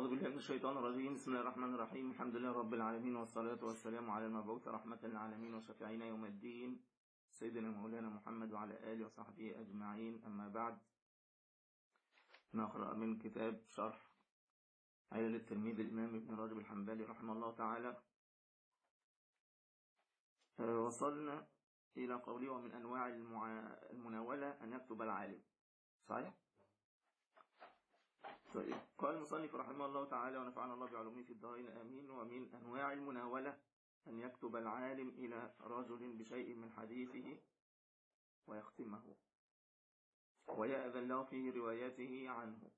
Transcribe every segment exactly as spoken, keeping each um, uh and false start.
أعوذ بالله من الشيطان الرجيم. بسم الله الرحمن الرحيم. الحمد لله رب العالمين، والصلاة والسلام على المبعوث رحمة للعالمين وشفيعنا يوم الدين سيدنا مولانا محمد وعلى آله وصحبه أجمعين. أما بعد، نقرأ من كتاب شرح علل التلميذ الإمام ابن رجب الحنبلي رحمه الله تعالى. وصلنا إلى قوله: ومن أنواع المناولة أن يكتب العالم. صحيح؟ طيب. قال المصنف رحمه الله تعالى ونفعنا الله بعلومه في الدارين آمين: ومن أنواع المناولة أن يكتب العالم إلى رجل بشيء من حديثه ويختمه ويأذن له في روايته عنه.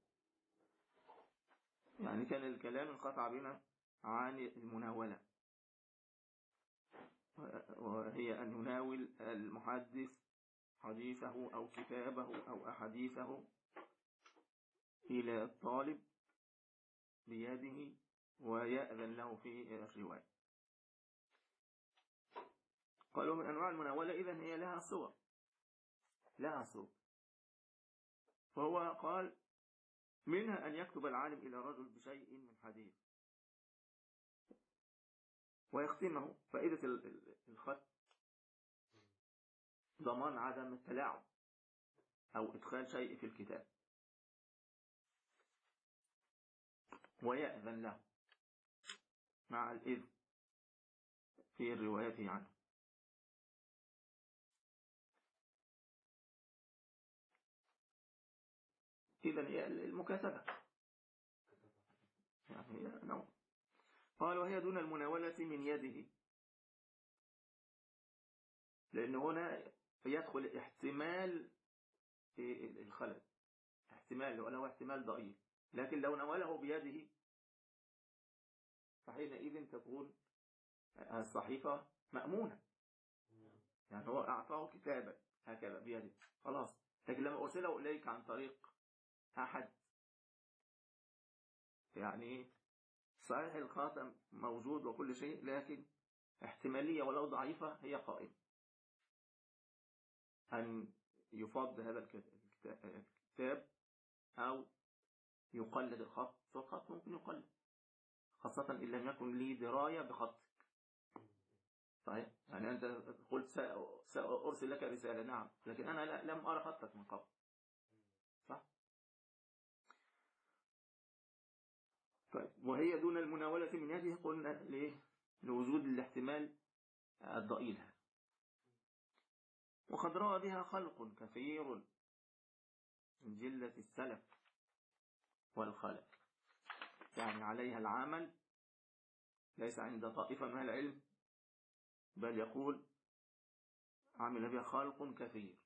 يعني كان الكلام انقطع بنا عن المناولة، وهي أن يناول المحدث حديثه أو كتابه أو أحاديثه إلى الطالب بيده ويأذن له في الرواية. قالوا من أنواع المناولة إذن هي لها صور لها صور فهو قال: منها أن يكتب العالم إلى رجل بشيء من حديث ويختمه. فائدة الخط ضمان عدم التلاعب أو إدخال شيء في الكتاب، ويأذن له مع الإذن في الرواية عنه. إذن هي المكاتبة، يعني هي نوع. قال: وهي دون المناولة من يده، لأن هنا يدخل احتمال الخلل، احتمال ولو احتمال ضئيل، لكن لو ناوله بيده فحينئذ تكون الصحيفة مأمونة. يعني هو أعطاه كتابا هكذا بيده خلاص، لكن لما أرسله إليك عن طريق أحد، يعني صحيح الخاتم موجود وكل شيء، لكن احتمالية ولو ضعيفة هي قائمة أن يفض هذا الكتاب أو يقلد الخط. فالخط ممكن يقلد، خاصة إن لم يكن لي دراية بخطك. طيب، يعني أنت قلت سأرسل لك رسالة، نعم، لكن أنا لم أرى خطك من قبل، صح؟ طيب. وهي دون المناولة من يده، قلنا ليه؟ لوجود الاحتمال الضئيل. وقد رأى بها خلق كثير من جلة السلف والخلق، يعني عليها العمل ليس عند طائفة من العلم، بل يقول عمل بها خلق كثير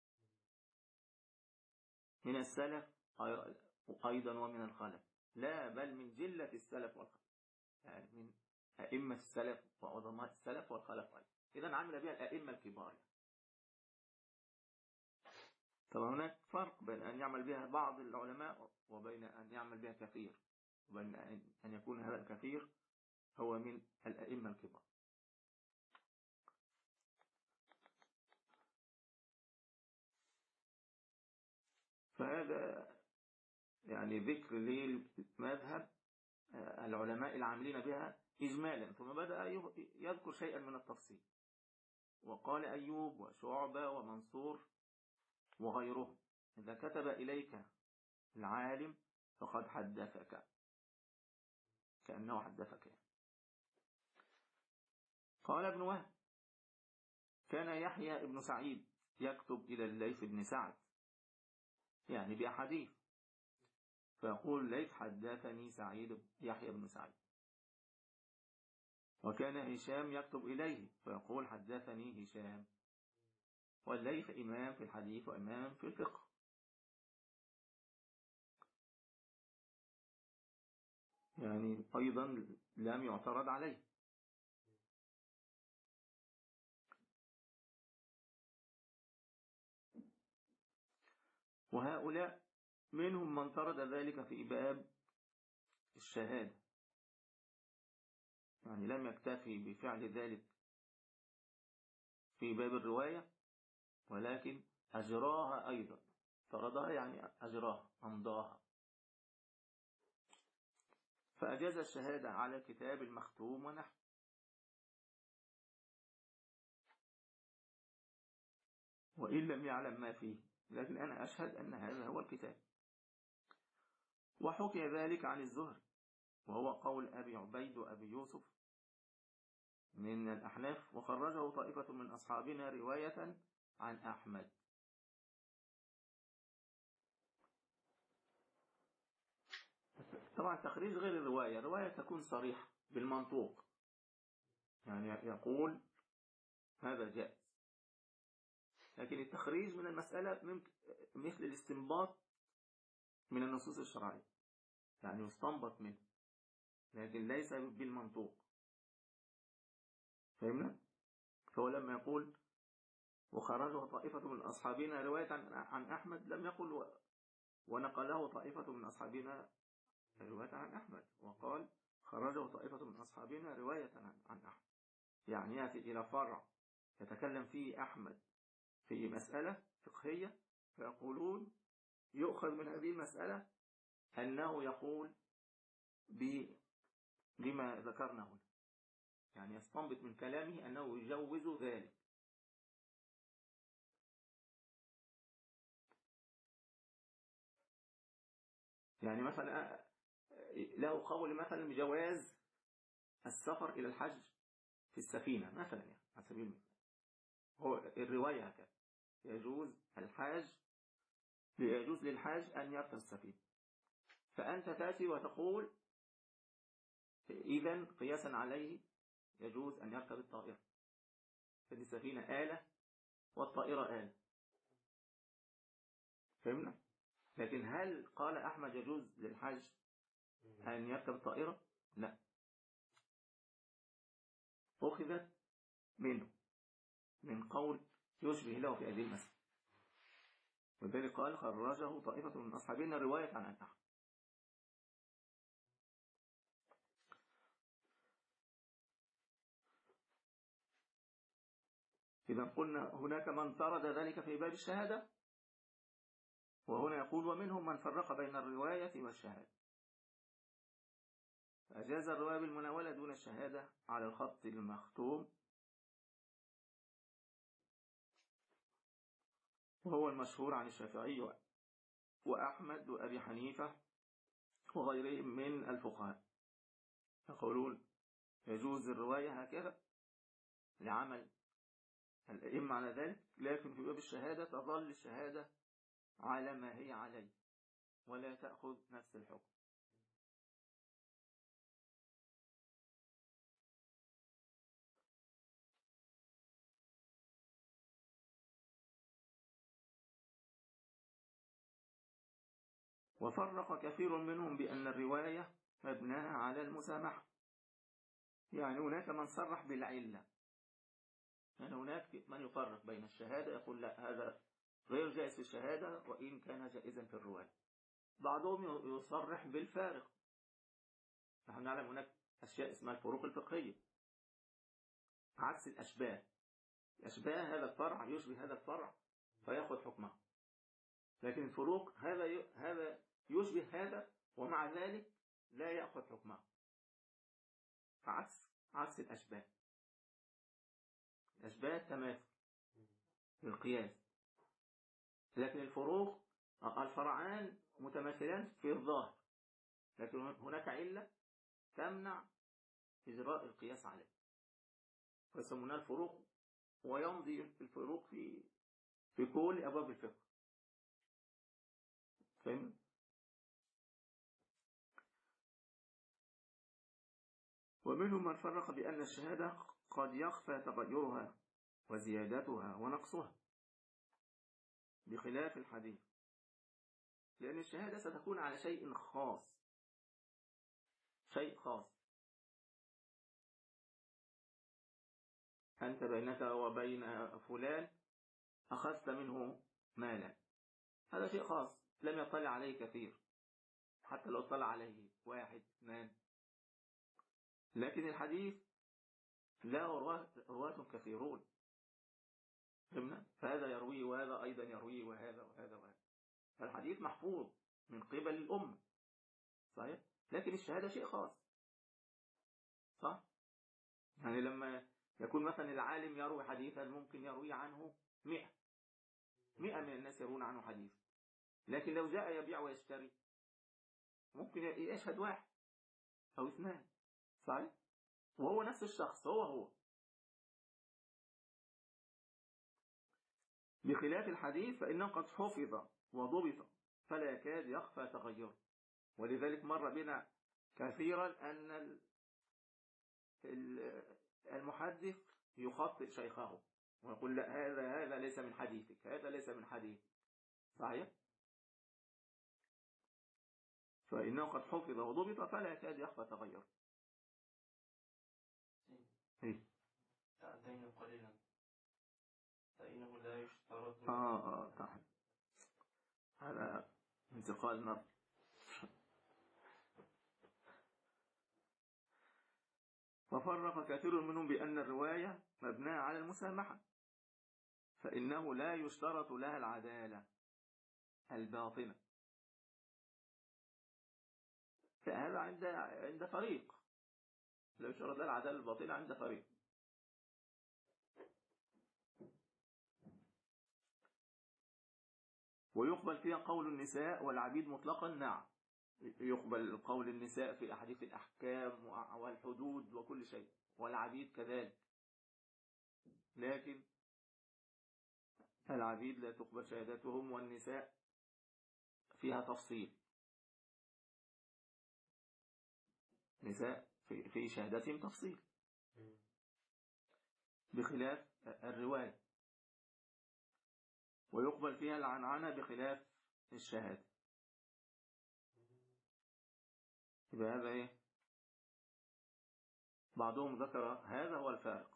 من السلف أيضا ومن الخلق، لا بل من جلة السلف والخلق، يعني من أئمة السلف وعظماء السلف والخلق أيضا. إذن عمل بها الأئمة الكبار. طبعا هناك فرق بين أن يعمل بها بعض العلماء وبين أن يعمل بها كثير، وبين أن يكون هذا الكثير هو من الأئمة الكبار. فهذا يعني ذكر للمذهب العلماء العاملين بها إجمالا، ثم بدأ يذكر شيئا من التفصيل. وقال أيوب وشعبة ومنصور وغيرهم: إذا كتب إليك العالم فقد حدثك، كأنه حدثك يعني. قال ابن وهب: كان يحيى ابن سعيد يكتب إلى الليث بن سعد، يعني بأحاديث، فيقول الليث: حدثني سعيد يحيى بن سعيد. وكان هشام يكتب إليه فيقول: حدثني هشام. والليث إمام في الحديث وإمام في الفقه. يعني أيضا لم يعترض عليه. وهؤلاء منهم من طرد ذلك في باب الشهادة، يعني لم يكتفي بفعل ذلك في باب الرواية، ولكن أجراها أيضا. طردها يعني أجراها، أمضاها. فأجاز الشهادة على الكتاب المختوم ونحو. وإن لم يعلم ما فيه، لكن أنا أشهد أن هذا هو الكتاب. وحكي ذلك عن الزهري، وهو قول أبي عبيد وأبي يوسف من الأحناف، وخرجه طائفة من أصحابنا رواية عن أحمد. طبعا تخريج غير الرواية، الرواية تكون صريحة بالمنطوق، يعني يقول هذا جائز، لكن التخريج من المسألة مثل الاستنباط من النصوص الشرعية، يعني يستنبط منه لكن ليس بالمنطوق. فهمنا؟ فهو لما يقول وخرجه طائفة من أصحابنا رواية عن أحمد، لم يقل ونقله طائفة من أصحابنا رواية عن أحمد، وقال خرجه طائفة من أصحابنا رواية عن أحمد، يعني يأتي إلى فرع يتكلم فيه أحمد في مسألة فقهية، فيقولون يؤخذ من هذه المسألة أنه يقول بما ذكرنا هنا، يعني يستنبط من كلامه أنه يجوز ذلك. يعني مثلا له قول مثلا بجواز السفر إلى الحج في السفينة مثلا، يعني على سبيل المثال، هو الرواية هكذا يجوز الحاج يجوز للحاج أن يركب السفينة، فأنت تأتي وتقول إذن قياسا عليه يجوز أن يركب الطائرة، فدي السفينة آلة والطائرة آلة. فهمنا؟ لكن هل قال أحمد يجوز للحاج أن يركب الطائرة؟ لا، أخذت منه من قول يشبه له في هذه المسألة، وذلك قال خرجه طائفة من أصحابنا رواية عن أحمد. إذا قلنا هناك من طرد ذلك في باب الشهادة، وهنا يقول ومنهم من فرق بين الرواية والشهادة، أجاز الرواية بالمناولة دون الشهادة على الخط المختوم، وهو المشهور عن الشافعي وأحمد وأبي حنيفة وغيرهم من الفقهاء، يقولون يجوز الرواية هكذا لعمل الأئمة على ذلك، لكن في باب الشهادة تظل الشهادة على ما هي عليه ولا تأخذ نفس الحكم. وفرق كثير منهم بأن الرواية مبناها على المسامحة، يعني هناك من صرح بالعلة، يعني هناك من يفرق بين الشهادة يقول لا هذا غير جائز في الشهادة وإن كان جائزا في الرواية، بعضهم يصرح بالفارق. نحن نعلم هناك أشياء اسمها الفروق الفقهية عكس الأشباه، الأشباه هذا الفرع يشبه هذا الفرع فيأخذ حكمه، لكن الفروق هذا هذا يشبه هذا ومع ذلك لا يأخذ حكمه، عكس عكس الأشباه. الأشباه تماثل بالقياس، لكن الفروق الفرعان متماثلان في الظاهر، لكن هناك علة تمنع إجراء القياس عليه، فيسمونها الفروق، ويمضي الفروق في في كل أبواب الفقه. فهم؟ ومنهم من فرق بأن الشهادة قد يخفى تغيرها وزيادتها ونقصها بخلاف الحديث، لأن الشهادة ستكون على شيء خاص، شيء خاص أنت بينك وبين فلان أخذت منه مالا، هذا شيء خاص لم يطلع عليه كثير، حتى لو اطلع عليه واحد اثنان، لكن الحديث له رواة كثيرون، فهذا يرويه وهذا أيضا يرويه وهذا وهذا وهذا، فالحديث محفوظ من قبل الأمة، صحيح؟ لكن الشهادة شيء خاص، صح؟ يعني لما يكون مثلا العالم يروي حديثا ممكن يروي عنه مئة مئة من الناس يروون عنه حديث، لكن لو جاء يبيع ويشتري ممكن يشهد واحد أو اثنان، صحيح؟ وهو نفس الشخص هو هو. بخلاف الحديث فإنه قد حفظ وضبط فلا يكاد يخفى تغيره. ولذلك مر بنا كثيرا أن المحدث يخطئ شيخه ويقول لا هذا هذا ليس من حديثك، هذا ليس من حديثك، صحيح؟ فإنه قد حفظ وضبط فلا يكاد يخفى تغيره. إيه؟ تعدين قليلا فإنه لا يشترط. آه آه تعال هذا انتقال نظر. وفرق كثير منهم بأن الرواية مبناة على المسامحة فإنه لا يشترط لها العدالة الباطنة. فهذا عند عند فريق لا يشترط لها العدالة الباطنة عند فريق. ويقبل فيها قول النساء والعبيد مطلقا، نعم يقبل قول النساء في أحاديث الأحكام والحدود وكل شيء، والعبيد كذلك، لكن العبيد لا تقبل شهادتهم والنساء فيها تفصيل، نساء في في شهادتهم تفصيل بخلاف الرواية. ويقبل فيها العنعنة بخلاف الشهادة. يبقى هذا ايه؟ بعضهم ذكر هذا هو الفارق،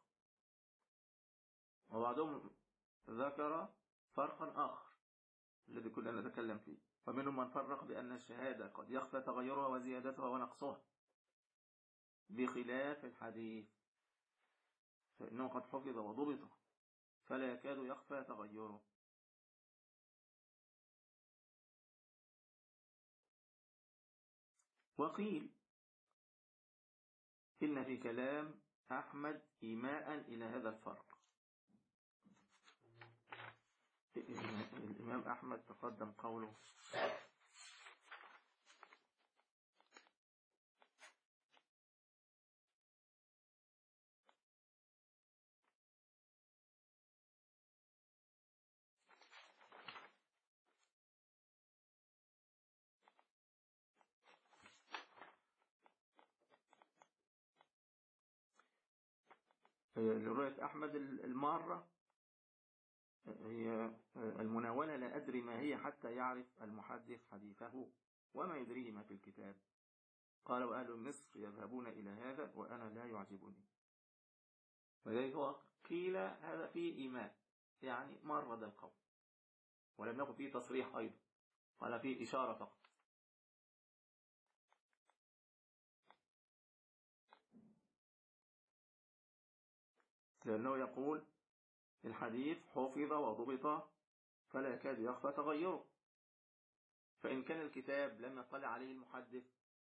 وبعضهم ذكر فرقا آخر الذي كنا نتكلم فيه. فمنهم من فرق بأن الشهادة قد يخفى تغيرها وزيادتها ونقصها بخلاف الحديث فإنه قد حفظ وضبط فلا يكاد يخفى تغيره. وقيل إن في كلام أحمد إيماء إلى هذا الفرق. الإمام أحمد تقدم قوله رواية أحمد المارة هي المناولة لا أدري ما هي حتى يعرف المحدث حديثه وما يدريه ما في الكتاب. قال وأهل مصر يذهبون إلى هذا وأنا لا يعجبني. فذلك هو قيل هذا فيه إيمان، يعني مرد القول ولم يكن فيه تصريح أيضا، قال فيه إشارة فقط. لأنه يقول الحديث حفظ وضبط فلا يكاد يخفى تغيره، فإن كان الكتاب لم يطلع عليه المحدث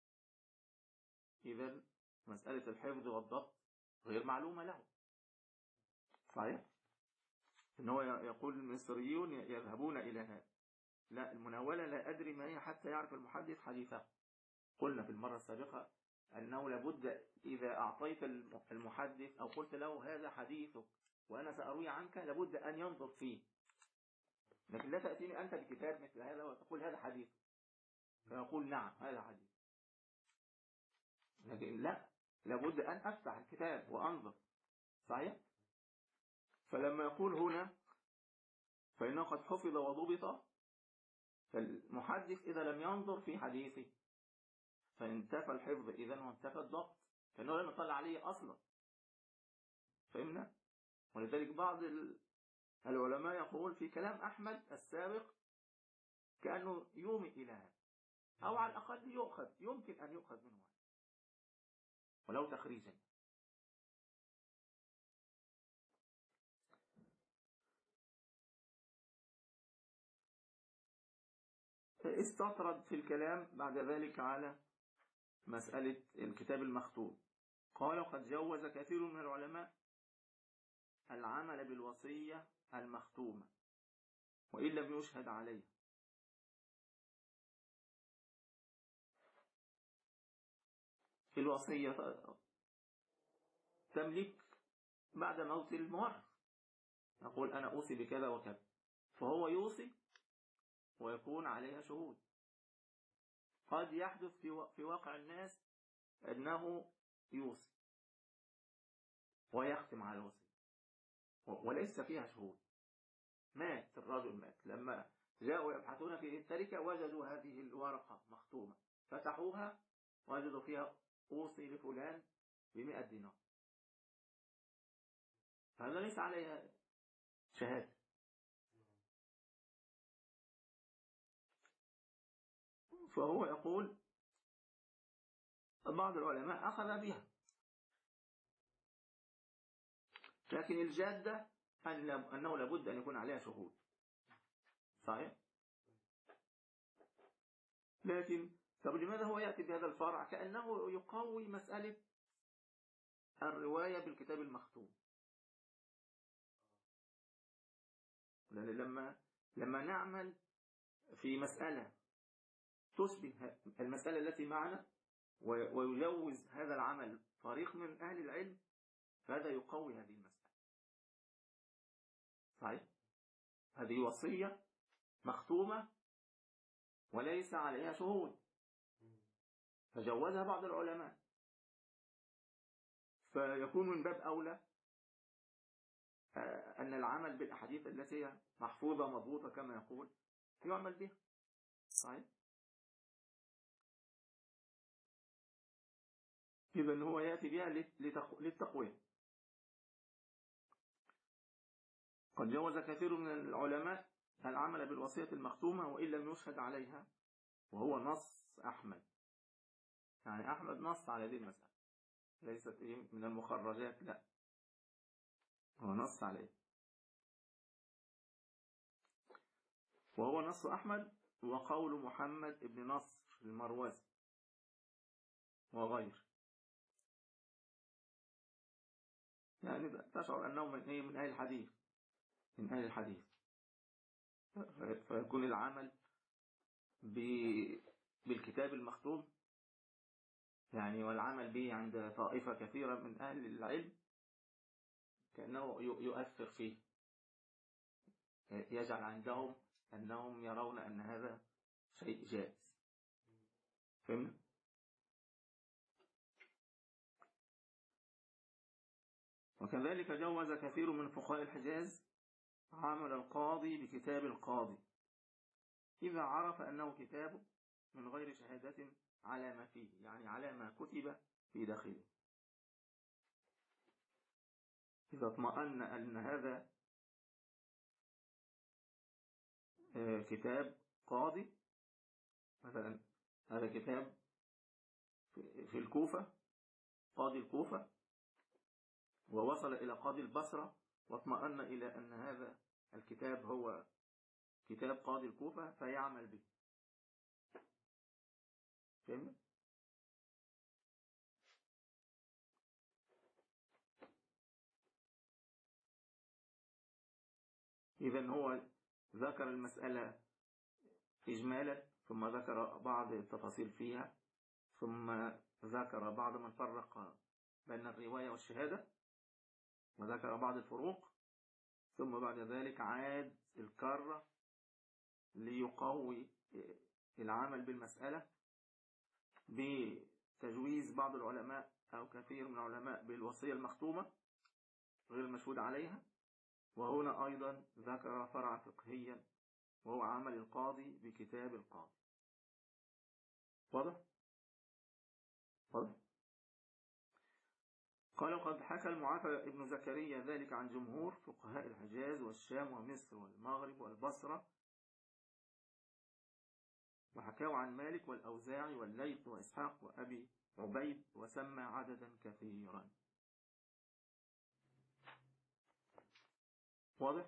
إذن مسألة الحفظ والضبط غير معلومة له، صحيح؟ إنه يقول المصريون يذهبون إلى هذا، لا المناولة لا أدري ما هي حتى يعرف المحدث حديثه. قلنا في المرة السابقة أنه لابد إذا أعطيت المحدث أو قلت له هذا حديثك وأنا سأروي عنك لابد أن ينظر فيه، لكن لا تأتيني أنت بكتاب مثل هذا وتقول هذا حديث فيقول نعم هذا حديث، لكن لا لابد أن أفتح الكتاب وأنظر، صحيح؟ فلما يقول هنا فإنه قد حفظ وضبط، فالمحدث إذا لم ينظر في حديثه فانتفى الحفظ إذن وانتفى الضبط، فإنه لم يطلع عليه أصلا، فهمنا؟ ولذلك بعض العلماء يقول في كلام أحمد السابق كأنه يومي إلى هذا، أو على الأقل يؤخذ يمكن أن يؤخذ منه ولو تخريجا. استطرد في الكلام بعد ذلك على مسألة الكتاب المختوم. قال وقد جوز كثير من العلماء العمل بالوصية المختومة وإن لم يشهد عليها. الوصية تملك بعد موت المورث، نقول أنا أوصي بكذا وكذا، فهو يوصي ويكون عليها شهود. قد يحدث في واقع الناس أنه يوصي ويختم على الوصية وليس فيها شهود، مات الرجل، مات، لما جاءوا يبحثون في التركة وجدوا هذه الورقة مختومة، فتحوها وجدوا فيها أوصي لفلان بمئة دينار، فهذا ليس عليها شهادة. فهو يقول بعض العلماء أخذ بها، لكن الجادة أنه لابد أن يكون عليها شهود، صحيح؟ لكن طب لماذا هو يأتي بهذا الفرع كأنه يقوي مسألة الرواية بالكتاب المختوم؟ لأن لما لما نعمل في مسألة تشبه المسألة التي معنا ويجوز هذا العمل فريق من أهل العلم، فهذا يقوي هذه المسألة، صحيح؟ هذه وصية مختومة وليس عليها شهود، فجوزها بعض العلماء، فيكون من باب أولى أن العمل بالأحاديث التي هي محفوظة مضبوطة كما يقول يعمل بها، صحيح؟ إذن هو يأتي بها للتقوية. قد جوز كثير من العلماء العمل بالوصية المختومة وإن لم يشهد عليها، وهو نص أحمد، يعني أحمد نص على هذه المسألة، ليست من المخرجات، لا، هو نص عليه، وهو نص أحمد وقول محمد ابن نصر المروزي وغير، يعني تشعر أنه من إيه، من أهل الحديث، من أهل الحديث، فيكون العمل بالكتاب المختوم يعني والعمل به عند طائفة كثيرة من أهل العلم كأنه يؤثر فيه، يجعل عندهم أنهم يرون أن هذا شيء جائز. فهمنا؟ وكذلك جوز كثير من فقهاء الحجاز عمل القاضي بكتاب القاضي إذا عرف أنه كتاب من غير شهادة على ما فيه، يعني على ما كتب في داخله، إذا اطمأن أن هذا كتاب قاضي، مثلا هذا كتاب في الكوفة، قاضي الكوفة، ووصل إلى قاضي البصرة واطمأن إلى أن هذا الكتاب هو كتاب قاضي الكوفة فيعمل به. فهمت؟ إذن هو ذكر المسألة إجمالا، ثم ذكر بعض التفاصيل فيها، ثم ذكر بعض من فرق بين الرواية والشهادة، وذكر بعض الفروق، ثم بعد ذلك عاد الكرة ليقوي العمل بالمسألة بتجويز بعض العلماء أو كثير من العلماء بالوصية المختومة غير المشهود عليها. وهنا أيضا ذكر فرعا فقهيا وهو عمل القاضي بكتاب القاضي. واضح؟ واضح؟ قال قد حكى المعافى ابن زكريا ذلك عن جمهور فقهاء الحجاز والشام ومصر والمغرب والبصرة، وحكاه عن مالك والأوزاعي والليث وإسحاق وأبي عبيد، وسمى عددا كثيرا. واضح؟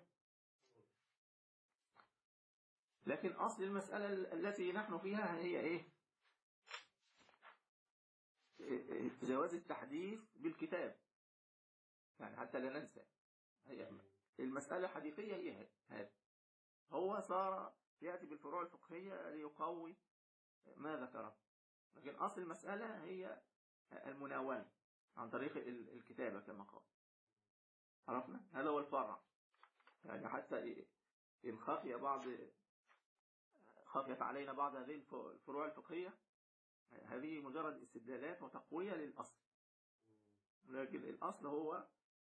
لكن أصل المسألة التي نحن فيها هي إيه؟ جواز التحديث بالكتاب، يعني حتى لا ننسى هي المسألة الحديثية هي هذا. هو صار يأتي بالفروع الفقهية ليقوي ما ذكره، لكن أصل المسألة هي المناولة عن طريق الكتابة كما قال. عرفنا هذا هو الفرع، يعني حتى إن خفي بعض خفيت علينا بعض هذه الفروع الفقهية، هذه مجرد استدلالات وتقوية للأصل، لكن الأصل هو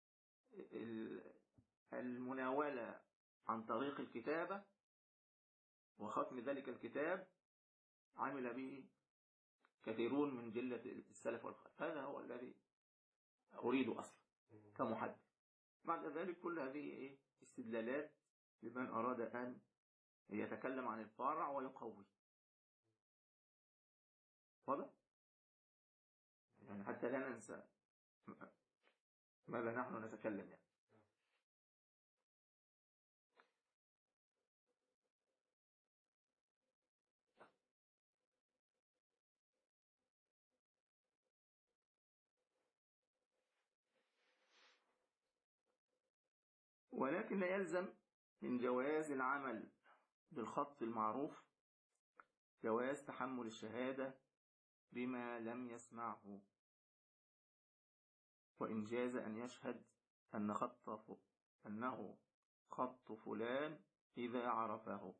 المناولة عن طريق الكتابة، وختم ذلك الكتاب عمل به كثيرون من جلة السلف والخلف. هذا هو الذي أريد أصلا كمحدث. بعد ذلك كل هذه استدلالات لمن أراد أن يتكلم عن الفرع ويقوي. واضح؟ يعني حتى لا ننسى ماذا نحن نتكلم يعني. ولكن لا يلزم من جواز العمل بالخط المعروف جواز تحمل الشهادة بما لم يسمعه، وإن جاز أن يشهد أن خط أنه خط فلان إذا عرفه.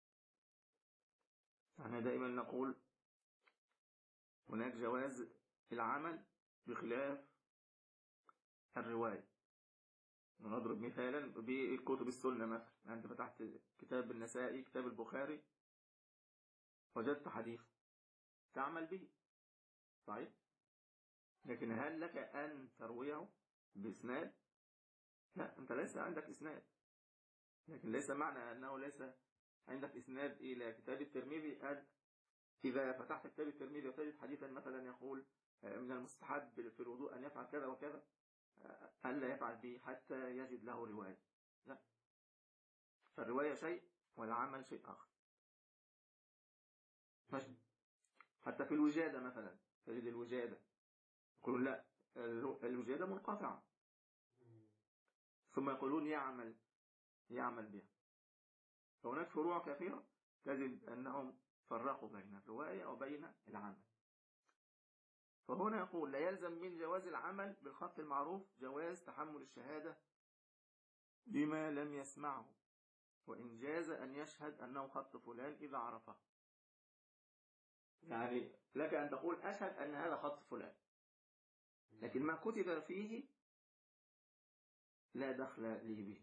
احنا دائما نقول هناك جواز العمل بخلاف الرواية. ونضرب مثالا بالكتب السنة، مثلا أنت فتحت كتاب النسائي كتاب البخاري وجدت حديث تعمل به صحيح، لكن هل لك أن ترويه بإسناد؟ لا، أنت ليس عندك إسناد، لكن ليس معنى أنه ليس عندك إسناد إلى كتاب الترمذي أن إذا فتحت كتاب الترمذي وتجد حديثا مثلا يقول من المستحب في الوضوء أن يفعل كذا وكذا ألا يفعل به حتى يجد له رواية. لا، فالرواية شيء والعمل شيء آخر. حتى في الوجادة مثلا تجد الوجادة يقولون لا، الوجادة منقطعة، ثم يقولون يعمل يعمل بها. فهناك فروع كثيرة تجد أنهم فرقوا بين الرواية وبين العمل. فهنا يقول لا يلزم من جواز العمل بالخط المعروف جواز تحمل الشهادة بما لم يسمعه، وإن جاز أن يشهد أنه خط فلان إذا عرفه. يعني لك أن تقول أشهد أن هذا خط فلان، لكن ما كتب فيه لا دخل لي به.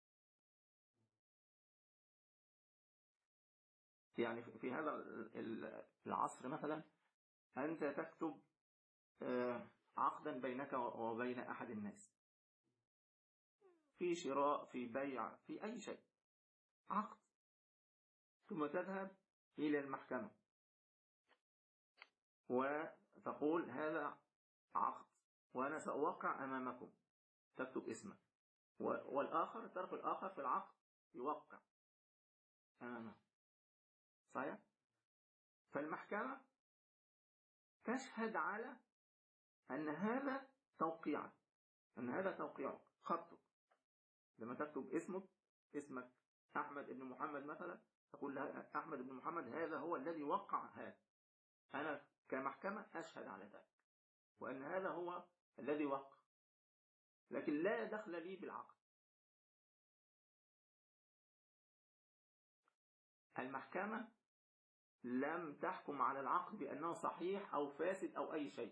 يعني في هذا العصر مثلا أنت تكتب عقدا بينك وبين أحد الناس في شراء في بيع في أي شيء، عقد، ثم تذهب إلى المحكمة وتقول هذا عقد وأنا سأوقع أمامكم، تكتب اسمك، والآخر الطرف الآخر في العقد يوقع أمامه صحيح؟ فالمحكمة تشهد على أن هذا توقيع، أن هذا توقيع خطك. لما تكتب اسمك اسمك أحمد بن محمد مثلا، تقول له أحمد بن محمد هذا هو الذي وقع هذا، أنا كمحكمة أشهد على ذلك وأن هذا هو الذي وقع، لكن لا دخل لي بالعقد. المحكمة لم تحكم على العقد بأنه صحيح أو فاسد أو أي شيء.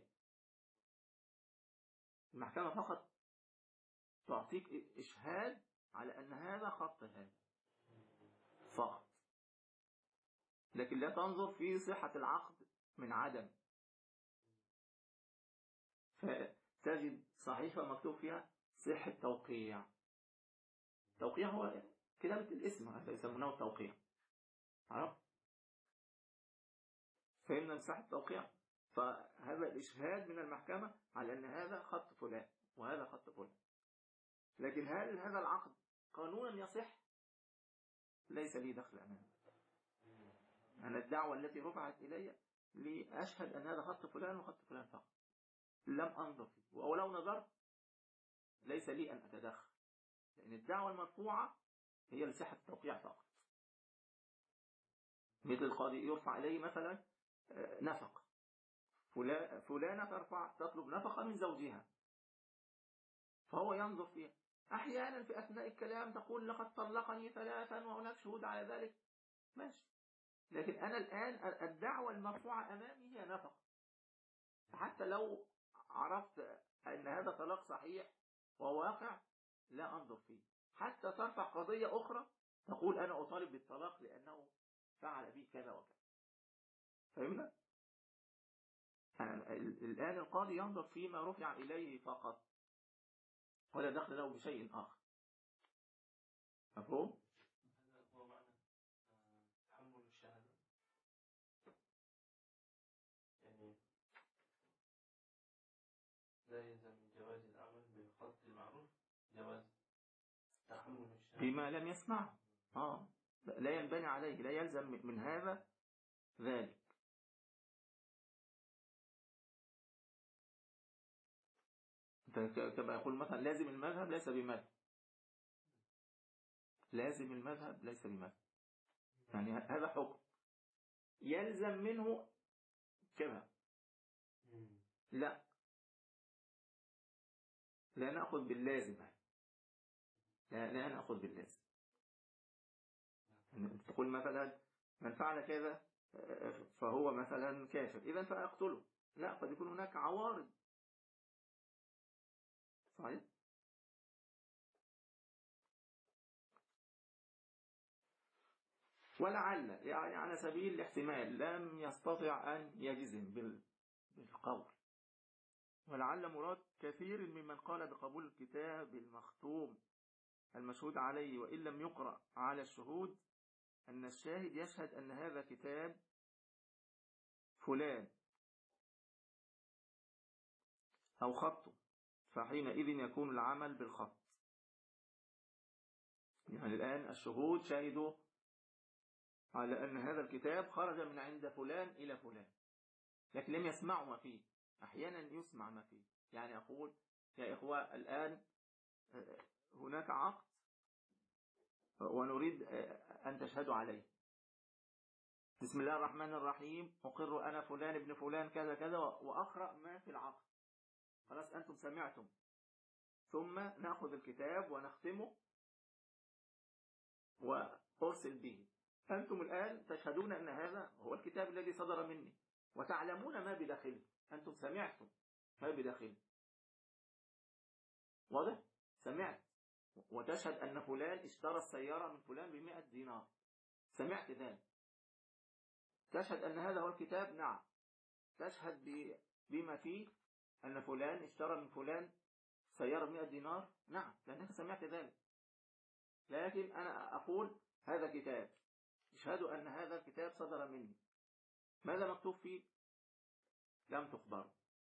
المحكمة فقط تعطيك إشهاد على أن هذا خط هذا فقط، لكن لا تنظر في صحة العقد من عدم. فتجد صحيفة مكتوب فيها صحة توقيع. توقيع هو كتابة الاسم، هذا يسمونه التوقيع. عرفت؟ فهمنا صحة التوقيع. فهذا الإشهاد من المحكمة على أن هذا خط فلان وهذا خط فلان، لكن هل هذا العقد قانونا يصح؟ ليس لي دخل أمامه. أنا الدعوة التي رفعت إلي لأشهد أن هذا خط فلان وخط فلان فقط، لم أنظر فيه، ولو نظرت ليس لي أن أتدخل، لأن الدعوة المرفوعة هي لصحة التوقيع فقط. مثل القاضي يرفع إليه مثلا نفقة، فلانة ترفع تطلب نفقة من زوجها، فهو ينظر فيها. أحيانا في أثناء الكلام تقول لقد طلقني ثلاثا وهناك شهود على ذلك، ماشي، لكن أنا الآن الدعوة المرفوعة أمامي هي نفقة، حتى لو عرفت أن هذا طلاق صحيح وواقع لا أنظر فيه، حتى ترفع قضية أخرى تقول أنا أطالب بالطلاق لأنه فعل بي كذا وكذا. فهمنا؟ الآن القاضي ينظر فيما رفع إليه فقط، ولا دخل له بشيء آخر. مفهوم؟ هذا هو معنى تحمل الشهادة، يعني لا يلزم من جواز العمل بالخط المعروف جواز تحمل الشهادة بما لم يسمعه. آه لا ينبني عليه، لا يلزم من هذا ذلك. كما يقول مثلا لازم المذهب ليس بمذهب، لازم المذهب ليس بمذهب، يعني هذا حكم يلزم منه كذا، لا لا نأخذ باللازم، لا, لا نأخذ باللازم. تقول مثلا من فعل كذا فهو مثلا كافر إذن فأقتله، لا، قد يكون هناك عوارض. صحيح. ولعل يعني على سبيل الاحتمال لم يستطع أن يجزم بالقول، ولعل مراد كثير ممن قال بقبول الكتاب المختوم المشهود عليه وإن لم يقرأ على الشهود أن الشاهد يشهد أن هذا كتاب فلان أو خطه، فحينئذ يكون العمل بالخط. يعني الآن الشهود شهدوا على أن هذا الكتاب خرج من عند فلان إلى فلان، لكن لم يسمعوا ما فيه. أحيانا يسمع ما فيه، يعني أقول يا إخوة الآن هناك عقد ونريد أن تشهدوا عليه، بسم الله الرحمن الرحيم، أقر أنا فلان ابن فلان كذا كذا، وأقرأ ما في العقد. خلاص أنتم سمعتم، ثم نأخذ الكتاب ونختمه وأرسل به. أنتم الآن تشهدون أن هذا هو الكتاب الذي صدر مني، وتعلمون ما بداخله، أنتم سمعتم ما بداخله، واضح؟ سمعت، وتشهد أن فلان اشترى السيارة من فلان بمئة دينار، سمعت ذلك، تشهد أن هذا هو الكتاب، نعم، تشهد بما فيه أن فلان اشترى من فلان سيارة بمئة دينار، نعم، لأنك سمعت ذلك. لكن أنا أقول هذا كتاب، اشهدوا أن هذا الكتاب صدر مني، ماذا مكتوب فيه؟ لم تخبر.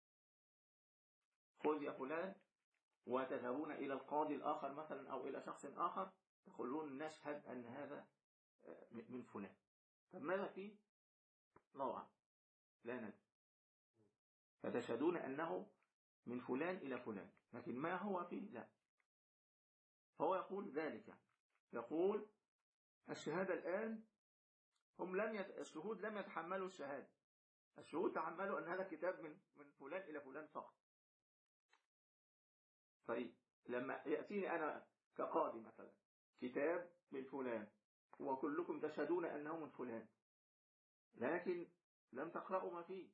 خذ يا فلان، وتذهبون إلى القاضي الآخر مثلا أو إلى شخص آخر تقولون نشهد أن هذا من فلان. طب ماذا فيه؟ الله أعلم، لا ندري. فتشهدون أنه من فلان إلى فلان، لكن ما هو فيه لا. فهو يقول ذلك، يعني يقول الشهادة الآن هم لم يت... الشهود لم يتحملوا الشهادة، الشهود تحملوا أن هذا كتاب من من فلان إلى فلان فقط. طيب لما يأتيني أنا كقاضي مثلا كتاب من فلان وكلكم تشهدون أنه من فلان، لكن لم تقرأوا ما فيه،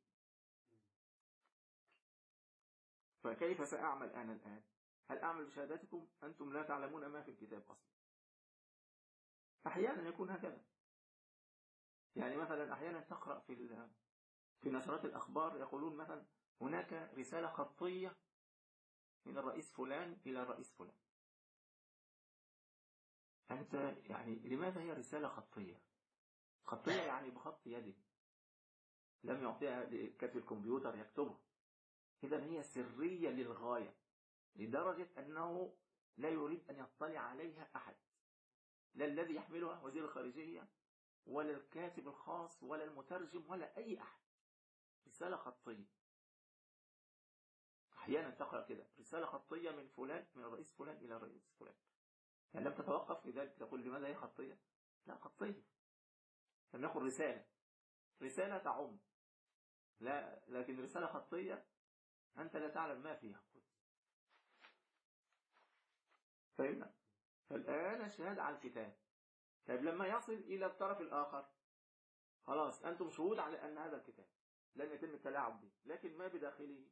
فكيف سأعمل أنا الآن؟ هل أعمل بشهادتكم أنتم لا تعلمون ما في الكتاب أصلا؟ أحيانا يكون هكذا، يعني مثلا أحيانا تقرأ في في نشرات الأخبار يقولون مثلا هناك رسالة خطية من الرئيس فلان إلى الرئيس فلان. أنت يعني لماذا هي رسالة خطية؟ خطية يعني بخط يده، لم يعطيها لكتب الكمبيوتر يكتبها، إذا هي سرية للغاية، لدرجة أنه لا يريد أن يطلع عليها أحد، لا الذي يحملها وزير الخارجية ولا الكاتب الخاص ولا المترجم ولا أي أحد، رسالة خطية. أحيانا تقرأ كده رسالة خطية من فلان، من الرئيس فلان إلى الرئيس فلان، يعني لم تتوقف في ذلك تقول لماذا هي خطية؟ لا، خطية لم يقل رسالة، رسالة تعم، لا، لكن رسالة خطية أنت لا تعلم ما فيها. فهمنا؟ فالآن الشهادة على الكتاب. طيب لما يصل إلى الطرف الآخر خلاص أنتم شهود على أن هذا الكتاب لم يتم التلاعب به، لكن ما بداخله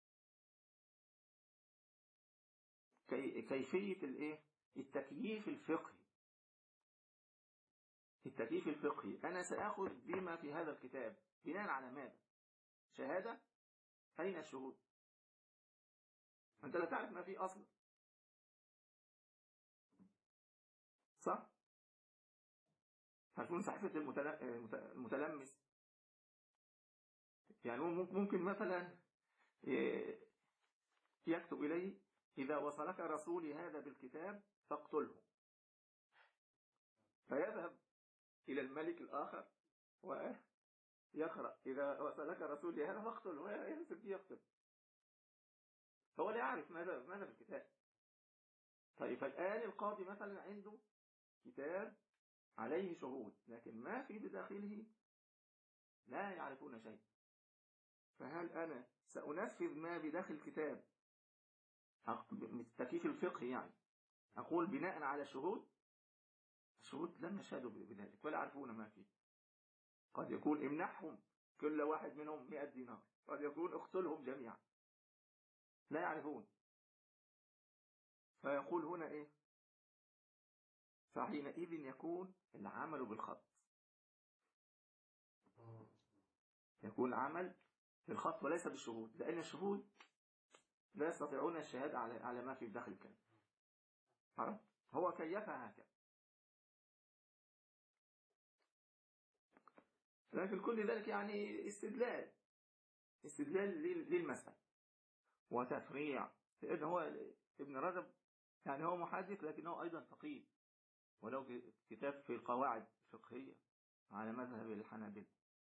كي كيفية الإيه؟ التكييف الفقهي. التكييف الفقهي أنا سأخذ بما في هذا الكتاب بناء على ماذا؟ شهادة؟ أين الشهود؟ أنت لا تعرف ما فيه أصلا، صح؟ هتكون صحيفة المتلمس، يعني ممكن مثلا يكتب إليه إذا وصلك رسولي هذا بالكتاب فاقتله، فيذهب إلى الملك الآخر ويقرأ إذا وصلك رسولي هذا فاقتله، ويمسك يقتل، فهو لا يعرف ماذا ماذا في الكتاب. طيب فالآن القاضي مثلا عنده كتاب عليه شهود لكن ما في بداخله لا يعرفون شيء، فهل أنا سأنفذ ما بداخل الكتاب بالتكييف الفقهي، يعني أقول بناء على شهود؟ الشهود لم يشهدوا بذلك ولا يعرفون ما فيه. قد يكون امنحهم كل واحد منهم مئة دينار، قد يكون اقتلهم جميعا، لا يعرفون. فيقول هنا إيه؟ فحينئذ يكون العمل بالخط، يكون العمل بالخط وليس بالشهود، لأن الشهود لا يستطيعون الشهادة على على ما في داخل الكلام. هو كيفها هكذا، لكن كل ذلك يعني استدلال استدلال للمسألة وتفريع، لأن هو ابن رجب يعني هو محدث لكنه أيضا فقيه، ولو كتاب في القواعد الفقهية على مذهب الحنابلة.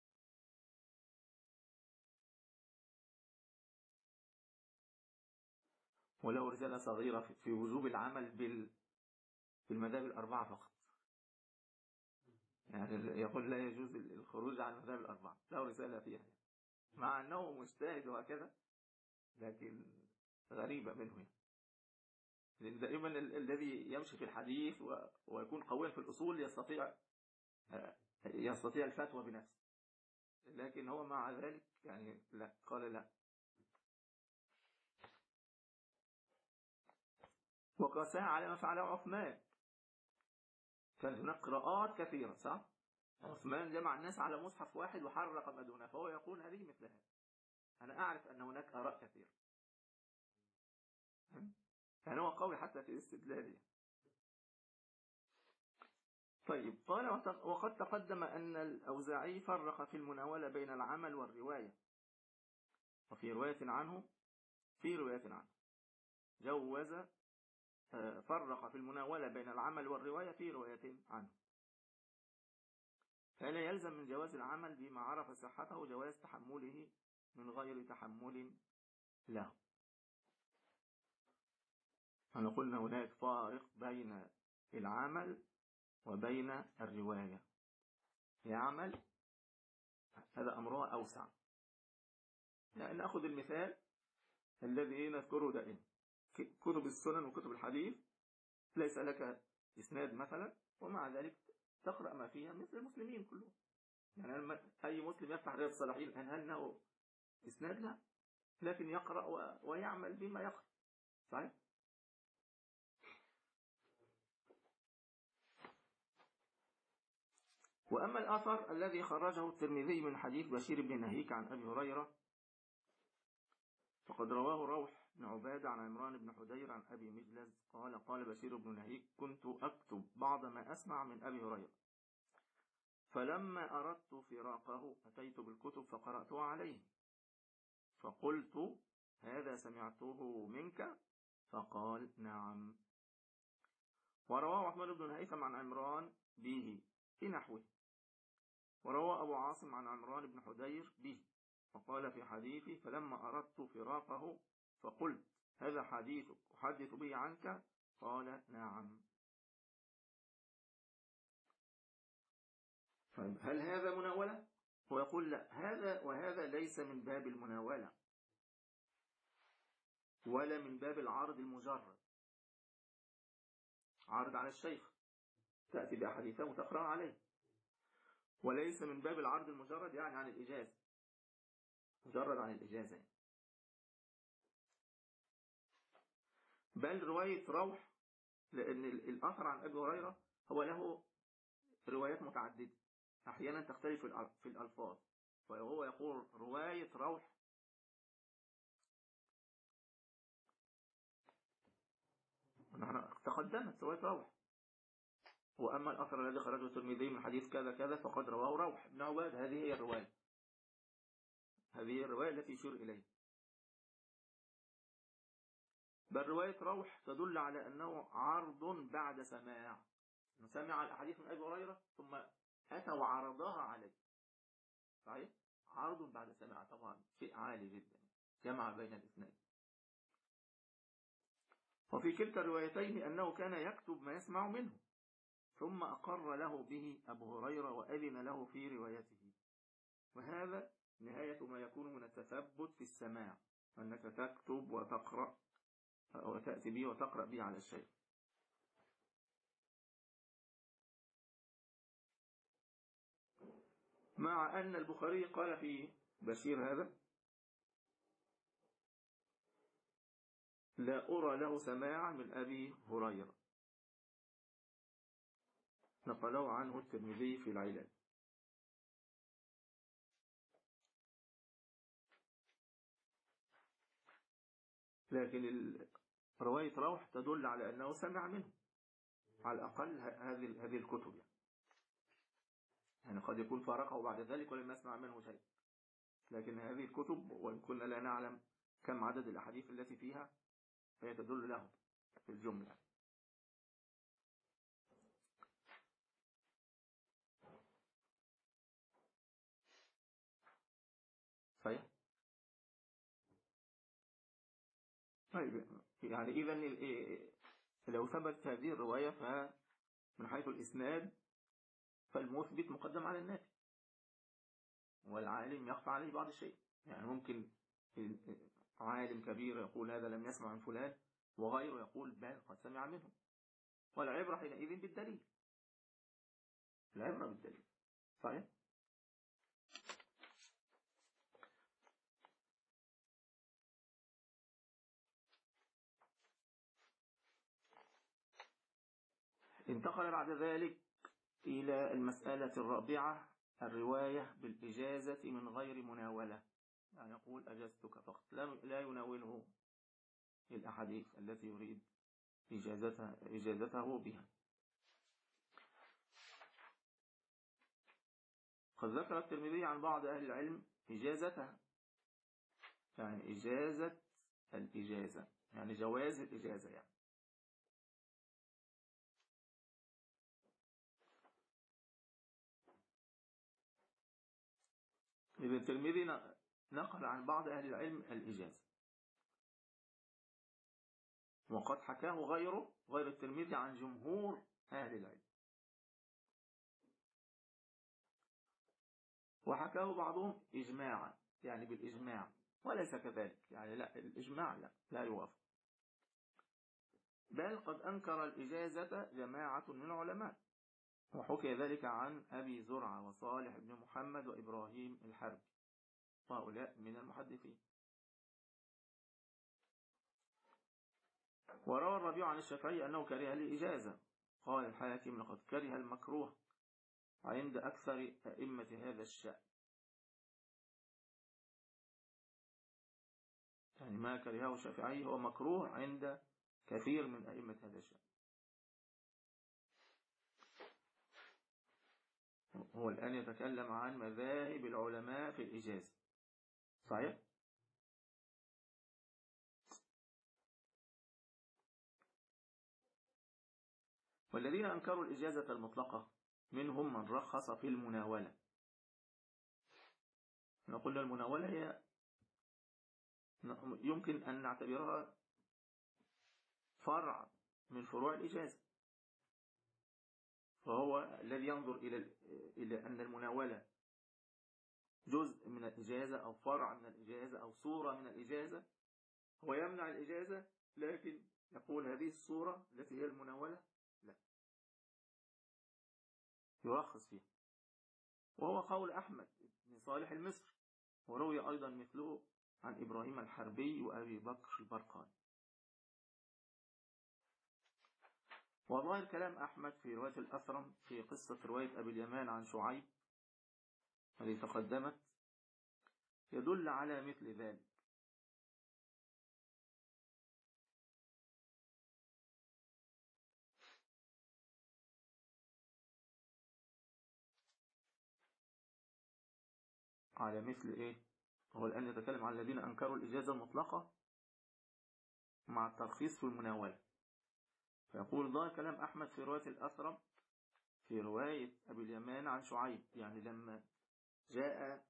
ولو رسالة صغيرة في وجوب العمل في المذاهب الأربعة فقط، يعني يقول لا يجوز الخروج عن المذاهب الأربعة، له رسالة فيها يعني. مع أنه مجتهد وهكذا لكن غريبة منه يعني. لأن دائما الذي يمشي في الحديث ويكون قويا في الأصول يستطيع يستطيع الفتوى بنفسه، لكن هو مع ذلك يعني لا، قال لا. وقاسها على ما فعله عثمان، كانت هناك قراءات كثيرة، صح؟ عثمان جمع الناس على مصحف واحد وحرق ما دونه، فهو يقول هذه مثل هذا، أنا أعرف أن هناك آراء كثيرة، يعني هو قوي حتى في الاستدلال. طيب قال وقد تقدم أن الأوزاعي فرق في المناولة بين العمل والرواية، وفي رواية عنه في رواية عنه جوز فرق في المناولة بين العمل والرواية في رواية عنه، فلا يلزم من جواز العمل بما عرف صحته جواز تحمله من غير تحمل له. أنا قلنا هناك فارق بين العمل وبين الرواية. يعمل هذا أمره أوسع، يعني نأخذ المثال الذي نذكره دائما، كتب السنن وكتب الحديث ليس لك إسناد مثلا، ومع ذلك تقرأ ما فيها مثل المسلمين كلهم، يعني أي مسلم يفتح رياض الصالحين هل أنه إسناد؟ لا، لكن يقرأ ويعمل بما يقرأ، صحيح؟ وأما الأثر الذي خرجه الترمذي من حديث بشير بن نهيك عن أبي هريرة فقد رواه روح بن عبادة عن عمران بن حدير عن أبي مجلز قال قال بشير بن نهيك كنت أكتب بعض ما أسمع من أبي هريرة، فلما أردت فراقه أتيت بالكتب فقرأتها عليه فقلت هذا سمعته منك؟ فقال نعم. ورواه أحمد بن هيثم عن عمران به في نحوه، وروى أبو عاصم عن عمران بن حدير به، وقال في حديثه فلما أردت فراقه فقلت هذا حديثك أحدث به عنك؟ قال نعم. طيب هل هذا مناولة؟ هو يقول لا، هذا وهذا ليس من باب المناولة ولا من باب العرض المجرد، عرض على الشيخ تأتي بأحاديثه وتقرأ عليه، وليس من باب العرض المجرد يعني عن الإجازة، مجرد عن الإجازة يعني. بل رواية روح، لأن الأثر عن أبي هريرة هو له روايات متعددة أحيانا تختلف في الألفاظ، فهو يقول رواية روح تقدمت رواية روح، وأما الأثر الذي خرجه الترمذي من حديث كذا كذا فقد رواه روح بن عباد، هذه هي الرواية، هذه هي الرواية التي يشير إليها. بل رواية روح تدل على أنه عرض بعد سماع، سمع الأحاديث من أبي هريرة ثم أتى وعرضها عليه، صحيح؟ عرض بعد سماع طبعا شيء عالي جدا، جمع بين الاثنين. وفي كلتا الروايتين أنه كان يكتب ما يسمع منه ثم أقر له به أبو هريرة وأذن له في روايته، وهذا نهاية ما يكون من التثبت في السماع، أنك تكتب وتقرأ وتأتي به وتقرأ به على الشيء. مع أن البخاري قال في بشير هذا لا أرى له سماعا من أبي هريرة، نقله عنه الترمذي في العلل. لكن رواية روح تدل على أنه سمع منه، على الأقل هذه هذه الكتب يعني. يعني قد يكون فارقه بعد ذلك ولم يسمع منه شيء، لكن هذه الكتب وإن كنا لا نعلم كم عدد الأحاديث التي فيها فهي تدل له في الجملة. صحيح؟ طيب يعني إذن لو ثبت هذه الرواية فمن حيث الإسناد فالمثبت مقدم على النافي، والعالم يخفى عليه بعض الشيء. يعني ممكن عالم كبير يقول هذا لم يسمع من فلان وغيره يقول بل قد سمع منه، والعبرة حينئذ بالدليل، العبرة بالدليل. صحيح؟ انتقل بعد ذلك إلى المسألة الرابعة، الرواية بالإجازة من غير مناولة، يعني يقول أجزتك فقط، لا يناوله الأحاديث التي يريد إجازته, إجازته بها. قد ذكر الترمذي عن بعض أهل العلم إجازتها، يعني إجازة الإجازة يعني جواز الإجازة يعني. ابن الترمذي نقل عن بعض أهل العلم الإجازة، وقد حكاه غيره غير الترمذي عن جمهور أهل العلم، وحكاه بعضهم إجماعا يعني بالإجماع، وليس كذلك يعني لا، الإجماع لا لا يوافق، بل قد أنكر الإجازة جماعة من العلماء، وحكي ذلك عن أبي زرعة وصالح بن محمد وإبراهيم الحربي، وهؤلاء من المحدثين. وروى الربيع عن الشافعي أنه كره الإجازة، قال الحاكم لقد كره المكروه عند أكثر أئمة هذا الشأن، يعني ما كرهه الشافعي هو مكروه عند كثير من أئمة هذا الشأن. هو الآن يتكلم عن مذاهب العلماء في الإجازة، صحيح؟ والذين أنكروا الإجازة المطلقة منهم من رخص في المناولة.، نقول المناولة هي يمكن أن نعتبرها فرع من فروع الإجازة، فهو الذي ينظر إلى إلى أن المناولة جزء من الإجازة أو فرع من الإجازة أو صورة من الإجازة، هو يمنع الإجازة، لكن يقول هذه الصورة التي هي المناولة لا، يرخص فيها. وهو قول أحمد بن صالح المصري، وروي أيضا مثله عن إبراهيم الحربي وأبي بكر البرقاني. وظاهر كلام أحمد في رواية الأثرم في قصة رواية أبي اليمان عن شعيب التي تقدمت يدل على مثل ذلك. على مثل إيه؟ هو الآن يتكلم عن الذين أنكروا الإجازة المطلقة مع الترخيص في المناولة، فيقول ظاهر كلام أحمد في رواية الأثرم في رواية أبي اليمان عن شعيب، يعني لما جاء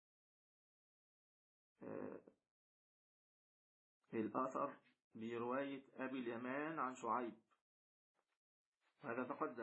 الأثر برواية أبي اليمان عن شعيب، هذا تقدم.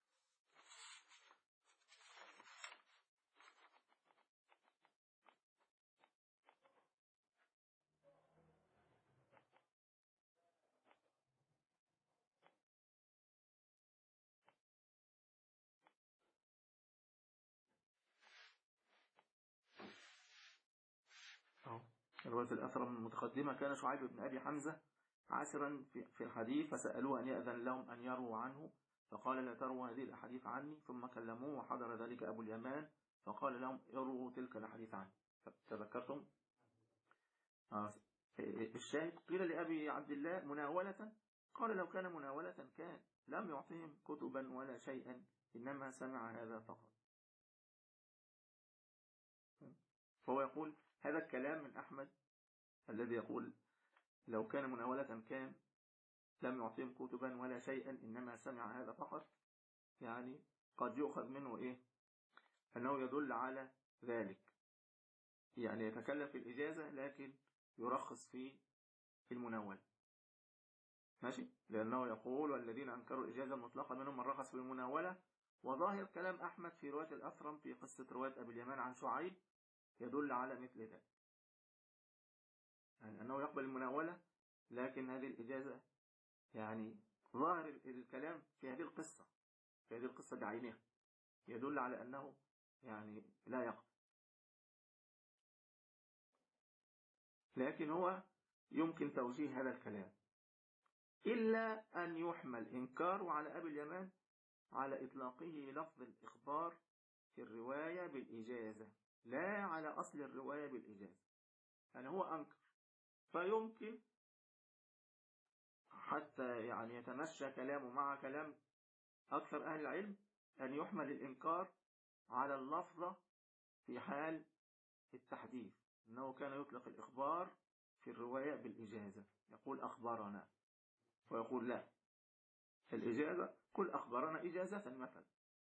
رواية الأثرم المتقدمة كان شعيب بن أبي حمزة عاسرا في الحديث، فسألوه أن يأذن لهم أن يروا عنه، فقال لا تروا هذه الأحاديث عني، ثم كلموه وحضر ذلك أبو اليمان فقال لهم اروا تلك الأحاديث عني. تذكرتم؟ آه. الشاهد قيل لأبي عبد الله مناولة، قال لو كان مناولة كان لم يعطهم كتبا ولا شيئا، إنما سمع هذا فقط. فهو يقول هذا الكلام من أحمد الذي يقول لو كان مناولة كان لم يعطهم كتبا ولا شيئا، إنما سمع هذا فقط، يعني قد يؤخذ منه إيه؟ أنه يدل على ذلك، يعني يتكلم في الإجازة لكن يرخص في المناولة. ماشي؟ لأنه يقول والذين أنكروا الإجازة المطلقة منهم من رخص في المناولة. وظاهر كلام أحمد في رواية الأثرم في قصة رواية أبي اليمان عن شعيب يدل على مثل ذلك، يعني أنه يقبل المناولة، لكن هذه الإجازة يعني ظاهر الكلام في هذه القصة في هذه القصة بعينها يدل على أنه يعني لا يقبل. لكن هو يمكن توجيه هذا الكلام إلا أن يحمل إنكار على أبي اليمان على إطلاقه لفظ الإخبار في الرواية بالإجازة، لا على أصل الرواية بالإجازة، يعني هو أنكر، فيمكن حتى يعني يتمشى كلامه مع كلام أكثر أهل العلم أن يحمل الإنكار على اللفظة في حال التحديث، أنه كان يطلق الإخبار في الرواية بالإجازة، يقول أخبرنا، ويقول لا الإجازة قل أخبرنا إجازة مثلا.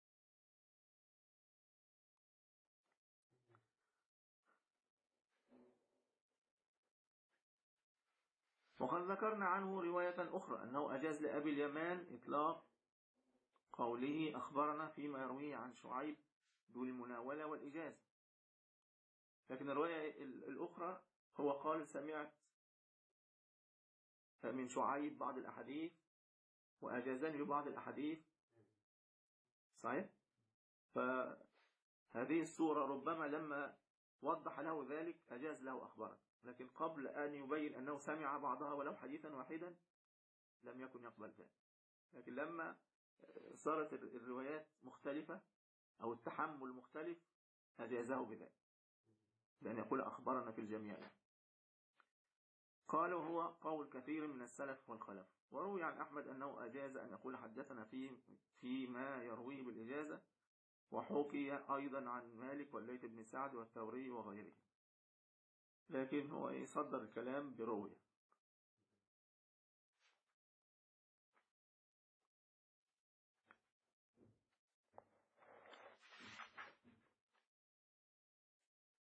وقد ذكرنا عنه رواية أخرى أنه أجاز لأبي اليمان إطلاق قوله أخبرنا فيما يرويه عن شعيب دون المناولة والإجازة، لكن الرواية الأخرى هو قال سمعت من شعيب بعض الأحاديث وأجازني بعض الأحاديث، صحيح؟ فهذه الصورة ربما لما وضح له ذلك أجاز له أخبرنا، لكن قبل أن يبين أنه سمع بعضها ولو حديثا واحدا لم يكن يقبل ذلك. لكن لما صارت الروايات مختلفة أو التحمل مختلف أجازه بذلك، لأن يقول أخبرنا في الجميع. قالوا هو قول كثير من السلف والخلف. وروي عن أحمد أنه أجاز أن يقول حدثنا فيه فيما يرويه بالإجازة، وحكي أيضا عن مالك والليث بن سعد والثوري وغيره، لكن هو يصدر الكلام برؤية.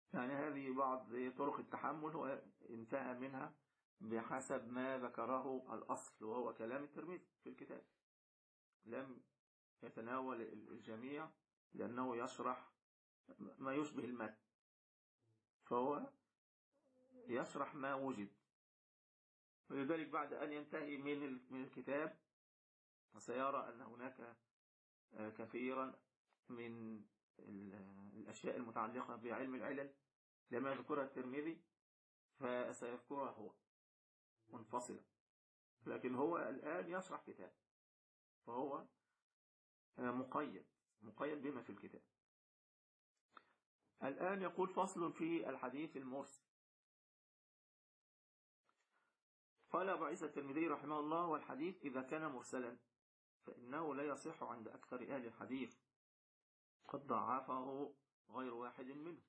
يعني هذه بعض طرق التحمل، هو انتهى منها بحسب ما ذكره الأصل وهو كلام الترمذي في الكتاب، لم يتناول الجميع لأنه يشرح ما يشبه المتن، فهو يشرح ما وجد. ولذلك بعد أن ينتهي من من الكتاب سيرى أن هناك كثيرا من الأشياء المتعلقة بعلم العلل لم يذكرها الترمذي فسيذكرها هو منفصلا، لكن هو الآن يشرح كتاب فهو مقيد مقيد بما في الكتاب. الآن يقول فصل في الحديث المرسل. قال أبو عيسى الترمذي رحمه الله: والحديث إذا كان مرسلا فإنه لا يصح عند أكثر أهل الحديث، قد ضعفه غير واحد منه.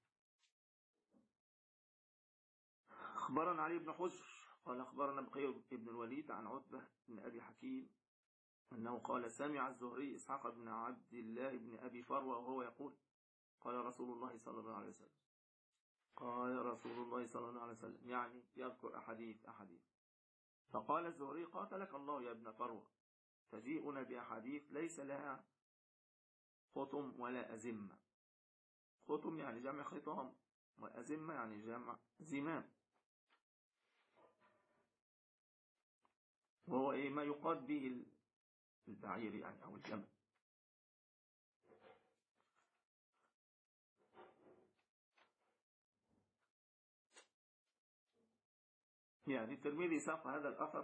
أخبرنا علي بن حجر قال أخبرنا بقية بن الوليد عن عتبة بن أبي حكيم أنه قال سمع الزهري إسحاق بن عبد الله بن أبي فروة وهو يقول: قال رسول الله صلى الله عليه وسلم قال رسول الله صلى الله عليه وسلم، يعني يذكر أحاديث أحاديث فقال الزهري: قاتلك الله يا ابن فروة، تجيئنا بأحاديث ليس لها خطم ولا أزمة. خطم يعني جمع خطام، وأزمة يعني جمع زمام، وهو إيه ما يقاد به البعير يعني أو الجمل. يعني الترمذي ساق هذا الأثر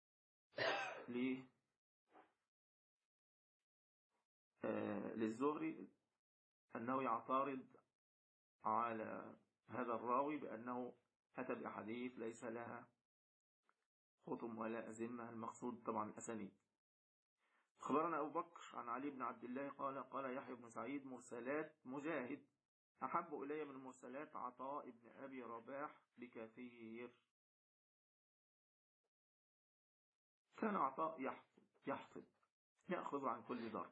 للزهري أنه يعترض على هذا الراوي بأنه أتى بأحاديث ليس لها خطم ولا أزمة، المقصود طبعا الأسانيد. أخبرنا أبو بكر عن علي بن عبد الله قال قال يحيى بن سعيد: مرسلات مجاهد أحب إلي من مرسلات عطاء بن أبي رباح بكثير. كان عطاء يحفظ يحفظ يأخذ عن كل ضرب،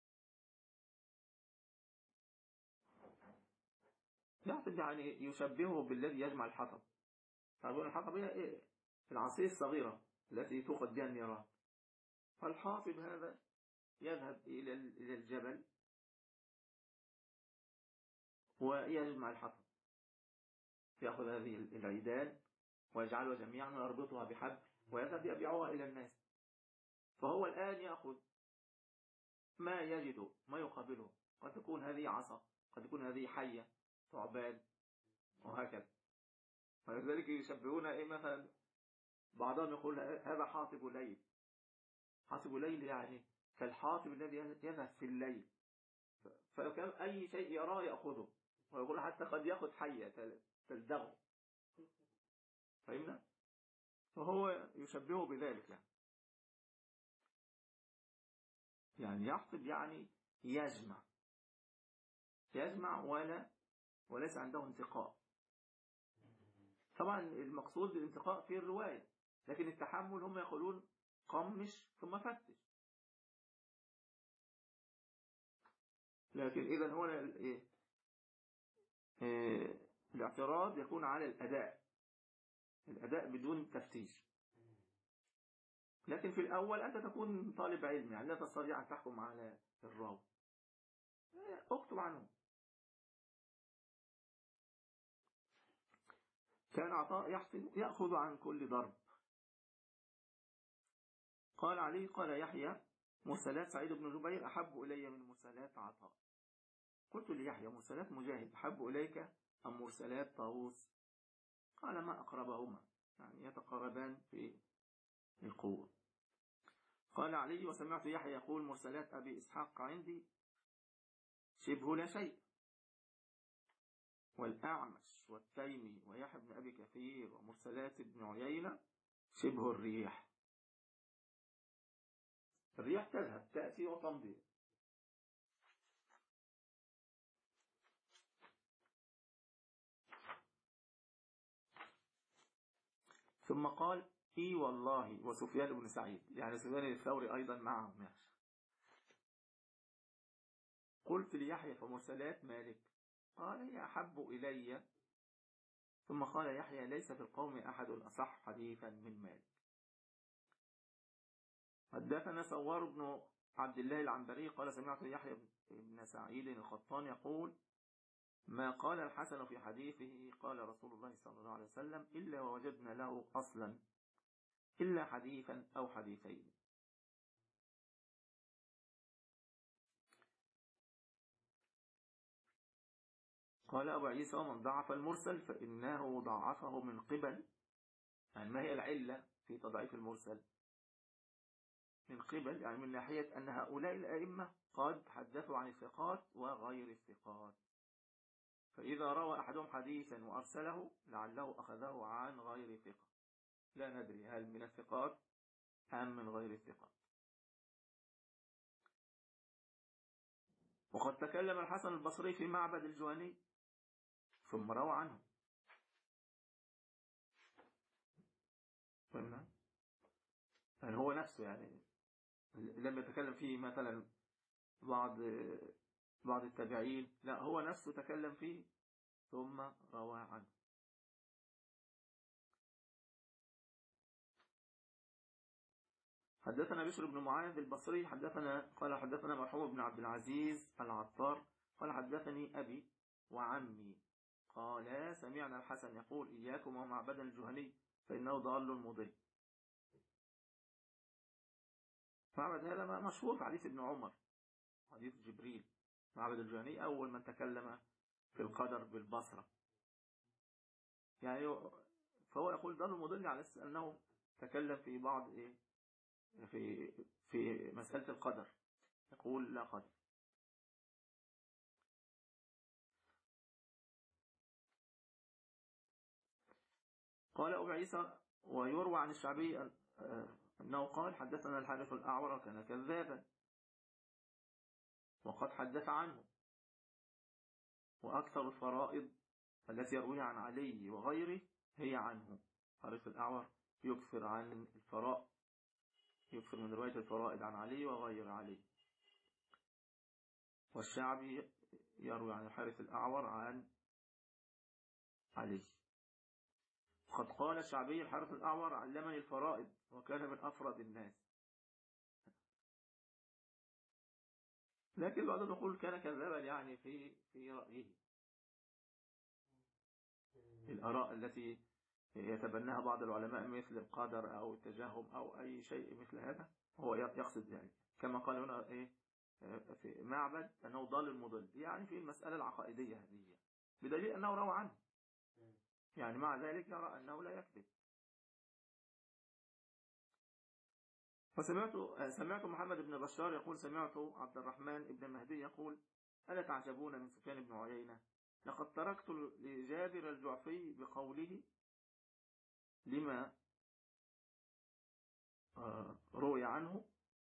يحفظ يعني يشبهه بالذي يجمع الحطب. تعرفون الحطب هي إيه؟ العصير الصغيرة التي تؤخذ بها النيران. فالحاطب هذا يذهب إلى إلى الجبل ويجمع الحطب، يأخذ هذه العيدان ويجعلها جميعا ويربطها بحبل ويذهب يبيعها إلى الناس. فهو الآن يأخذ ما يجد ما يقابله، قد تكون هذه عصا، قد تكون هذه حية ثعبان وهكذا. ولذلك يشبهون إيه مثلا بعضهم يقول هذا حاطب ليل. حاطب ليل يعني كالحاطب الذي يذهب في الليل، فكان أي شيء يراه يأخذه، ويقول حتى قد يأخذ حية تلدغه. فهمنا؟ فهو يشبهه بذلك يعني يعني يحطب يعني يجمع يجمع ولا وليس عنده انتقاء. طبعا المقصود بالانتقاء في الرواية، لكن التحمل هم يقولون قمش ثم فتش. لكن إذا هو إيه؟ إيه الاعتراض يكون على الأداء الأداء بدون تفتيش. لكن في الأول أنت تكون طالب علم، يعني لا تستطيع أن تحكم على الراوي، اكتب عنه. كان عطاء يحسن يأخذ عن كل ضرب. قال علي قال يحيى: مرسلات سعيد بن جبير أحب إلي من مرسلات عطاء. قلت ليحيى: مرسلات مجاهد أحب إليك أم مرسلات طاووس؟ قال: ما أقربهما، يعني يتقاربان في القوة. قال علي: وسمعت يحيى يقول: مرسلات أبي إسحاق عندي شبه لا شيء، والأعمش والتيمي ويحيى بن أبي كثير ومرسلات ابن عيينة شبه الريح. الريح تذهب تأتي وتمضي. ثم قال: إي والله وسفيان بن سعيد، يعني سفيان الثوري أيضا معهم يعني. قلت ليحيى: فمرسلات مالك؟ قال: هي أحب إلي ثم قال يحيى ليس في القوم أحد أصح حديثا من مالك. حدثنا سوار بن عبد الله العنبري قال سمعت يحيى بن سعيد الخطان يقول ما قال الحسن في حديثه قال رسول الله صلى الله عليه وسلم إلا ووجدنا له أصلا إلا حديثا أو حديثين. قال أبو عيسى ومن ضعف المرسل فإنه ضعفه من قبل، يعني ما هي العلة في تضعيف المرسل؟ من قبل يعني من ناحية أن هؤلاء الأئمة قد حدثوا عن الثقات وغير الثقات، فإذا روى أحدهم حديثا وأرسله لعله أخذه عن غير ثقة، لا ندري هل من الثقات أم من غير الثقات. وقد تكلم الحسن البصري في معبد الجهني ثم روى عنه. فهمنا؟ يعني هو نفسه يعني لم يتكلم فيه مثلا بعض بعض التابعين، لا هو نفسه تكلم فيه ثم روى عنه. حدثنا بشر بن معاذ البصري حدثنا قال حدثنا مرحوم بن عبد العزيز العطار قال حدثني أبي وعمي قال سمعنا الحسن يقول إياكم ومعبد الجهني فإنه ضال مضل. معبد هذا مشهور في حديث ابن عمر، حديث جبريل. معبد الجهني أول من تكلم في القدر بالبصرة، يعني فهو يقول ضال مضل على أساس أنه تكلم في بعض إيه في في مسألة القدر، يقول لا قدر. قال أبو عيسى ويروى عن الشعبي أنه قال حدثنا الحارث الأعور كان كذابا وقد حدث عنه، وأكثر الفرائض التي يرويها عن علي وغيره هي عنه. الحارث الأعور يكثر عن الفرائض، يكثر من رواية الفرائض عن علي وغير علي. والشعبي يروي عن الحارث الأعور عن علي. قد قال الشعبي الحارث الأعور علمني الفرائض وكان من أفرد الناس، لكن بعضهم يقول كان كذابا يعني في في رأيه. الآراء التي يتبناها بعض العلماء مثل القدر أو التجهم أو أي شيء مثل هذا هو يقصد ذلك، كما قال هنا إيه في معبد أنه ضال مضل، يعني في المسألة العقائدية هذه، بدليل أنه روى عنه، يعني مع ذلك يرى أنه لا يكذب. فسمعت سمعت محمد بن بشار يقول سمعت عبد الرحمن بن مهدي يقول ألا تعجبون من سفيان بن عيينة لقد تركت لجابر الجعفي بقوله لما روي عنه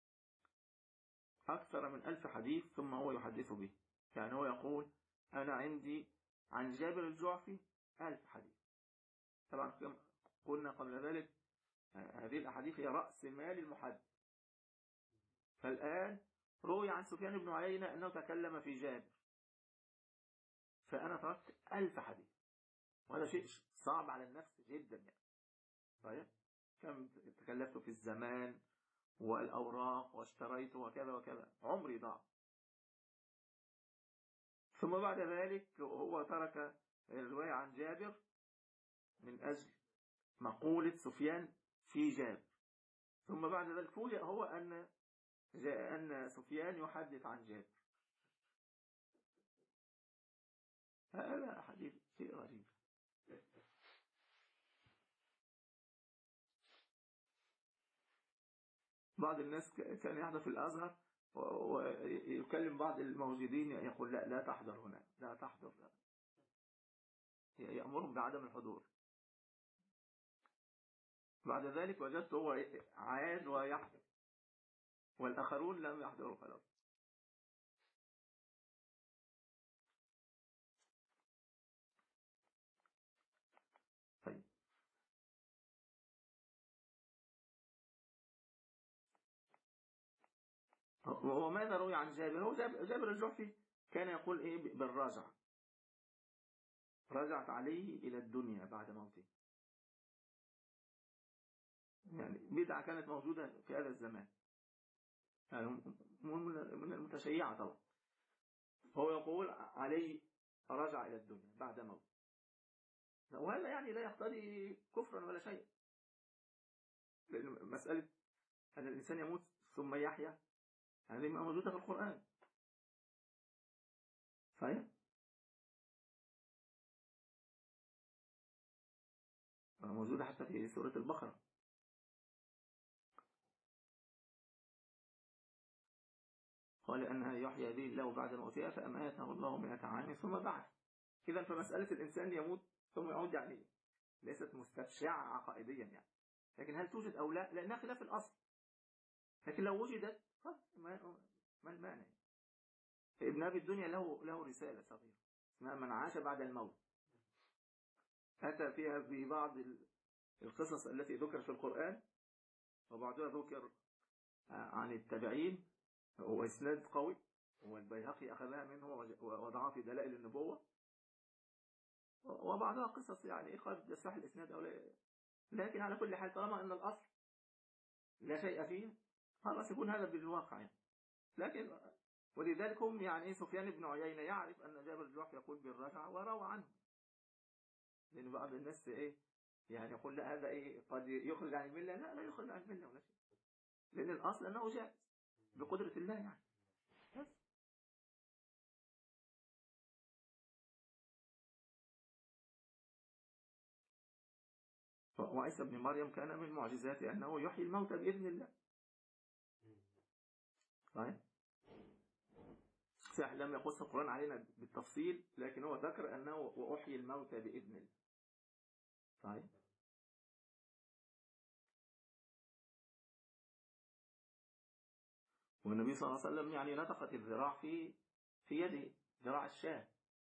أكثر من ألف حديث ثم هو يحدث به، يعني هو يقول أنا عندي عن جابر الجعفي ألف حديث. طبعا قلنا قبل ذلك هذه الأحاديث هي رأس مال المحدث، فالآن روي عن سفيان بن عيينة أنه تكلم في جابر، فأنا تركت ألف حديث، وهذا شيء صعب على النفس جدا يعني. طيب كم تكلفت في الزمان والأوراق واشتريت وكذا وكذا، عمري ضاع. ثم بعد ذلك هو ترك الرواية عن جابر من أجل مقولة سفيان في جابر، ثم بعد ذلك فوجئ هو أن أن سفيان يحدث عن جابر. هذا حديث شيء غريب. بعض الناس كان يحضر في الأزهر ويكلم بعض الموجودين يقول لا لا تحضر هنا، لا تحضر، لا. يأمرهم بعدم الحضور. بعد ذلك وجدت هو عاد ويحضر والآخرون لم يحضروا خلاص. طيب وماذا روي عن جابر؟ هو جابر الجعفي كان يقول ايه بالراجع، رجعت عليه إلى الدنيا بعد موته. يعني بدعة كانت موجودة في هذا الزمان، يعني من المتشيعة طبعا. هو يقول عليه رجع إلى الدنيا بعد موته، وهذا يعني لا يقتضي كفرا ولا شيء، لأن مسألة أن الإنسان يموت ثم يحيا هذه موجودة في القرآن. صحيح؟ موجودة حتى في سورة البقرة. قال أنها يحيى به الله بعد موتها فأماته الله مئة عام ثم بعث. إذا فمسألة الإنسان يموت ثم يعود يعني ليست مستبشعة عقائديا يعني، لكن هل توجد أو لا؟ لأنها خلاف الأصل، لكن لو وجدت ما ما المانع؟ ابن أبي الدنيا له له رسالة صغيرة اسمها من عاش بعد الموت، أتى فيها في بعض القصص التي ذكرت في القرآن، وبعضها ذكر عن التابعين وإسناد قوي، والبيهقي أخذها منه ووضعها في دلائل النبوة، وبعضها قصص يعني قد يصح الإسناد أو لا، لكن على كل حال طالما أن الأصل لا شيء فيه خلاص يكون هذا بالواقع يعني. لكن ولذلك هم يعني سفيان بن عيينة يعرف أن جابر الجوح يقول بالرجعة وروى عنه، لأن بعض الناس إيه يعني يقول لا هذا إيه قد يخرج عن الملة، لا لا يخرج عن الملة ولا شيء، لأن الأصل أنه جائز بقدرة الله يعني. بس وعيسى بن مريم كان من معجزاته أنه يحيي الموتى بإذن الله. صحيح؟ صحيح لم يقص القرآن علينا بالتفصيل، لكن هو ذكر أنه وأحيي الموتى بإذن الله. صحيح؟ والنبي صلى الله عليه وسلم يعني نطقت الذراع في في يده ذراع الشاه،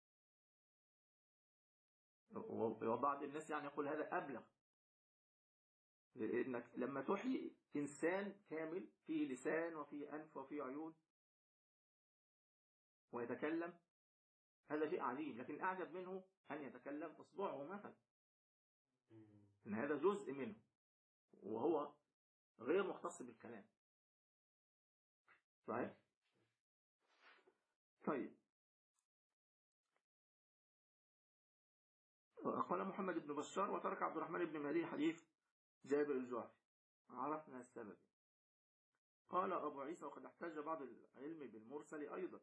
وبعض الناس يعني يقول هذا أبلغ، لأنك لما تحيي إنسان كامل فيه لسان وفيه أنف وفيه عيون ويتكلم هذا شيء عجيب، لكن أعجب منه أن يتكلم أصبعه مثلا، إن هذا جزء منه وهو غير مختص بالكلام. صحيح؟ طيب قال محمد بن بشار وترك عبد الرحمن بن مهدي حديث جابر الجعفي عرفنا السبب. قال أبو عيسى وقد احتج بعض العلم بالمرسل أيضا.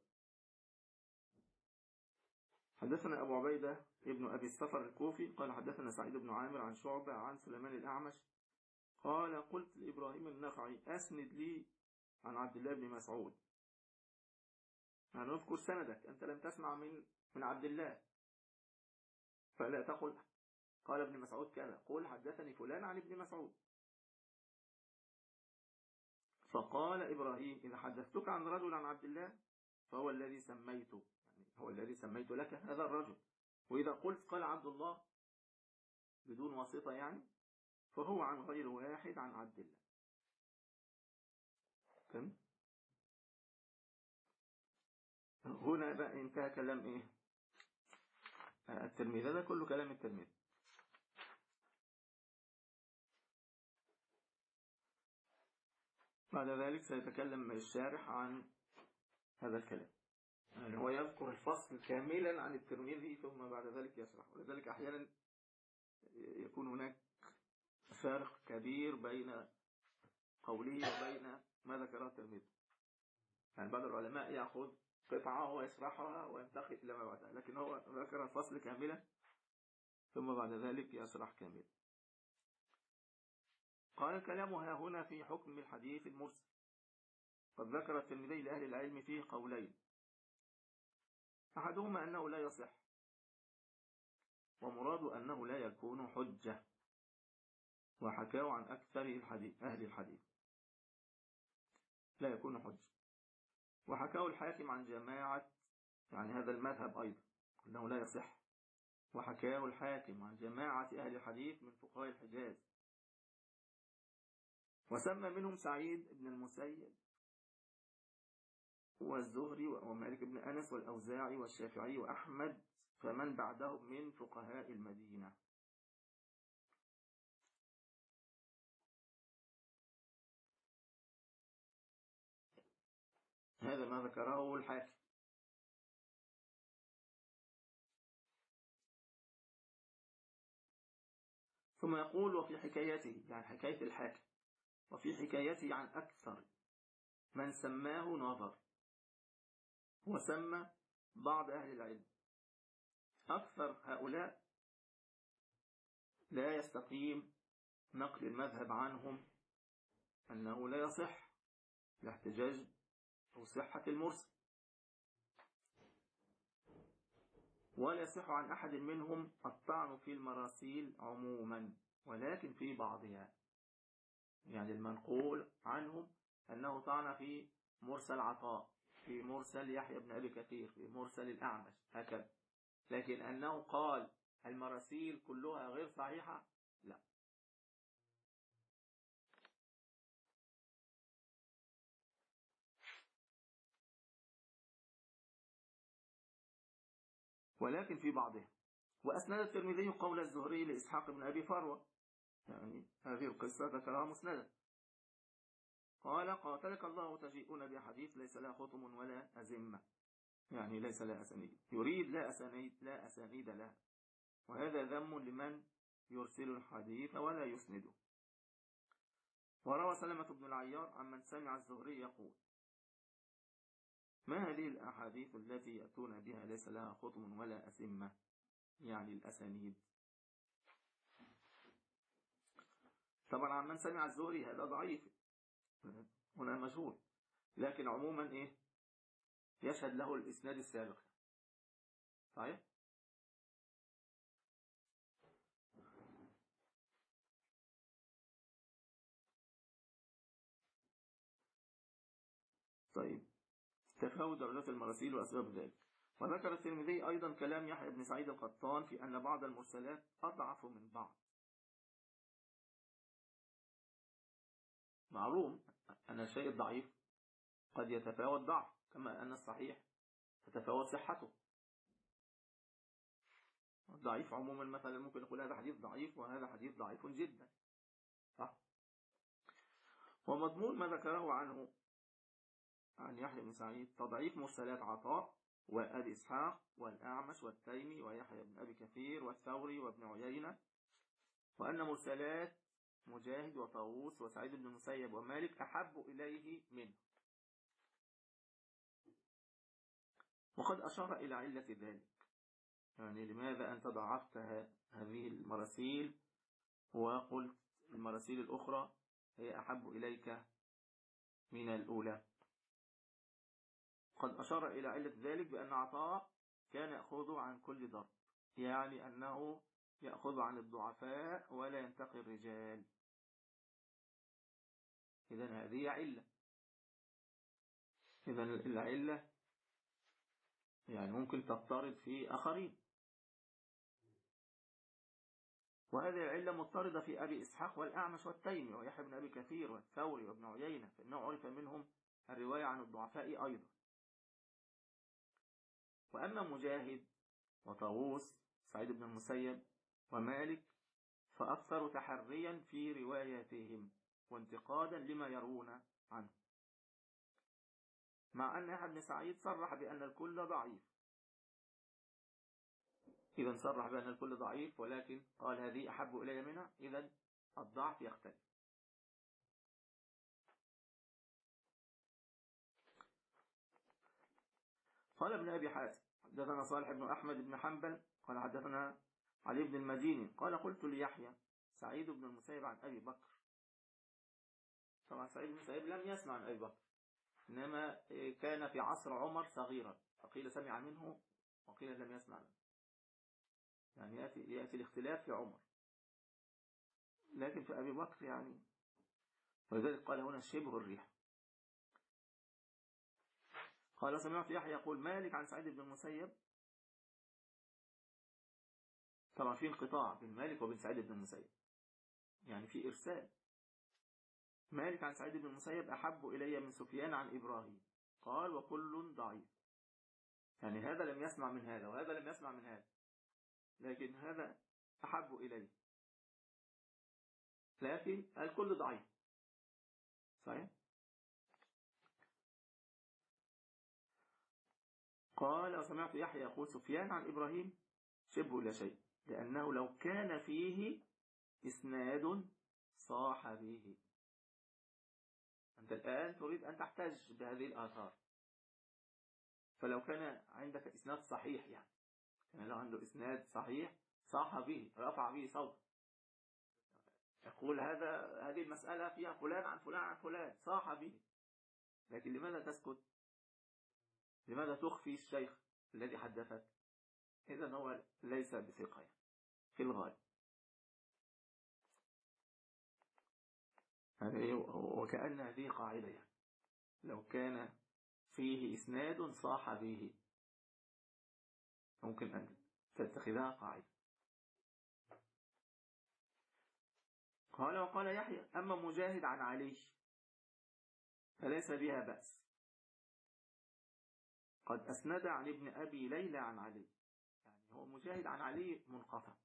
حدثنا أبو عبيدة ابن أبي السفر الكوفي قال حدثنا سعيد بن عامر عن شعبة عن سليمان الأعمش قال قلت لإبراهيم النخعي أسند لي عن عبد الله بن مسعود، يعني نذكر سندك، أنت لم تسمع من من عبد الله فلا تقل قال ابن مسعود كذا، قل حدثني فلان عن ابن مسعود. فقال إبراهيم إذا حدثتك عن رجل عن عبد الله فهو الذي سميته، يعني هو الذي سميت لك هذا الرجل، وإذا قلت قال عبد الله بدون واسطة يعني فهو عن غير واحد عن عبد الله. فهم؟ هنا بقى انتهى كلام إيه الترمذي، هذا كله كلام الترمذي. بعد ذلك سيتكلم الشارح عن هذا الكلام، يعني هو يذكر الفصل كاملا عن الترمذي ثم بعد ذلك يشرح، ولذلك أحيانا يكون هناك فارق كبير بين قوله وبين ما ذكره الترمذي، يعني بعض العلماء يأخذ قطعة ويشرحها وينتقل إلى ما بعدها، لكن هو ذكر الفصل كاملا ثم بعد ذلك يشرح كاملا. قال الكلام ها هنا في حكم الحديث المرسل، قد ذكر الترمذي لأهل العلم فيه قولين، أحدهما أنه لا يصح، ومراد أنه لا يكون حجة، وحكاه عن أكثر الحديث أهل الحديث لا يكون حجة، وحكاه الحاكم عن جماعة يعني هذا المذهب أيضا أنه لا يصح، وحكاه الحاكم عن جماعة أهل الحديث من فقهاء الحجاز، وسمى منهم سعيد بن المسيب والزهري ومالك بن أنس والأوزاعي والشافعي وأحمد فمن بعدهم من فقهاء المدينة. هذا ما ذكره الحاكم. ثم يقول وفي حكايته، يعني حكاية الحاكم، وفي حكايته عن أكثر من سماه نظر، وسمى بعض أهل العلم. أكثر هؤلاء لا يستقيم نقل المذهب عنهم أنه لا يصح الاحتجاج أو صحة المرسل، ولا يصح عن أحد منهم الطعن في المراسيل عموما، ولكن في بعضها. يعني المنقول عنهم أنه طعن في مرسل عطاء، في مرسل يحيى بن أبي كثير، في مرسل الأعمش، هكذا. لكن أنه قال المراسيل كلها غير صحيحة، لا. ولكن في بعضها. وأسند الترمذي قول الزهري لإسحاق بن أبي فروة، يعني هذه القصة ذكرها مسندا، قال قاتلك الله تجيئون بحديث ليس لها خطم ولا أزمة، يعني ليس لها أسانيد، يريد لا أسانيد, لا أسانيد لها، وهذا ذم لمن يرسل الحديث ولا يسنده. وروى سلمة بن العيار عمن سمع الزهري يقول ما هذه الأحاديث التي يأتون بها ليس لها خطم ولا أسمة، يعني الأسانيد. طبعا عمن سمع الزهري هذا ضعيف هنا مشهور، لكن عموما إيه يشهد له الإسناد السابق. صحيح. طيب، تفاوت درجات المراسيل وأسباب ذلك. وذكر الترمذي أيضا كلام يحيى بن سعيد القطان في أن بعض المرسلات أضعف من بعض. معلوم أن الشيء الضعيف قد يتفاوت ضعف، كما أن الصحيح تتفاوت صحته. الضعيف عموما مثلا ممكن يقول هذا حديث ضعيف وهذا حديث ضعيف جدا، صح؟ ومضمون ما ذكره عنه عن يحيى بن سعيد تضعيف مرسلات عطاء وأبي إسحاق والأعمش والتيمي ويحيى بن أبي كثير والثوري وابن عيينة، وأن مرسلات مجاهد وطاووس وسعيد بن المسيب ومالك أحب إليه منه. وقد أشار إلى علة ذلك، يعني لماذا أنت ضعفت هذه المراسيل وقلت المراسيل الأخرى هي أحب إليك من الأولى. قد أشار إلى علة ذلك بأن عطاء كان يأخذ عن كل ضرب، يعني أنه يأخذ عن الضعفاء ولا ينتقي الرجال. إذن هذه علة. إذن العلة يعني ممكن تضطرد في آخرين، وهذه العلة مضطردة في أبي إسحاق والأعمش والتيمي ويحيى بن أبي كثير والثوري وابن عيينة، فإنه عرف منهم الرواية عن الضعفاء أيضا. وأما مجاهد وطاووس سعيد بن المسيب ومالك فأكثر تحريا في رواياتهم وانتقادا لما يروون عنه، مع أن يحيى بن سعيد صرح بأن الكل ضعيف. إذا صرح بأن الكل ضعيف ولكن قال هذه أحب إلي منها، إذا الضعف يختلف. قال ابن أبي حاتم حدثنا صالح بن أحمد بن حنبل قال حدثنا علي بن المديني قال قلت ليحيى سعيد بن المسيب عن أبي بكر. طبعا سعيد بن المسيب لم يسمع عن أبي بكر، إنما كان في عصر عمر صغيرا، فقيل سمع منه وقيل لم يسمع منه، يعني يأتي, يأتي الاختلاف في عمر، لكن في أبي بكر يعني، ولذلك قال هنا شبه الريح. قال سمعت يحيى يقول مالك عن سعيد بن المسيب. طبعا في انقطاع بين مالك وبين سعيد بن المسيب، يعني في إرسال. مالك عن سعيد بن المسيب أحب إلي من سفيان عن إبراهيم، قال وكل ضعيف، يعني هذا لم يسمع من هذا وهذا لم يسمع من هذا، لكن هذا أحب إليه، لكن الكل ضعيف. صحيح. قال وسمعت يحيى يقول سفيان عن إبراهيم شبه لا شيء، لأنه لو كان فيه إسناد صاح به. أنت الآن تريد أن تحتج بهذه الآثار، فلو كان عندك إسناد صحيح، يعني كان لو عنده إسناد صحيح صاح به، رفع به صوت، يقول هذا هذه المسألة فيها فلان عن فلان عن فلان، صاح به. لكن لماذا تسكت؟ لماذا تخفي الشيخ الذي حدثك؟ إذن هو ليس بثقة يعني في الغالب. وكأن هذه قاعدة، يعني لو كان فيه إسناد صاح به ممكن أن تتخذها قاعدة. قال وقال يحيى أما مجاهد عن علي فليس بها بأس، قد أسند عن ابن أبي ليلى عن علي. يعني هو مجاهد عن علي منقطع،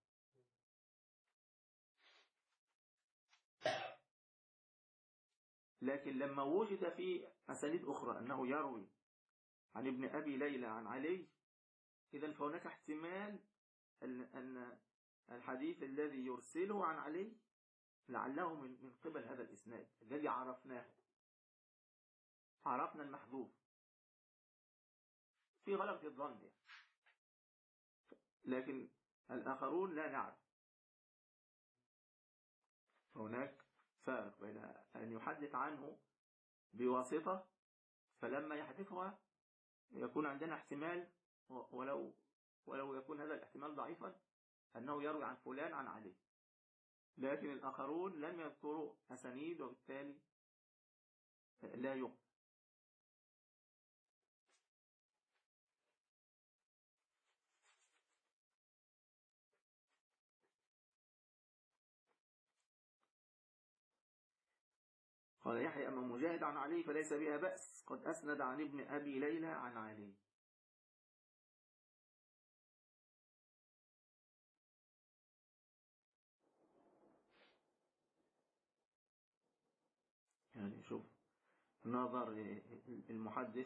لكن لما وجد في أسانيد أخرى أنه يروي عن ابن أبي ليلى عن علي، إذن فهناك احتمال أن الحديث الذي يرسله عن علي لعله من من قبل هذا الإسناد الذي عرفناه، عرفنا المحذوف في غلبة الظن يعني. لكن الآخرون لا نعرف. هناك فارق بين أن يحدث عنه بواسطة، فلما يحدثها يكون عندنا احتمال، ولو ولو يكون هذا الاحتمال ضعيفا، أنه يروي عن فلان عن علي. لكن الآخرون لم يذكروا أسانيد، وبالتالي لا يقبل. قال يحيى أما مجاهد عن علي فليس بها بأس، قد أسند عن ابن أبي ليلى عن علي. يعني شوف نظر المحدث،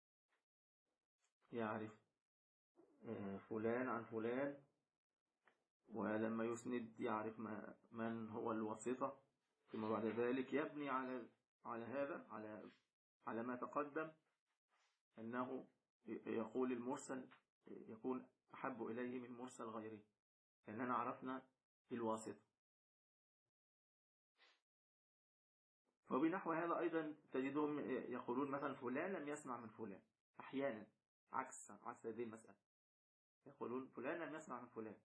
يعرف فلان عن فلان، ولما يسند يعرف من هو الواسطة، ثم بعد ذلك يبني على على هذا على على ما تقدم، أنه يقول المرسل يكون أحب إليه من مرسل غيره، لأننا عرفنا الواسطة. وبنحو هذا أيضا تجدهم يقولون مثلا فلان لم يسمع من فلان، أحيانا عكس عكس هذه المسألة، يقولون فلان لم يسمع من فلان،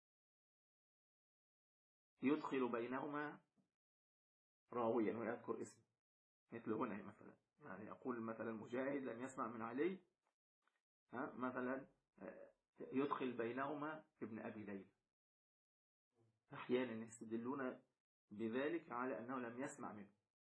يدخل بينهما راويا ويذكر اسمه، مثل هنا مثلا، يعني يقول مثلا مجاهد لم يسمع من علي، ها مثلا يدخل بينهما ابن أبي ليلى. أحيانا يستدلون بذلك على أنه لم يسمع منه،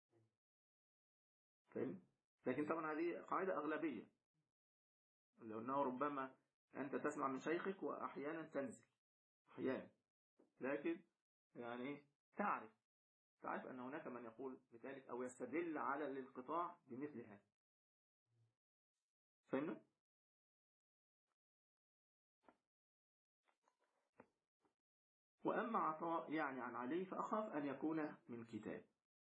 فهم؟ لكن طبعا هذه قاعدة أغلبية، لأنه ربما أنت تسمع من شيخك وأحيانا تنزل أحيانا، لكن يعني تعرف تعرف أن هناك من يقول بذلك أو يستدل على الانقطاع بمثل هذا. فهمنا؟ وأما عطاء يعني عن علي فأخاف أن يكون من كتاب.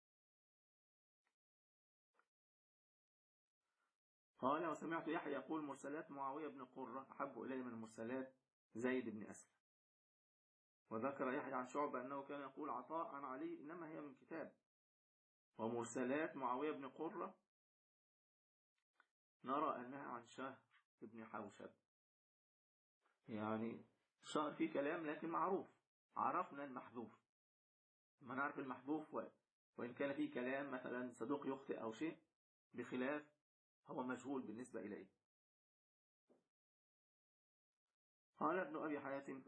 قال وسمعت يحيى يقول مرسلات معاوية بن قرة أحب إلي من مرسلات زيد بن أسلم. وذكر يحيى عن شعبة أنه كان يقول عطاء عن علي إنما هي من كتاب، ومرسلات معاوية بن قرة نرى أنها عن شهر بن حوشب. يعني شهر فيه كلام لكن معروف، عرفنا المحذوف، ما نعرف المحذوف وإن كان فيه كلام مثلا صدوق يخطئ أو شيء، بخلاف هو مجهول بالنسبة إليه. قال ابن أبي حاتم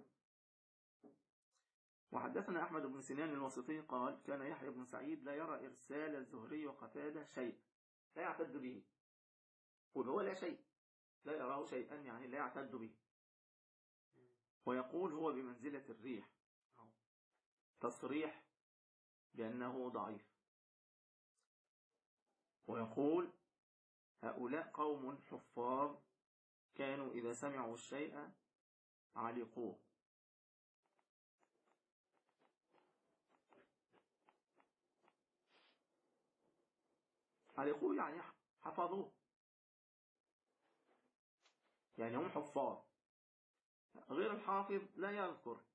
وحدثنا أحمد بن سنان الواسطي قال كان يحيى بن سعيد لا يرى إرسال الزهري وقتادة شيء لا يعتد به، قل هو لا شيء لا يراه شيئا، يعني لا يعتد به. ويقول هو بمنزلة الريح، تصريح بأنه ضعيف. ويقول هؤلاء قوم حفاظ كانوا إذا سمعوا الشيء علقوه. علقوه يعني حفظوه، يعني هم حفاظ. غير الحافظ لا يذكر،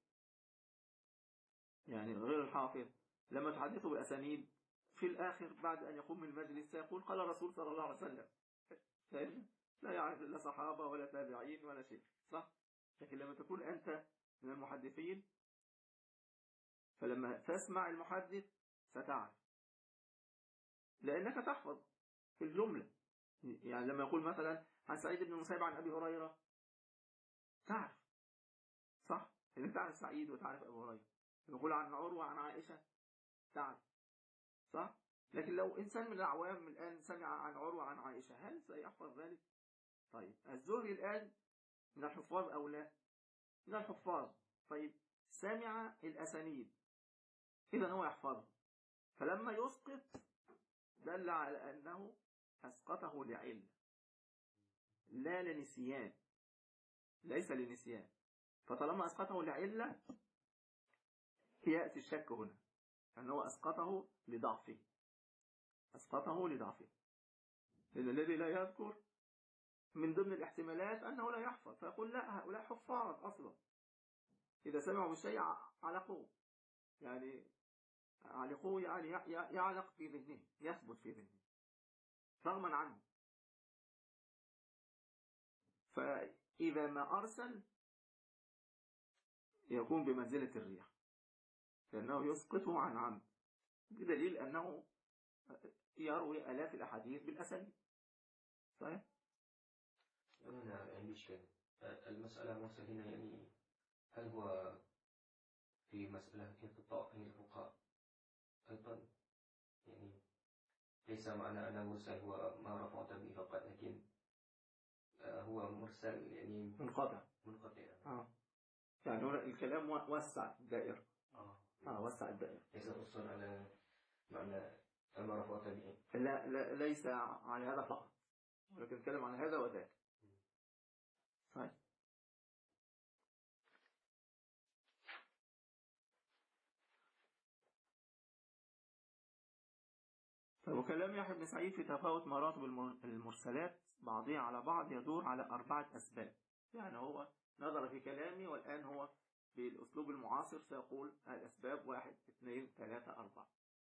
يعني غير الحافظ لما تحدثه بأسانيد في الآخر بعد أن يقوم من المجلس سيقول قال الرسول صلى الله عليه وسلم، لا يعرف لا صحابة ولا تابعين ولا شيء، صح؟ لكن لما تكون أنت من المحدثين فلما تسمع المحدث ستعرف، لأنك تحفظ في الجملة. يعني لما يقول مثلا عن سعيد بن المسيب عن أبي هريرة تعرف، صح؟ إنك تعرف سعيد وتعرف أبي هريرة. لما يقول عن عروة عن عائشة تعرف، صح؟ لكن لو إنسان من الأعوام الآن سمع عن عروة عن عائشة هل سيحفظ ذلك؟ طيب الزهري الآن من الحفاظ أو لا؟ من الحفاظ. طيب سمع الأسانيد إذا هو يحفظه، فلما يسقط دل على أنه أسقطه لعلة لا لنسيان، ليس لنسيان. فطالما أسقطه لعلة يأتي الشك هنا أنه أسقطه لضعفه، أسقطه لضعفه، لأن الذي لا يذكر من ضمن الاحتمالات أنه لا يحفظ، فيقول لا هؤلاء حفاظ أصلا، إذا سمعوا بالشيء علقوه، يعني علقوه يعني يعلق في ذهنه، يثبت في ذهنه رغما عنه. فإذا ما أرسل يكون بمنزلة الريح، لأنه يسقطه عن عمد، بدليل أنه يروي آلاف الأحاديث بالأسانيد. صحيح؟ هنا عندي إشكال. المسألة موسى هنا يعني هل هو في مسألة انقطاع عند الفقهاء أيضا؟ يعني ليس معنى أن مرسل هو ما رفعت به فقط، لكن هو مرسل يعني منقطع منقطع. آه. يعني هنا الكلام وسع الدائرة. آه. آه وسع الدائرة، ليس خصوصا على معنى ما رفعت به. لا, لا ليس على هذا فقط، ولكن نتكلم عن هذا وذاك. صحيح. وكلام يحيى بن سعيد في تفاوت مراتب المرسلات بعضها على بعض يدور على أربعة أسباب. يعني هو نظر في كلامي والآن هو بالأسلوب المعاصر سيقول الأسباب واحد اثنين ثلاثة أربعة.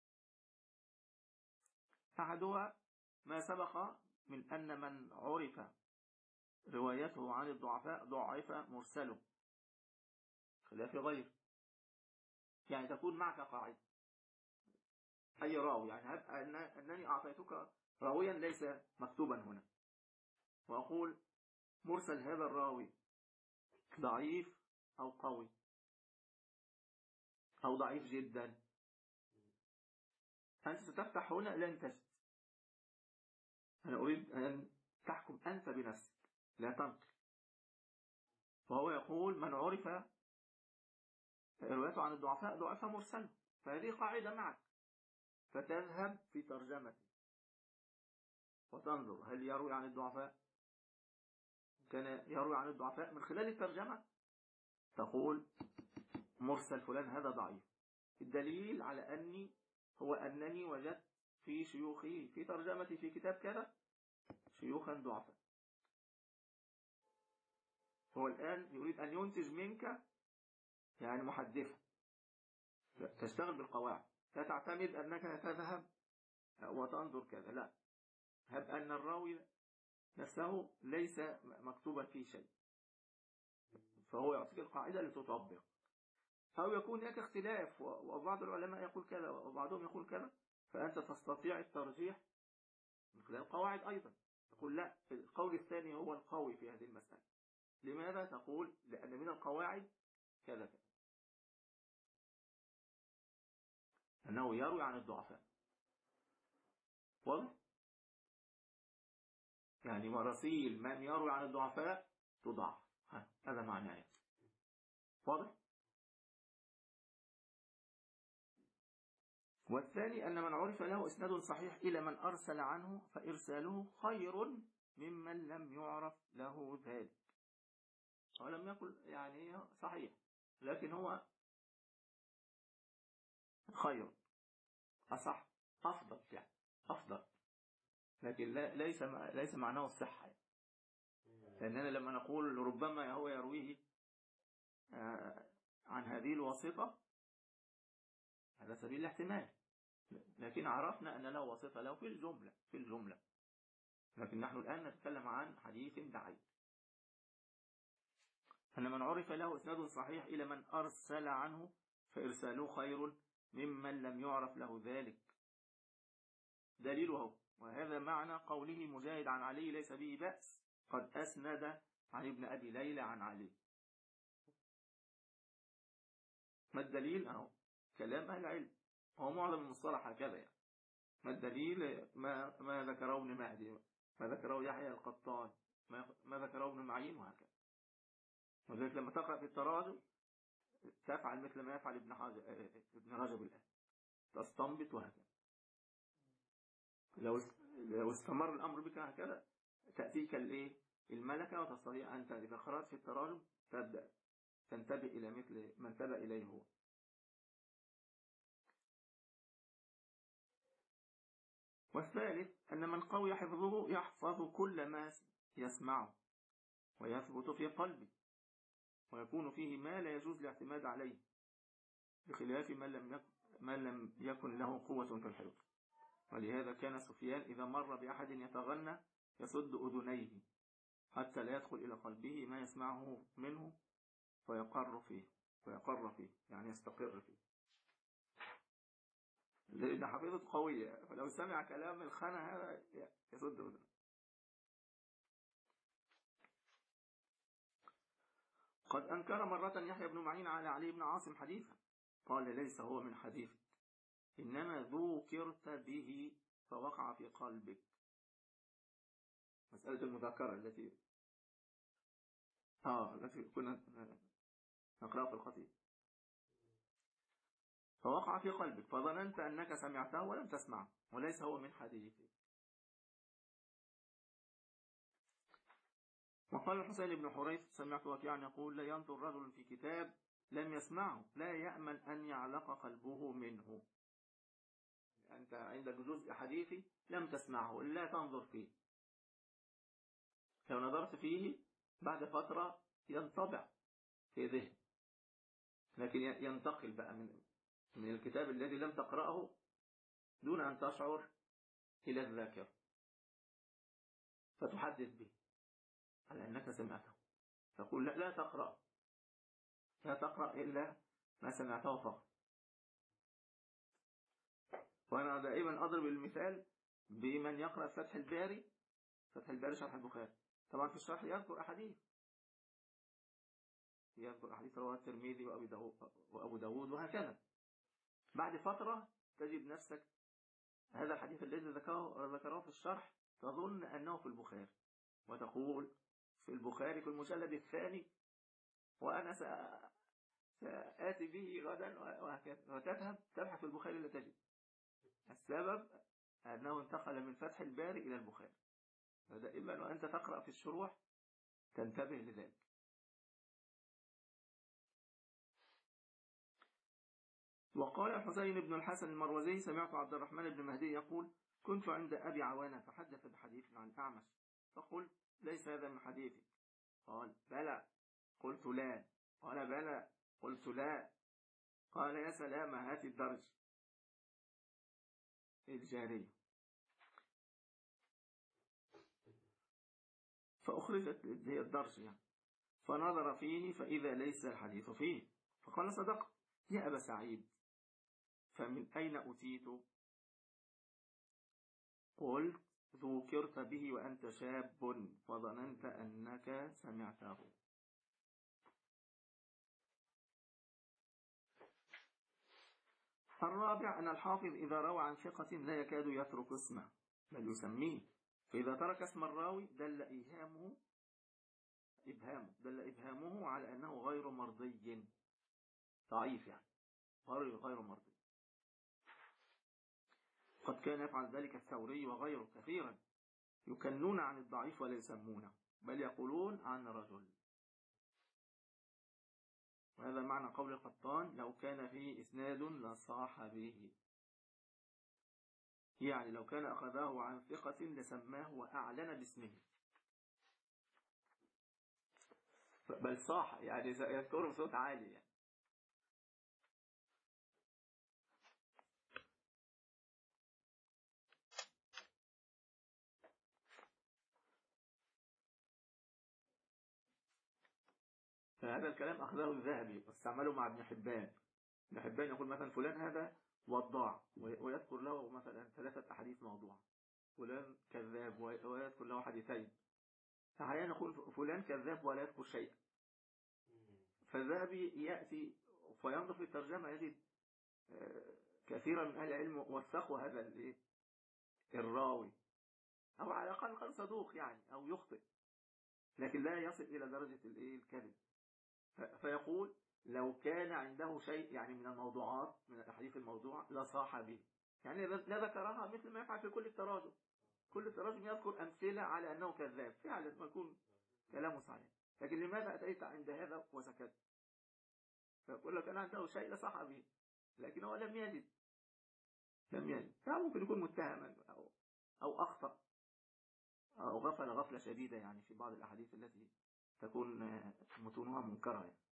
أحدها ما سبق من أن من عرف روايته عن الضعفاء ضعف مرسله خلاف غير. يعني تكون معك قاعدة أي راوي، يعني أنني أعطيتك راويا ليس مكتوبا هنا، وأقول مرسل هذا الراوي ضعيف أو قوي أو ضعيف جدا، أنت ستفتح هنا لن تجد. أنا أريد أن تحكم أنت بنفسك لا تنقل. فهو يقول من عرف روايته عن الضعفاء ضعف مرسله، فهذه قاعدة معك، فتذهب في ترجمته وتنظر هل يروي عن الضعفاء، كان يروي عن الضعفاء من خلال الترجمة تقول مرسل فلان هذا ضعيف. الدليل على أني هو أنني وجدت في شيوخي في ترجمتي في كتاب كذا شيوخا ضعفا. هو الآن يريد أن ينتج منك يعني محدثا تشتغل بالقواعد، لا تعتمد أنك تذهب وتنظر كذا، لا، هب أن الراوي نفسه ليس مكتوبا فيه شيء، فهو يعطيك القاعدة لتطبق. أو يكون هناك اختلاف وبعض العلماء يقول كذا وبعضهم يقول كذا، فأنت تستطيع الترجيح من خلال القواعد أيضا، تقول لا القول الثاني هو القوي في هذه المسألة. لماذا؟ تقول لأن من القواعد كذا كذا أنه يروي عن الضعفاء، واضح؟ يعني مراسيل من يروي عن الضعفاء تضعف، هذا معناه. واضح؟ والثاني أن من عرف له إسناد صحيح إلى من أرسل عنه فإرساله خير ممن لم يعرف له ذلك. ولم يكن يعني صحيح، لكن هو خير، أصح، أفضل، يعني أفضل، لكن لا ليس ليس معناه الصحة يعني. لأننا لما نقول ربما هو يرويه عن هذه الواسطة هذا سبيل الاحتمال، لكن عرفنا أن له واسطة له في الجملة في الجملة لكن نحن الآن نتكلم عن حديث بعيد. أن من عرف له إسناد صحيح إلى من أرسل عنه فإرساله خير ممن لم يعرف له ذلك. دليله، وهذا معنى قوله مجاهد عن علي ليس به بأس قد أسند عن ابن أبي ليلى عن علي. ما الدليل؟ أهو كلام أهل العلم، هو معظم المصطلح هكذا يعني. ما الدليل؟ ما, ما ذكره ابن مهدي، ما ذكره يحيى القطان، ما, ما ذكره ابن معين، وهكذا. وذلك لما تقرأ في التراجم تفعل مثل ما يفعل ابن حجر ابن رجب الآن، تستنبط وهكذا. لو لو استمر الأمر بك هكذا تأتيك الايه الملكة، وتستطيع أنت إذا قرأت في التراجم تبدأ تنتبه إلى مثل ما انتبه إليه هو. والثالث أن من قوي حفظه يحفظ كل ما يسمعه ويثبت في قلبه، ويكون فيه ما لا يجوز الاعتماد عليه، بخلاف من لم يكن, من لم يكن له قوة في الحفظ. ولهذا كان سفيان إذا مر بأحد يتغنى يسد أذنيه حتى لا يدخل إلى قلبه ما يسمعه منه فيقر فيه فيقر فيه يعني يستقر فيه، لأن حفظته قوية، فلو سمع كلام الخانة هذا يسد أذنه. قد أنكر مرة يحيى بن معين على علي بن عاصم حديثا، قال ليس هو من حديثك، إنما ذكرت به فوقع في قلبك. مسألة المذاكرة التي آه التي كنا نقرأها في الخطيب. فوقع في قلبك فظننت أنك سمعته ولم تسمعه وليس هو من حديثك. وقال الحسين بن حريث سمعت وكيعا يقول لا ينظر رجل في كتاب لم يسمعه لا يأمن أن يعلق قلبه منه. أنت عندك جزء حديثي لم تسمعه لا تنظر فيه، لو نظرت فيه بعد فترة ينطبع في ذهن، لكن ينتقل بقى من من الكتاب الذي لم تقرأه دون أن تشعر إلى الذاكرة فتحدث به على أنك سمعته، تقول لا, لا تقرأ لا تقرأ إلا ما سمعته فقط. وأنا دائما أضرب المثال بمن يقرأ فتح الباري فتح الباري شرح البخاري، طبعا في الشرح يذكر أحاديث يذكر أحاديث رواه الترمذي وأبو داود, وأبو داود وهكذا. بعد فترة تجد نفسك هذا الحديث الذي ذكره ذكره في الشرح تظن أنه في البخاري، وتقول في البخاري في المجلد الثاني وأنا سآتي به غدا وهكذا، وتذهب تبحث في البخاري لا تجد. السبب أنه انتقل من فتح الباري إلى البخاري. فدائما وأنت تقرأ في الشروح تنتبه لذلك. وقال الحسين بن الحسن المروزي سمعت عبد الرحمن بن مهدي يقول كنت عند أبي عوانة فحدث بحديث عن أعمش فقلت ليس هذا من حديثك، قال بلى، قلت لا، قال بلى، قلت لا، قال يا سلام هات الدرج الجارية، فأخرجت هي الدرج يعني، فنظر فيه فإذا ليس الحديث فيه، فقال صدقت يا أبا سعيد فمن أين أتيت؟ قلت ذكرت به وأنت شاب فظننت أنك سمعته. الرابع أن الحافظ إذا روى عن ثقة لا يكاد يترك اسمه بل يسميه، فإذا ترك اسم الراوي دل إيهامه إبهامه دل إبهامه على أنه غير مرضي، ضعيف يعني، غير غير مرضي. قد كان يفعل ذلك الثوري وغيره كثيرا، يكنون عن الضعيف ولا يسمونه، بل يقولون عن رجل. وهذا معنى قول القطان: لو كان فيه إسناد لصاح به، يعني لو كان أخذه عن ثقة لسماه وأعلن باسمه، بل صاح يعني يذكره بصوت عالي يعني. فهذا الكلام أخذه الذهبي واستعمله مع ابن حبان. ابن حبان يقول مثلا فلان هذا وضاع، ويذكر له مثلا ثلاثة أحاديث موضوعة، فلان كذاب ويذكر له حديثين، فأحيانا يقول فلان كذاب ولا يذكر شيئا. فالذهبي يأتي فينظر في الترجمة يجد كثيرا من أهل العلم وثقوا هذا الراوي، أو على الأقل قال صدوق يعني، أو يخطئ، لكن لا يصل إلى درجة الكذب. فيقول لو كان عنده شيء يعني من الموضوعات، من الأحاديث الموضوعة، لصاح به، يعني لا ذكرها مثل ما يفعل في كل التراجم. كل التراجم يذكر أمثلة على أنه كذاب فعلا ما يكون كلامه صحيح، لكن لماذا أتيت عند هذا وسكت؟ فيقول لك أنا عنده شيء لصاح به، لكن هو لم يجد لم يجد فممكن يكون متهما أو, أو أخطأ أو غفل غفلة شديدة يعني في بعض الأحاديث التي تكون متونها منكرة يعني.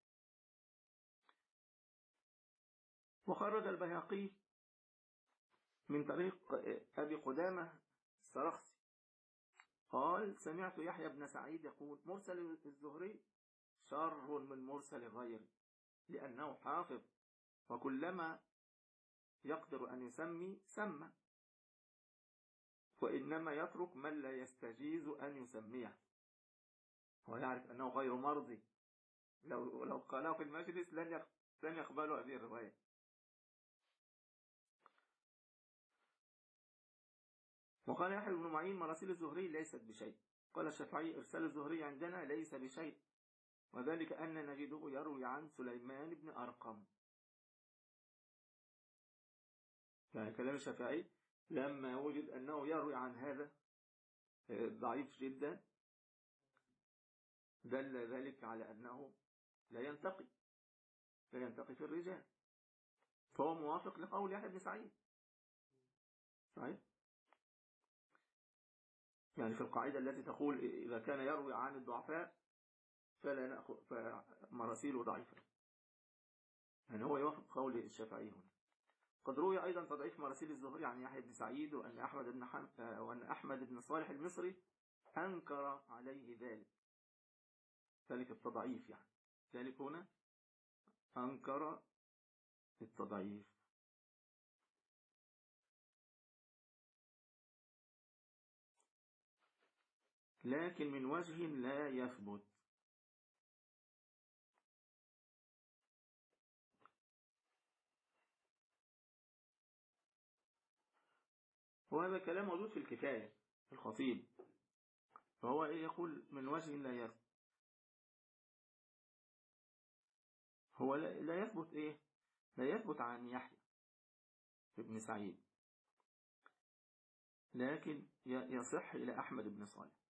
وخرج البيهقي من طريق أبي قدامة السرخسي قال: سمعت يحيى بن سعيد يقول: مرسل الزهري شر من مرسل غيره، لأنه حافظ، وكلما يقدر أن يسمي سمى، وإنما يترك من لا يستجيز أن يسميه، ويعرف أنه غير مرضي، لو لو قاله في المجلس لن لن يقبلوا هذه الرواية. وقال يحيى بن معين: مراسيل الزهري ليست بشيء. قال الشافعي: إرسال الزهري عندنا ليس بشيء، وذلك أن نجده يروي عن سليمان بن أرقم. يعني كلام الشافعي لما وجد أنه يروي عن هذا ضعيف جدا دل ذلك على أنه لا ينتقي لا ينتقي في الرجال، فهو موافق لقول يحيى بن سعيد. صحيح؟ يعني في القاعدة التي تقول إذا كان يروي عن الضعفاء فلا نأخذ فمراسيله ضعيفة، يعني هو يوافق قول الشافعي هنا. قد روي أيضا تضعيف مراسيل الزهري عن يحيى بن سعيد، وأن أحمد بن حم... وأن أحمد بن صالح المصري أنكر عليه ذلك ذلك التضعيف، يعني ذلك هنا أنكر التضعيف. لكن من وجه لا يثبت. وهذا كلام موجود في الكفاية في الخطيب، فهو إيه يقول من وجه لا يثبت. هو لا يثبت إيه لا يثبت عن يحيى بن سعيد، لكن يصح إلى أحمد بن صالح.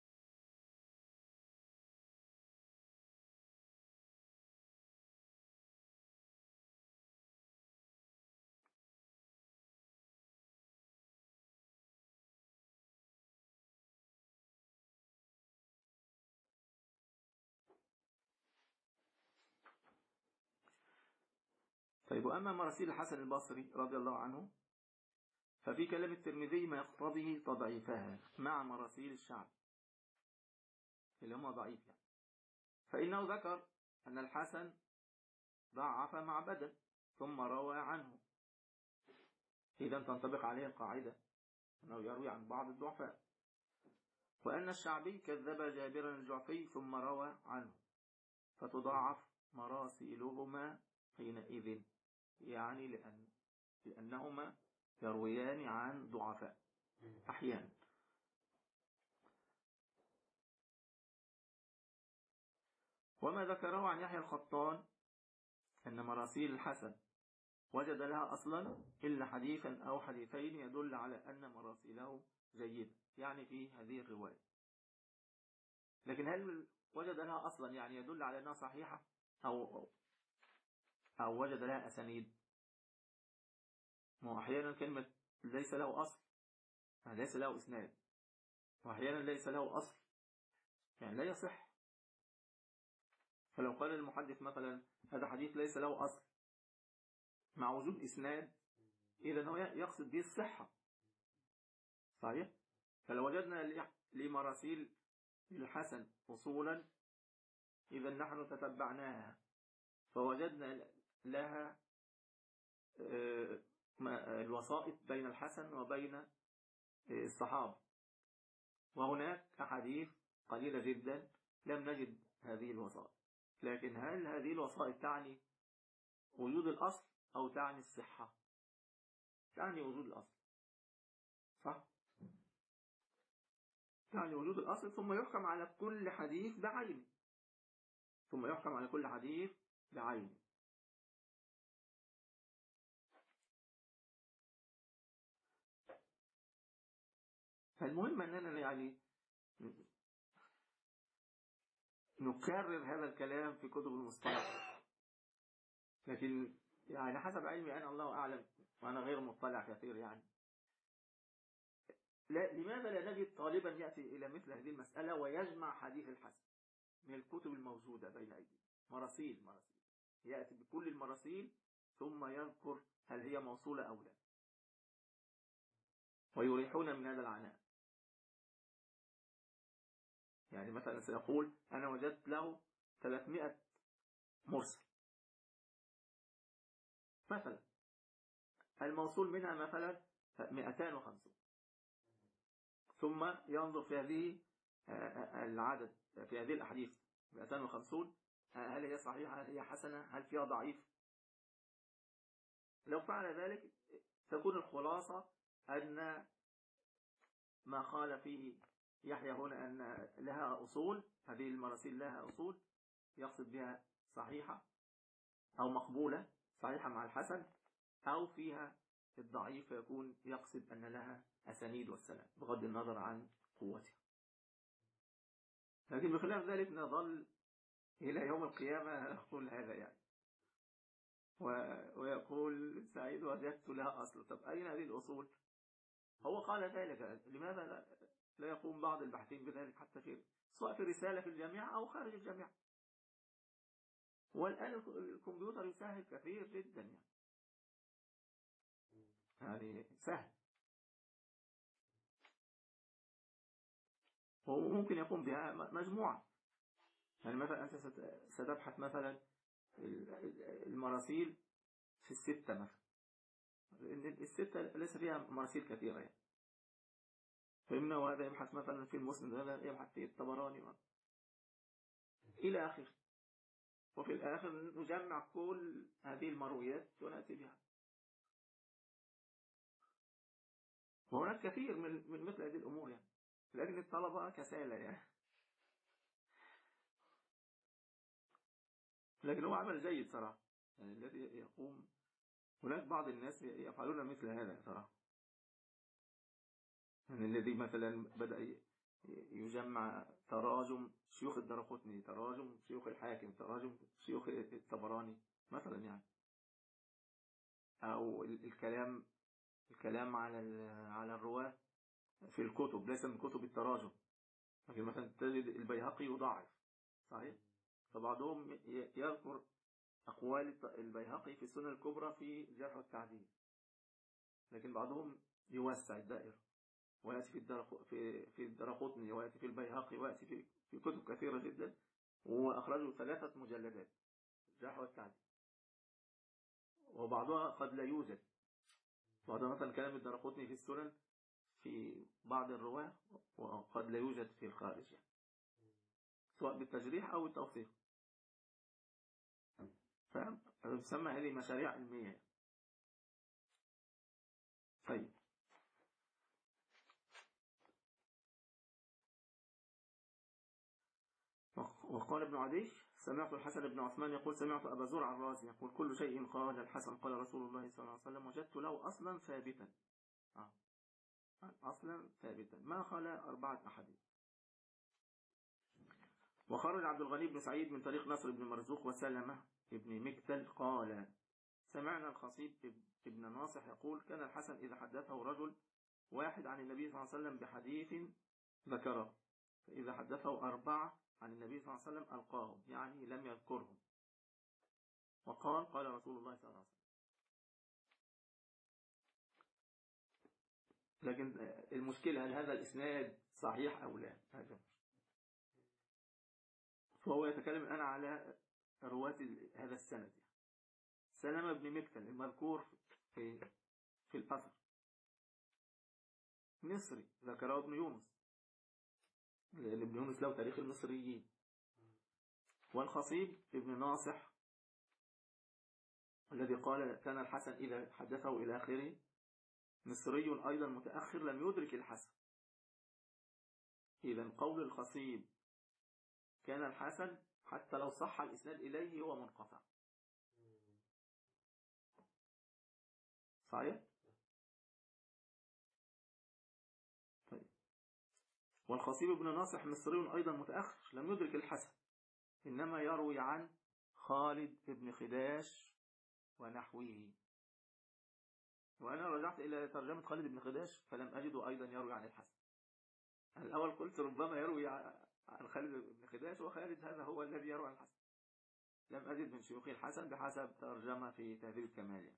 طيب، وأما مراسيل الحسن البصري رضي الله عنه ففي كلام الترمذي ما يقتضي تضعيفها مع مراسيل الشعب اللي هم ضعيف يعني. فإنه ذكر أن الحسن ضعف معبدا ثم روى عنه، إذا تنطبق عليه القاعدة أنه يروي عن بعض الضعفاء. وأن الشعبي كذب جابرا الجعفي ثم روى عنه، فتضاعف مراسيلهما حينئذ، يعني لأن لأنهما يرويان عن ضعفاء أحيانا. وما ذكره عن يحيى القطان أن مراسيل الحسن وجد لها أصلا إلا حديثا أو حديثين يدل على أن مراسيله جيدة، يعني في هذه الرواية. لكن هل وجد لها أصلا يعني يدل على أنها صحيحة أو أو وجد لها أسانيد؟ وأحيانا كلمة ليس له أصل يعني ليس له إسناد، وأحيانا ليس له أصل يعني لا يصح. فلو قال المحدث مثلا هذا حديث ليس له أصل مع وجود إسناد، إذا هو يقصد به الصحة، صحيح؟ فلو وجدنا لمراسيل الحسن أصولا، إذا نحن تتبعناها فوجدنا لها الوسائط بين الحسن وبين الصحابة، وهناك أحاديث قليلة جدا لم نجد هذه الوسائط. لكن هل هذه الوسائط تعني وجود الأصل أو تعني الصحة؟ تعني وجود الأصل، صح؟ تعني وجود الأصل، ثم يحكم على كل حديث بعينه ثم يحكم على كل حديث بعينه. فالمهم أننا يعني نكرر هذا الكلام في كتب المصطلح، لكن يعني حسب علمي أنا الله أعلم وأنا غير مطلع كثير يعني لا لماذا لا نجد طالبا يأتي إلى مثل هذه المسألة ويجمع حديث الحسن من الكتب الموجودة بين أيدينا، مراسيل مراسيل يأتي بكل المراسيل ثم يذكر هل هي موصولة أو لا، ويريحون من هذا العناء. يعني مثلا سيقول أنا وجدت له ثلاثمائة مرسل مثلا، الموصول منها مثلا مئتان وخمسون، ثم ينظر في هذه العدد في هذه الأحاديث مئتان وخمسون، هل هي صحيحة، هل هي حسنة، هل فيها ضعيف؟ لو فعل ذلك تكون الخلاصة أن ما قال فيه يحيى هنا أن لها أصول، هذه المراسيل لها أصول يقصد بها صحيحة أو مقبولة، صحيحة مع الحسن، أو فيها الضعيف يكون يقصد أن لها أسانيد والسند بغض النظر عن قوتها. لكن بخلاف ذلك نظل إلى يوم القيامة نقول هذا يعني ويقول سعيد وجدت لها أصل. طب أين هذه الأصول؟ هو قال ذلك، لماذا لا, لا يقوم بعض الباحثين بذلك حتى في سواء في رسالة في الجامعة أو خارج الجامعة؟ والآن الكمبيوتر يسهل كثير جدا يعني يعني سهل، وممكن يقوم بها مجموعة. يعني مثلا أنت ستبحث مثلا المراسيل في الستة مثلا، لأن الستة ليس فيها مراسيل كثيرة يعني، فإنه وهذا يبحث مثلا في المسند، هذا يبحث في الطبراني إلى آخر، وفي الآخر نجمع كل هذه المرويات ونأتي بها. وهناك كثير من من مثل هذه الأمور يعني، لكن الطلبة كسالة يعني. لكن هو عمل جيد صراحة يعني الذي يقوم، هناك بعض الناس يفعلون مثل هذا صراحة، يعني الذي مثلا بدأ يجمع تراجم شيوخ الدرقطني، تراجم شيوخ الحاكم، تراجم شيوخ الطبراني مثلا يعني، أو الكلام الكلام على على الرواة في الكتب ليس من كتب التراجم. لكن مثلا تجد البيهقي يضاعف، صحيح، فبعضهم يذكر أقوال البيهقي في السنن الكبرى في الجرح والتعديل، لكن بعضهم يوسع الدائرة ويأتي في الدرق في في الدرقطني ويأتي في البيهقي ويأتي في في كتب كثيرة جدا، وأخرجوا ثلاثة مجلدات الجرح والتعديل، وبعضها قد لا يوجد، بعضها مثلا كلام الدرقطني في السنن في بعض الرواة وقد لا يوجد في الخارج يعني، سواء بالتجريح أو التوثيق، فاهم؟ تسمى هذه مشاريع علمية. طيب وقال ابن عدي سمعت الحسن بن عثمان يقول سمعت أبا زرع الرازي يقول كل شيء قال الحسن قال رسول الله صلى الله عليه وسلم وجدت له أصلا ثابتا آه. أصلا ثابتا ما خلا أربعة أحاديث. وخرج عبد الغني بن سعيد من طريق نصر بن مرزوق وسلمة بن مكتل قال سمعنا الخصيب ابن ناصح يقول كان الحسن إذا حدثه رجل واحد عن النبي صلى الله عليه وسلم بحديث ذكره فإذا حدثه أربعة عن النبي صلى الله عليه وسلم ألقاهم يعني لم يذكرهم وقال قال رسول الله صلى الله عليه وسلم. لكن المشكلة هل هذا الإسناد صحيح أو لا؟ فهو يتكلم الآن على رواة هذا السند. سلمة بن مكتل المذكور في في الأثر مصري ذكره ابن يونس لأن ابن يونس له تاريخ المصريين. والخصيب ابن ناصح الذي قال كان الحسن إذا حدثه إلى آخره مصري أيضا متأخر لم يدرك الحسن. إذن قول الخصيب كان الحسن حتى لو صح الإسناد إليه هو منقطع صحيح؟ طيب. والخصيب ابن ناصح مصري أيضا متأخر لم يدرك الحسن إنما يروي عن خالد بن خداش ونحوه. وأنا رجعت إلى ترجمة خالد بن خداش فلم أجده أيضا يروي عن الحسن. الأول قلت ربما يروي عن خالد بن خداش وخالد هذا هو الذي يروي عن الحسن لم أجد من شيوخ الحسن بحسب ترجمة في تهذيب الكمال.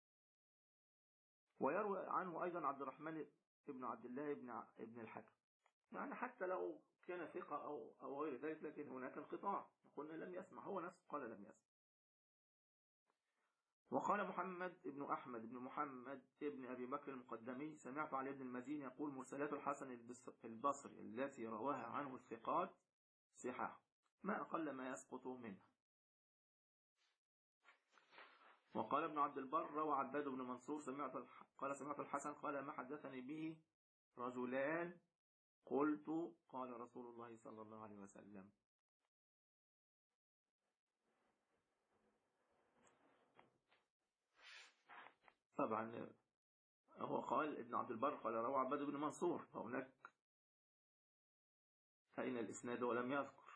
ويروي عنه أيضا عبد الرحمن بن عبد الله بن ابن الحكم يعني حتى لو كان ثقة أو أو غير ذلك لكن هناك انقطاع قلنا لم يسمع هو نفسه قال لم يسمع. وقال محمد بن أحمد بن محمد بن أبي بكر المقدمي سمعت علي بن المدين يقول مرسلات الحسن البصري التي رواها عنه الثقات صحاح ما أقل ما يسقط منها. وقال ابن عبد البر روى عباد بن منصور سمعت قال سمعت الحسن قال ما حدثني به رجلان قلت قال رسول الله صلى الله عليه وسلم. طبعا هو قال ابن عبد البر قال روى عباد بن منصور فهناك فإن الإسناد ولم يذكر.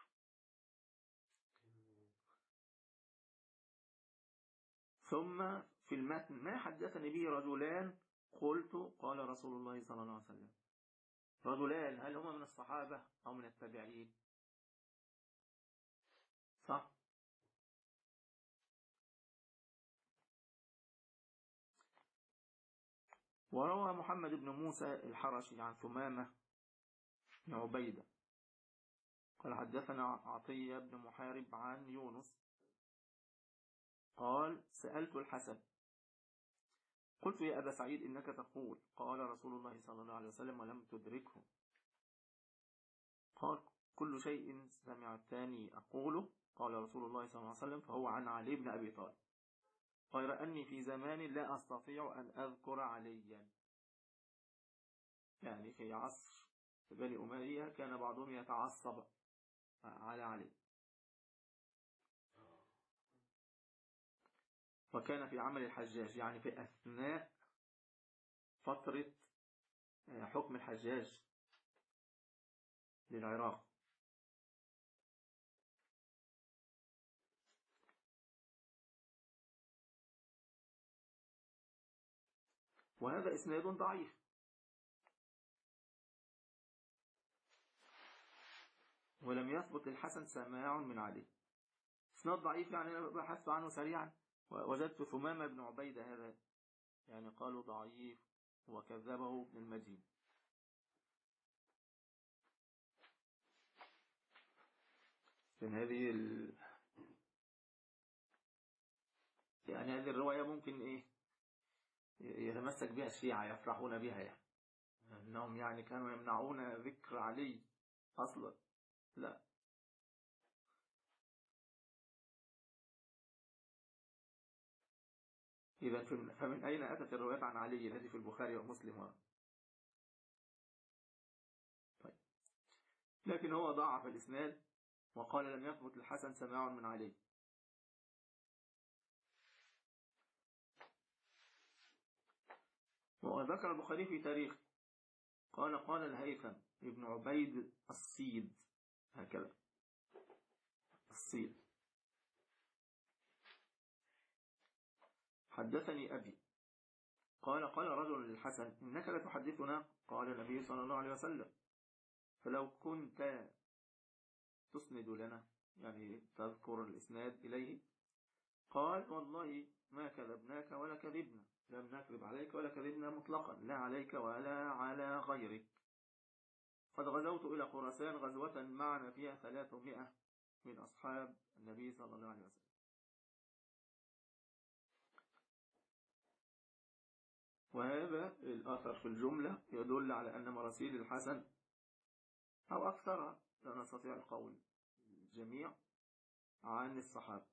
ثم في المتن ما حدثني به رجلان قلت قال رسول الله صلى الله عليه وسلم. رجلان هل هما من الصحابة أو من التابعين؟ صح؟ وروى محمد بن موسى الحرشي عن ثمامة بن عبيدة قال حدثنا عطية بن محارب عن يونس قال سألت الحسن قلت يا أبا سعيد إنك تقول قال رسول الله صلى الله عليه وسلم ولم تدركه. قال كل شيء سمعتني أقوله قال رسول الله صلى الله عليه وسلم فهو عن علي بن أبي طالب غير أني في زمان لا أستطيع أن أذكر عليا. يعني في عصر بني أمية كان بعضهم يتعصب على علي وكان في عمل الحجاج يعني في أثناء فترة حكم الحجاج للعراق. وهذا إسناد ضعيف ولم يثبت الحسن سماع من علي. إسناد ضعيف يعني أنا بحثت عنه سريعا وجدت ثمامة بن عبيدة هذا يعني قالوا ضعيف وكذبه ابن المدين. لأن هذه ال... يعني هذه الرواية ممكن إيه يتمسك بها الشيعة يفرحون بها يعني أنهم يعني كانوا يمنعون ذكر علي أصلا لا. إذا فمن أين أتت الروايات عن علي التي في البخاري ومسلم؟ طيب. لكن هو ضعف الإسناد وقال لم يثبت الحسن سماع من علي. وذكر البخاري في تاريخ قال قال الهيثم ابن عبيد الصيد، هكذا الصيد، حدثني أبي قال قال رجل للحسن إنك لتحدثنا، قال النبي صلى الله عليه وسلم فلو كنت تسند لنا، يعني تذكر الإسناد إليه، قال والله ما كذبناك ولا كذبنا، لم نكذب عليك ولا كذبنا مطلقا، لا عليك ولا على غيرك. قد غزوت إلى خراسان غزوة معنا فيها ثلاثمائة من أصحاب النبي صلى الله عليه وسلم. وهذا الأثر في الجملة يدل على أن مراسيل الحسن أو أكثرها، لا نستطيع القول الجميع، عن الصحابة.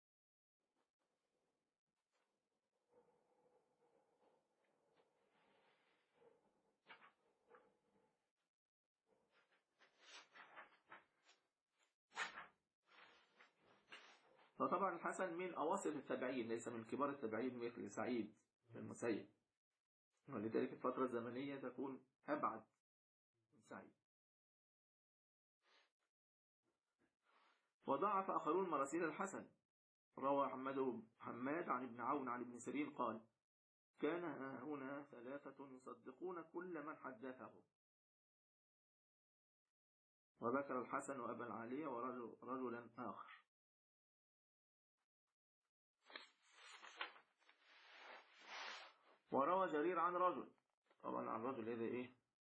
فطبعا الحسن من أواسط التابعين، ليس من كبار التابعين مثل سعيد بن المسيب، ولذلك الفترة الزمنية تكون أبعد من سعيد. وضعف آخرون مراسيل الحسن. روى حماد حماد عن ابن عون عن ابن سيرين قال كان هنا ثلاثة يصدقون كل من حدثه. وذكر الحسن وأبا العالية ورجلا آخر. وروى جرير عن رجل، طبعا عن رجل هذا إيه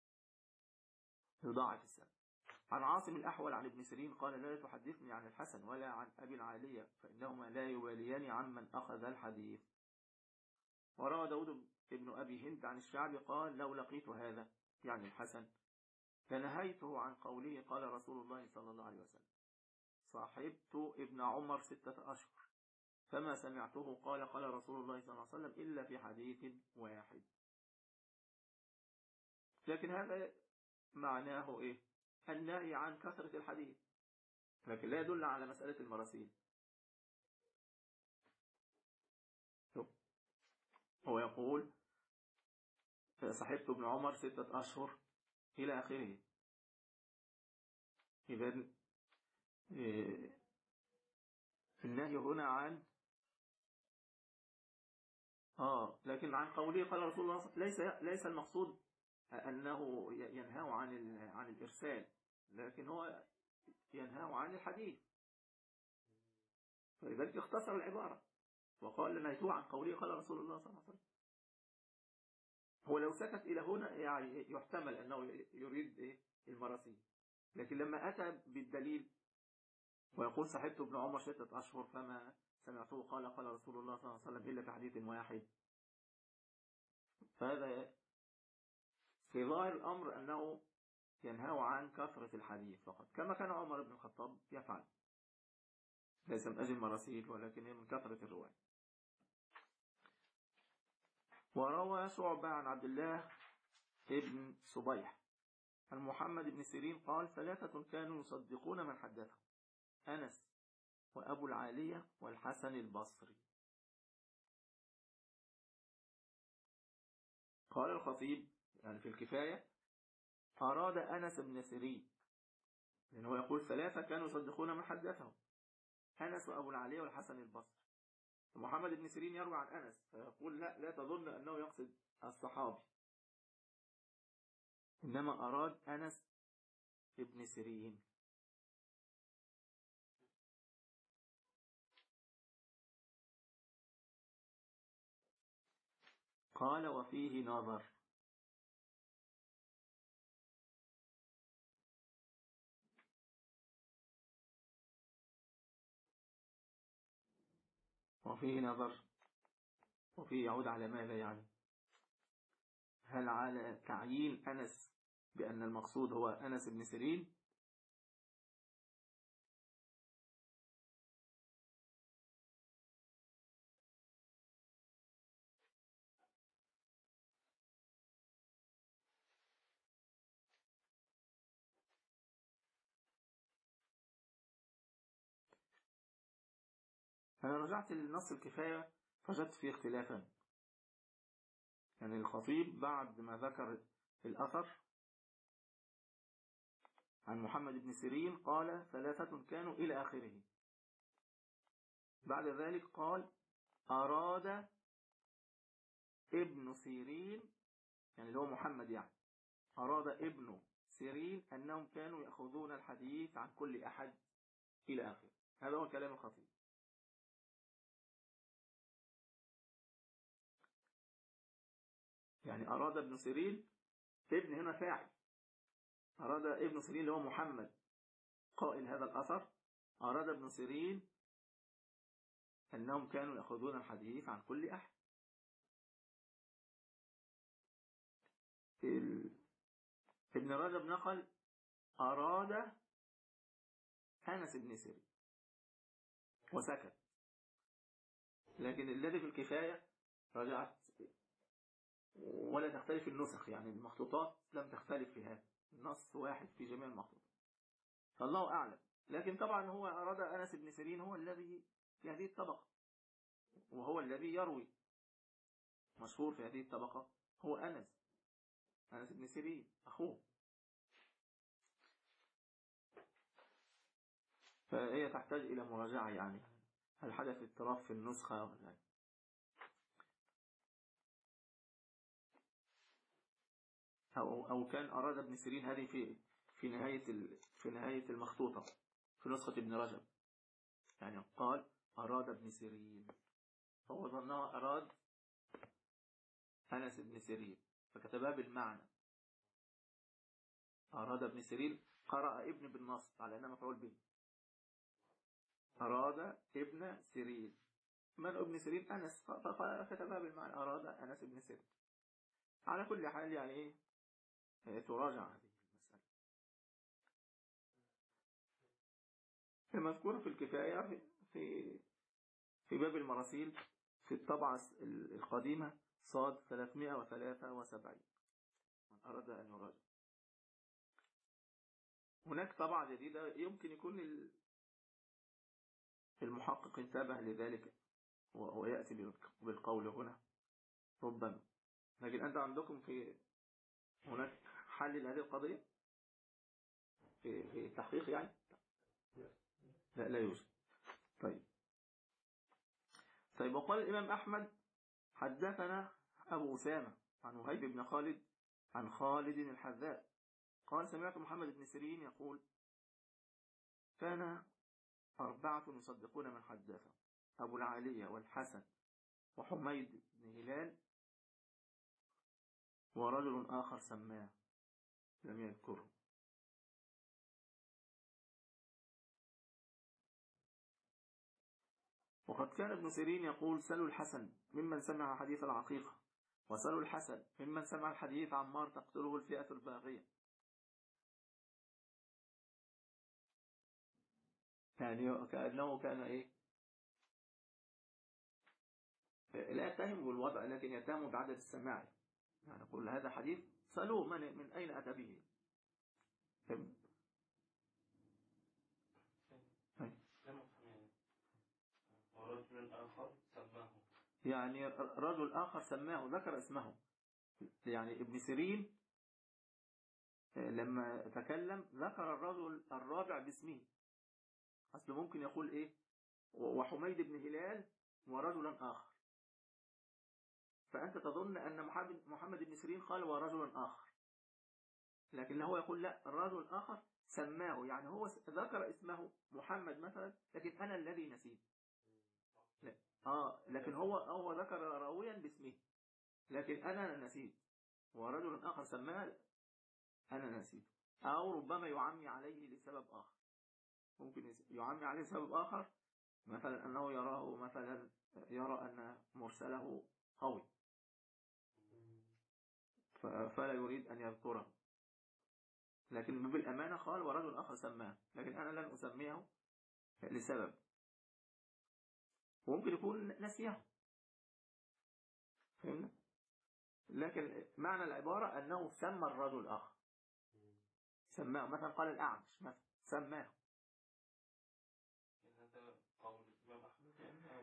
يضاعف السنة، عن عاصم الأحول عن ابن سيرين قال لا تحدثني عن الحسن ولا عن أبي العالية فإنهما لا يواليان عمن أخذ الحديث. وروى داود ابن أبي هند عن الشعبي قال لو لقيت هذا يعني الحسن فنهيته عن قوله قال رسول الله صلى الله عليه وسلم صاحبت ابن عمر ستة أشهر فما سمعته قال قال رسول الله صلى الله عليه وسلم إلا في حديث واحد. لكن هذا معناه إيه؟ النهي عن كثرة الحديث، لكن لا يدل على مسألة المراسيل. هو يقول صاحبت ابن عمر ستة أشهر إلى آخره. إذن النهي هنا عن آه لكن عن قوله قال رسول الله ليس ليس المقصود أنه ينهى عن عن الإرسال، لكن هو ينهى عن الحديث، فلذلك اختصر العبارة وقال نهيته عن قوله قال رسول الله صلى الله عليه وسلم. هو لو سكت إلى هنا يعني يحتمل أنه يريد إيه المراسيل، لكن لما أتى بالدليل ويقول صاحبت ابن عمر ستة أشهر فما سمعته قال قال رسول الله صلى الله عليه وسلم إلا في حديث واحد، فهذا في ظاهر الأمر أنه ينهى عن كثرة الحديث فقط، كما كان عمر بن الخطاب يفعل، ليس من أجل مراسيل ولكن من كثرة الرواية. وروى شعبة عن عبد الله ابن صبيح عن محمد بن سيرين قال ثلاثة كانوا يصدقون من حدثهم أنس وأبو العالية والحسن البصري. قال الخطيب يعني في الكفاية أراد أنس بن سيرين، لأنه يقول ثلاثة كانوا يصدقون من حدثهم أنس وأبو العالية والحسن البصري. محمد بن سيرين يروي عن أنس فيقول لا لا تظن أنه يقصد الصحابي، إنما أراد أنس بن سيرين. قال وفيه نظر. وفيه نظر وفيه يعود على ماذا يعني؟ هل على تعيين أنس بأن المقصود هو أنس بن سيرين أنا رجعت للنص الكفاية فوجدت فيه اختلافا. يعني الخطيب بعد ما ذكر الأثر عن محمد بن سيرين قال ثلاثة كانوا إلى آخره. بعد ذلك قال أراد ابن سيرين، يعني اللي هو محمد، يعني أراد ابن سيرين أنهم كانوا يأخذون الحديث عن كل أحد إلى آخره. هذا هو كلام الخطيب. يعني أراد ابن سيرين، ابن هنا فاعل، أراد ابن سيرين اللي هو محمد قائل هذا الأثر، أراد ابن سيرين أنهم كانوا يأخذون الحديث عن كل أحد. ابن رجب نقل أراد أنس بن سيرين وسكت. لكن الذي في الكفاية رجعت ولا تختلف النسخ، يعني المخطوطات لم تختلف في هذا، النص واحد في جميع المخطوطات، فالله أعلم. لكن طبعا هو أراد أنس بن سيرين، هو الذي في هذه الطبقة وهو الذي يروي، مشهور في هذه الطبقة هو أنس أنس بن سيرين أخوه. فهي تحتاج إلى مراجعة، يعني هل حدث اضطراب في النسخة ولا؟ أو أو كان أراد ابن سيرين، هذه في في نهاية في نهاية المخطوطة في نسخة ابن رجب، يعني قال أراد ابن سيرين، فهو ظنها أراد أنس بن سيرين فكتبها بالمعنى. أراد ابن سيرين قرأ ابن بالنصب على أنه مفعول به، أراد ابن سيرين، من ابن سيرين أنس، فكتبها بالمعنى أراد أنس بن سيرين. على كل حال يعني تراجع هذه المسألة. المذكورة في الكفاية في في باب المراسيل في الطبعة القديمة صاد ثلاثمائة وثلاثة وسبعين، من أراد أن يراجع. هناك طبعة جديدة يمكن يكون المحقق انتبه لذلك ويأتي بالقول هنا ربما. لكن أنت عندكم في هناك حل لهذه القضية في في التحقيق يعني؟ لا لا يوجد. طيب طيب وقال الإمام أحمد حدثنا أبو أسامة عن وهيب بن خالد عن خالد الحذاء قال سمعت محمد بن سيرين يقول كان أربعة يصدقون من حدثه، أبو العالية والحسن وحميد بن هلال ورجل آخر سماه لم يذكره. وقد كان ابن سيرين يقول سلوا الحسن ممن سمع حديث العقيقة، وسلوا الحسن ممن سمع الحديث عمار تقتله الفئة الباغية. يعني كأنه كان إيه، لا يتهم بالوضع لكن يتهم بعدد السماع. يعني يقول هذا حديث سألوه من, من أين أتى به. ورجل آخر سماه، يعني رجل آخر سماه ذكر اسمه. يعني ابن سيرين لما تكلم ذكر الرجل الرابع باسمه. أصل ممكن يقول إيه وحميد بن هلال ورجلا آخر، فأنت تظن أن محمد بن سيرين قال ورجل آخر، لكن هو يقول لا، الرجل الآخر سماه، يعني هو ذكر اسمه محمد مثلا لكن أنا الذي نسيت. لا. آه لكن هو هو ذكر راويا باسمه لكن أنا نسيت، ورجل آخر سماه أنا نسيت. أو ربما يعمي عليه لسبب آخر، ممكن يعمي عليه سبب آخر، مثلا أنه يراه مثلا يرى أن مرسله قوي فلا يريد أن يذكره، لكن بالأمانة قال ورجل آخر سماه لكن أنا لن أسميه لسبب، وممكن يكون نسيه. فهمنا؟ لكن معنى العبارة أنه سمى الرجل آخر، سماه مثلا قال الأعمش مثلا سماه. هذا قول الإمام أحمد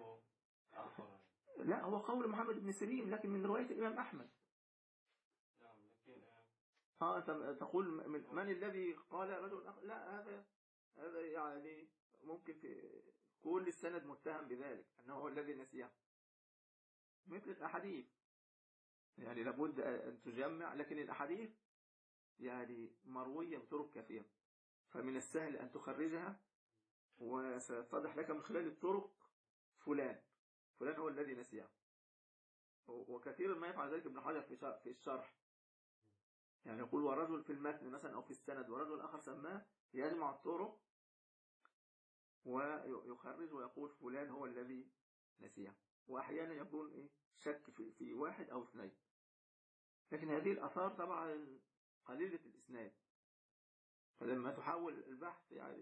آخر. لا، هو قول محمد بن سيرين لكن من رواية الإمام أحمد. نعم لكن ها أنت تقول من, من الذي قال رجل آخر؟ لا، هذا هذا يعني ممكن في كل السند متهم بذلك أنه هو الذي نسيه، مثل الأحاديث يعني لابد أن تجمع، لكن الأحاديث يعني مروية بطرق كثيرة، فمن السهل أن تخرجها وستتضح لك من خلال الطرق فلان فلان هو الذي نسيه. وكثيرا ما يفعل ذلك ابن حجر في الشرح، يعني يقول ورجل في المتن مثلا أو في السند ورجل آخر سماه، يجمع الطرق ويخرج ويقول فلان هو الذي نسيه. وأحيانا يكون إيه شك في, في واحد أو اثنين، لكن هذه الآثار طبعا قليلة الإسناد، فلما تحاول البحث يعني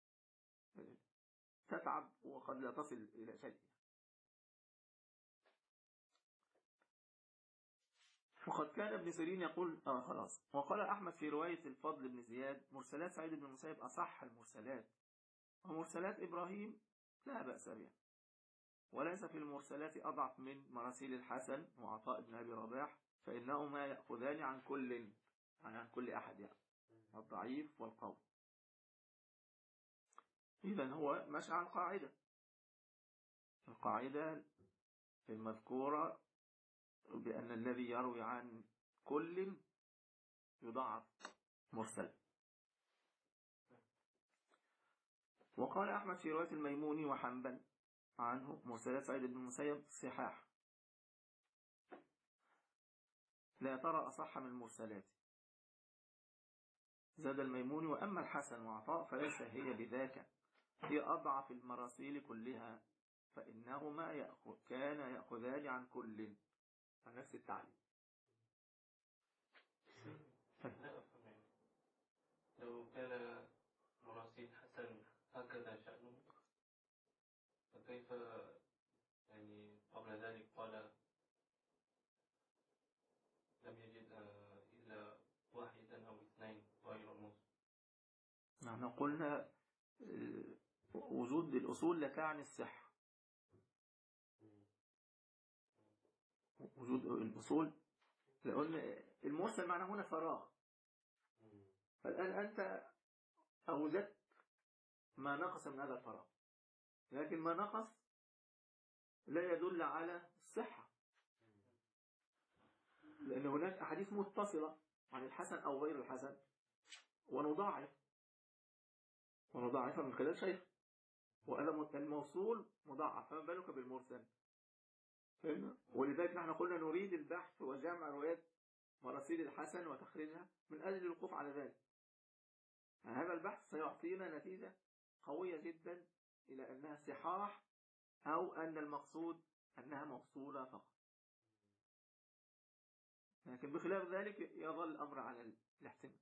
تتعب وقد لا تصل إلى شيء. وقد كان ابن سيرين يقول آه خلاص. وقال أحمد في رواية الفضل بن زياد مرسلات سعيد بن المسيب أصح المرسلات، ومرسلات إبراهيم لا بأس بها، وليس في المرسلات أضعف من مراسيل الحسن وعطاء بن أبي رباح، فإنهما يأخذان عن كل يعني عن كل أحد يعني الضعيف والقوي. إذن هو ماشي عن قاعدة، القاعدة المذكورة بأن الذي يروي عن كل يضعف مرسل. وقال أحمد في رواية الميموني وحنبل عنه مرسلات سعيد بن المسيب صحاح لا ترى أصح من المرسلات. زاد الميموني وأما الحسن وعطاء فليس هي بذاك، هي أضعف المراسيل كلها، فإنهما يأخذ كان يأخذان عن كل، عن نفس التعليم. لا أفهم، لو كان مراسيل حسن هكذا شأنه فكيف يعني قبل ذلك قال لم يجد إلا واحدا أو اثنين غير الموسى؟ نحن قلنا وجود الأصول لا تعني الصحة، وجود الأصول، لأن المرسل معناه هنا فراغ، فالآن أنت أوجدت ما نقص من هذا الفراغ، لكن ما نقص لا يدل على الصحة، لأن هناك أحاديث متصلة عن الحسن أو غير الحسن ونضاعف ونضاعف من خلال شيخ، وهذا الموصول مضاعف، فما بالك بالمرسل؟ فهمنا؟ ولذلك نحن قلنا نريد البحث وجمع روايات مراسيل الحسن وتخريجها من أجل الوقوف على ذلك. هذا البحث سيعطينا نتيجة قوية جدا إلى أنها صحاح أو أن المقصود أنها موصولة فقط، لكن بخلاف ذلك يظل الأمر على الاحتمال.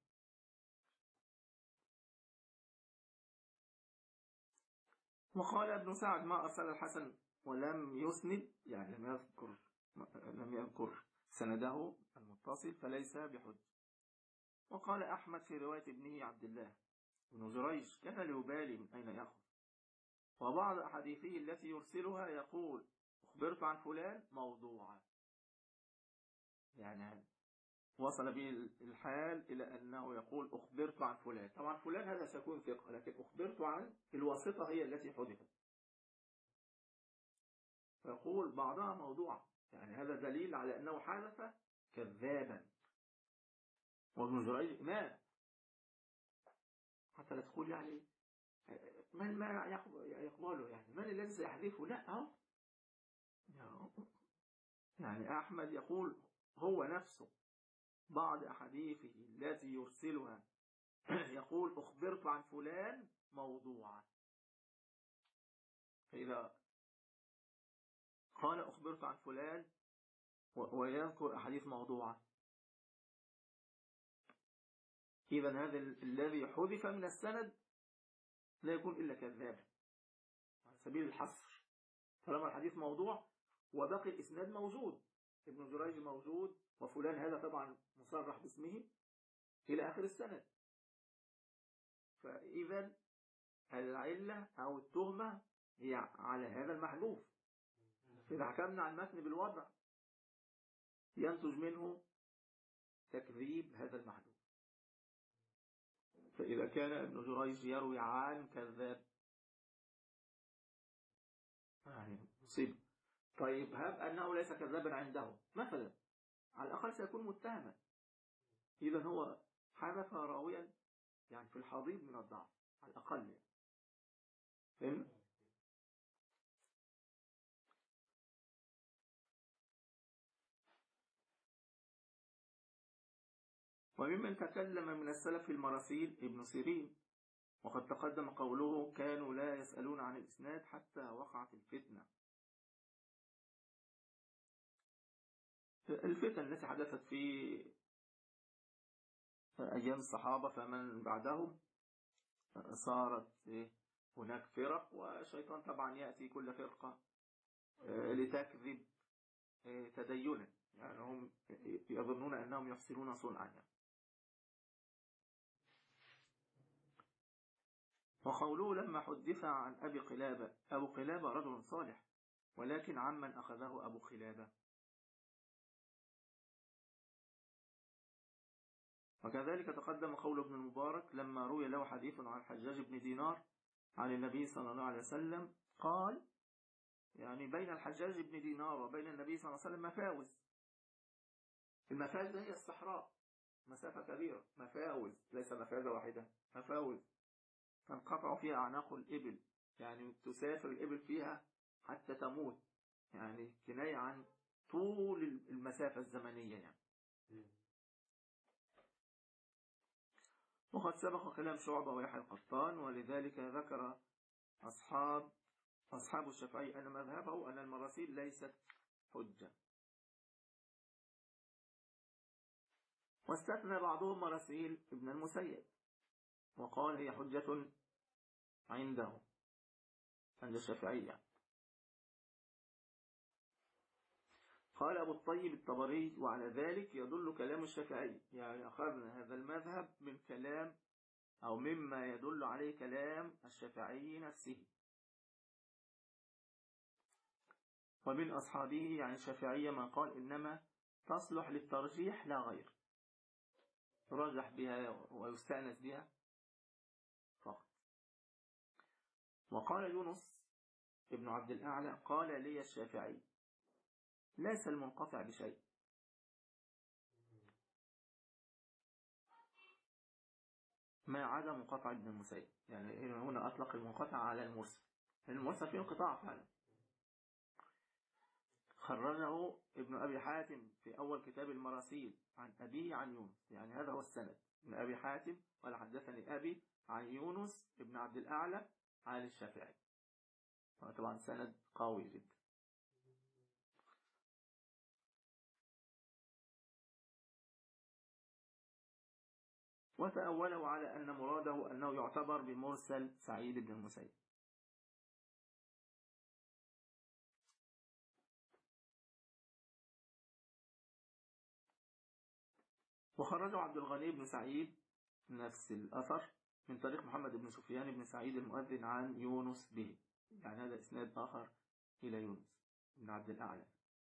وقال ابن سعد ما أرسل الحسن ولم يسند، يعني لم يذكر لم يذكر سنده المتصل فليس بحج. وقال أحمد في رواية ابنه عبد الله بن جريج كان ليبالي من أين يأخذ، وبعض أحاديثه التي يرسلها يقول أخبرت عن فلان موضوعا، يعني وصل به الحال إلى أنه يقول أخبرت عن فلان، طبعا فلان هذا سيكون ثقة، لكن أخبرت عن الواسطة هي التي حدثت، فيقول بعضها موضوع، يعني هذا دليل على أنه حدث كذابا. وابن جريج مات، حتى لا تقول يعني من ما يقبله، يعني من الذي سيحذفه؟ لا أهو يعني أحمد يقول هو نفسه بعض أحاديثه التي يرسلها يقول أخبرت عن فلان موضوعا، فإذا قال أخبرت عن فلان ويذكر أحاديث موضوعة، إذن هذا الذي حذف من السند لا يكون إلا كذابا على سبيل الحصر، طالما الحديث موضوع وباقي الإسناد موجود، ابن جريج موجود وفلان هذا طبعا مصرح باسمه إلى آخر السند، فإذا العلة أو التهمة هي على هذا المحذوف. إذا حكمنا عن المتن بالوضع ينتج منه تكذيب هذا المحدود. فإذا كان ابن جريج يروي عن كذاب يعني مصيبة. طيب هب أنه ليس كذابا عنده مثلا، على الأقل سيكون متهما، إذا هو حذف راويا يعني في الحضيض من الضعف على الأقل يعني. فهم؟ وممن تكلم من السلف في المراسيل ابن سيرين، وقد تقدم قوله كانوا لا يسألون عن الإسناد حتى وقعت الفتنة. الفتن التي حدثت في أيام الصحابة فمن بعدهم صارت هناك فرق، والشيطان طبعا يأتي كل فرقة لتكذب تدينا، يعني هم يظنون أنهم يحسنون صنعا يعني. وقوله لما حدث عن أبي قلابة، أبو قلابة رجل صالح، ولكن عمن أخذه أبو قلابة. وكذلك تقدم قول ابن المبارك لما روي له حديث عن الحجاج بن دينار عن النبي صلى الله عليه وسلم قال يعني بين الحجاج بن دينار وبين النبي صلى الله عليه وسلم مفاوز. المفاوز هي الصحراء، مسافة كبيرة، مفاوز ليس مفازة واحدة، مفاوز تنقطع فيها أعناق الإبل، يعني تسافر الإبل فيها حتى تموت، يعني كناية عن طول المسافة الزمنية يعني. وقد سبق كلام شعبة ويحيى القطان، ولذلك ذكر أصحاب أصحاب الشافعي أن مذهبه أن المراسيل ليست حجة، واستثنى بعضهم مراسيل ابن المسيب وقال هي حجة عنده عند الشافعية. قال أبو الطيب الطبري وعلى ذلك يدل كلام الشافعي، يعني أخذنا هذا المذهب من كلام أو مما يدل عليه كلام الشافعي نفسه. ومن أصحابه يعني الشافعية من قال إنما تصلح للترجيح لا غير، يرجح بها ويستأنس بها فقط. وقال يونس ابن عبد الأعلى قال لي الشافعي ليس المنقطع بشيء، ما عدا منقطع ابن المسيب، يعني هنا أطلق المنقطع على المرسل، المرسل فيه انقطاع فعلا. خرجه ابن أبي حاتم في أول كتاب المراسيل عن أبيه عن يونس، يعني هذا هو السند، ابن أبي حاتم قال حدثني أبي عن يونس ابن عبد الأعلى عن الشافعي، طبعا سند قوي جدا. وتأوله على أن مراده أنه يعتبر بمرسل سعيد بن المسيب. وخرجه عبد الغني بن سعيد نفس الأثر من طريق محمد بن سفيان بن سعيد المؤذن عن يونس به، يعني هذا إسناد آخر إلى يونس بن عبد الأعلى.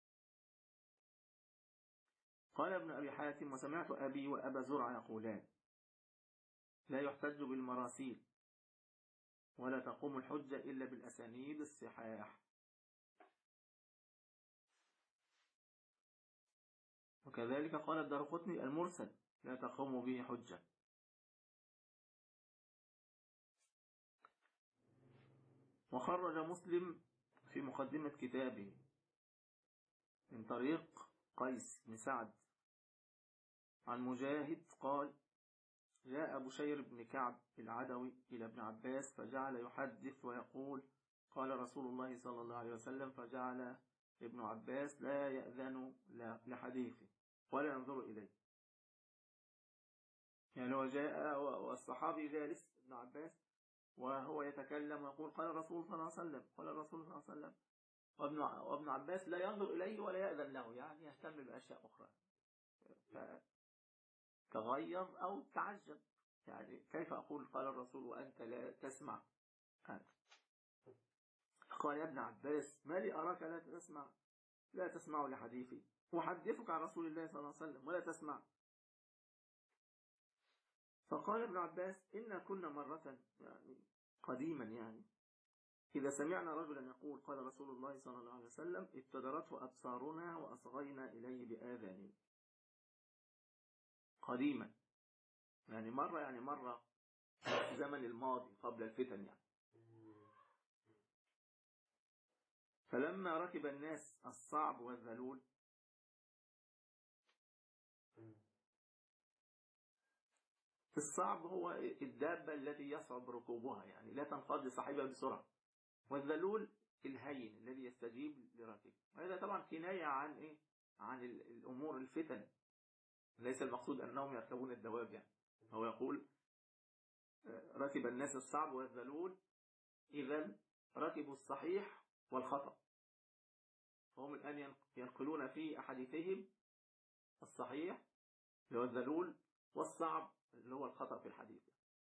قال ابن أبي حاتم وسمعت أبي وأبا زرع يقولان لا يحتج بالمراسيل ولا تقوم الحجة إلا بالأسانيد الصحاح. وكذلك قال الدارقطني المرسل لا تقوم به حجة. وخرج مسلم في مقدمة كتابه من طريق قيس بن سعد عن مجاهد قال جاء بشير بن كعب العدوي إلى ابن عباس فجعل يحدث ويقول قال رسول الله صلى الله عليه وسلم، فجعل ابن عباس لا يأذن لحديثه ولا ينظر إليه، يعني هو جاء والصحابي جالس ابن عباس وهو يتكلم ويقول قال الرسول صلى الله عليه وسلم قال الرسول صلى الله عليه وسلم، وابن, وابن عباس لا ينظر إليه ولا يأذن له، يعني يهتم بأشياء أخرى، فتغير أو تعجب، يعني كيف أقول قال الرسول وأنت لا تسمع أنت. قال يا ابن عباس ما لي أراك لا تسمع لا تسمع لحديثي أحدثك عن رسول الله صلى الله عليه وسلم ولا تسمع. فقال ابن عباس إن كنا مرة يعني قديما يعني إذا سمعنا رجلا يقول قال رسول الله صلى الله عليه وسلم ابتدرته أبصارنا وأصغينا إليه بآذاننا. قديما يعني مرة يعني مرة في زمن الماضي قبل الفتن يعني. فلما ركب الناس الصعب والذلول الصعب هو الدابة التي يصعب ركوبها يعني لا تنقض صاحبها بسرعة، والذلول الهين الذي يستجيب لراكبه. وهذا طبعا كناية عن إيه؟ عن الأمور الفتن، ليس المقصود أنهم يركبون الدواب يعني. هو يقول ركب الناس الصعب والذلول إذا ركبوا الصحيح والخطأ، فهم الآن ينقلون في أحاديثهم الصحيح اللي هو الذلول والصعب اللي هو الخطأ في الحديث.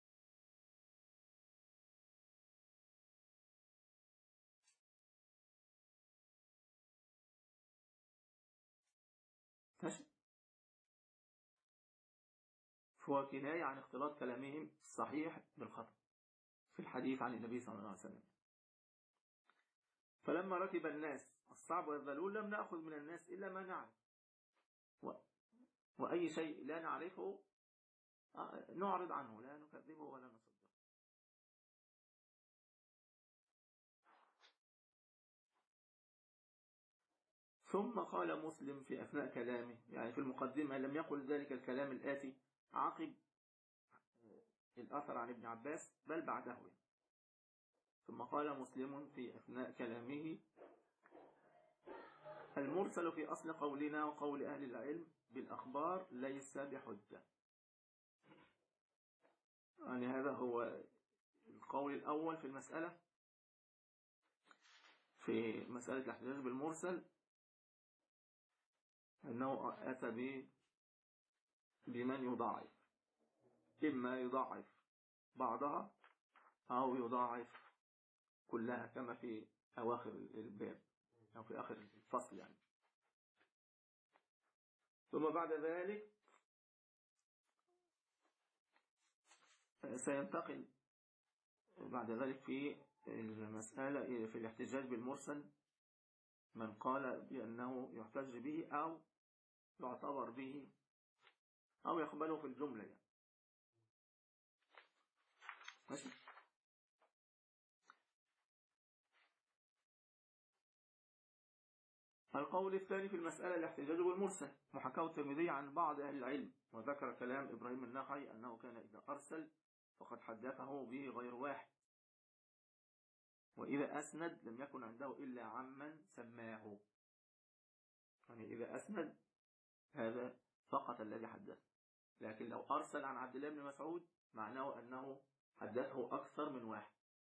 ماشي. فهو كناية عن اختلاط كلامهم الصحيح بالخطأ في الحديث عن النبي صلى الله عليه وسلم. فلما ركب الناس الصعب والذلول لم نأخذ من الناس إلا ما نعرف، و... وأي شيء لا نعرفه نعرض عنه لا نكذبه ولا نصدقه. ثم قال مسلم في أثناء كلامه يعني في المقدمة لم يقل ذلك الكلام الآتي عقب الأثر عن ابن عباس بل بعده يعني. ثم قال مسلم في أثناء كلامه المرسل في أصل قولنا وقول أهل العلم بالأخبار ليس بحجة. يعني هذا هو القول الأول في المسألة، في مسألة الاحتجاج بالمرسل، أنه أتى بمن يضاعف، إما يضاعف بعضها أو يضاعف كلها كما في أواخر الباب أو في آخر الفصل يعني. ثم بعد ذلك سينتقل بعد ذلك في المسألة في الاحتجاج بالمرسل من قال بأنه يحتج به أو يعتبر به أو يقبله في الجملة يعني. ماشي. القول الثاني في المسألة الاحتجاج بالمرسل، وحكاه الترمذي عن بعض أهل العلم وذكر كلام إبراهيم النخعي أنه كان إذا أرسل فقد حدثه به غير واحد، وإذا أسند لم يكن عنده إلا عمن سماه. يعني إذا أسند هذا فقط الذي حدث، لكن لو أرسل عن عبد الله بن مسعود معناه أنه حدثه أكثر من واحد.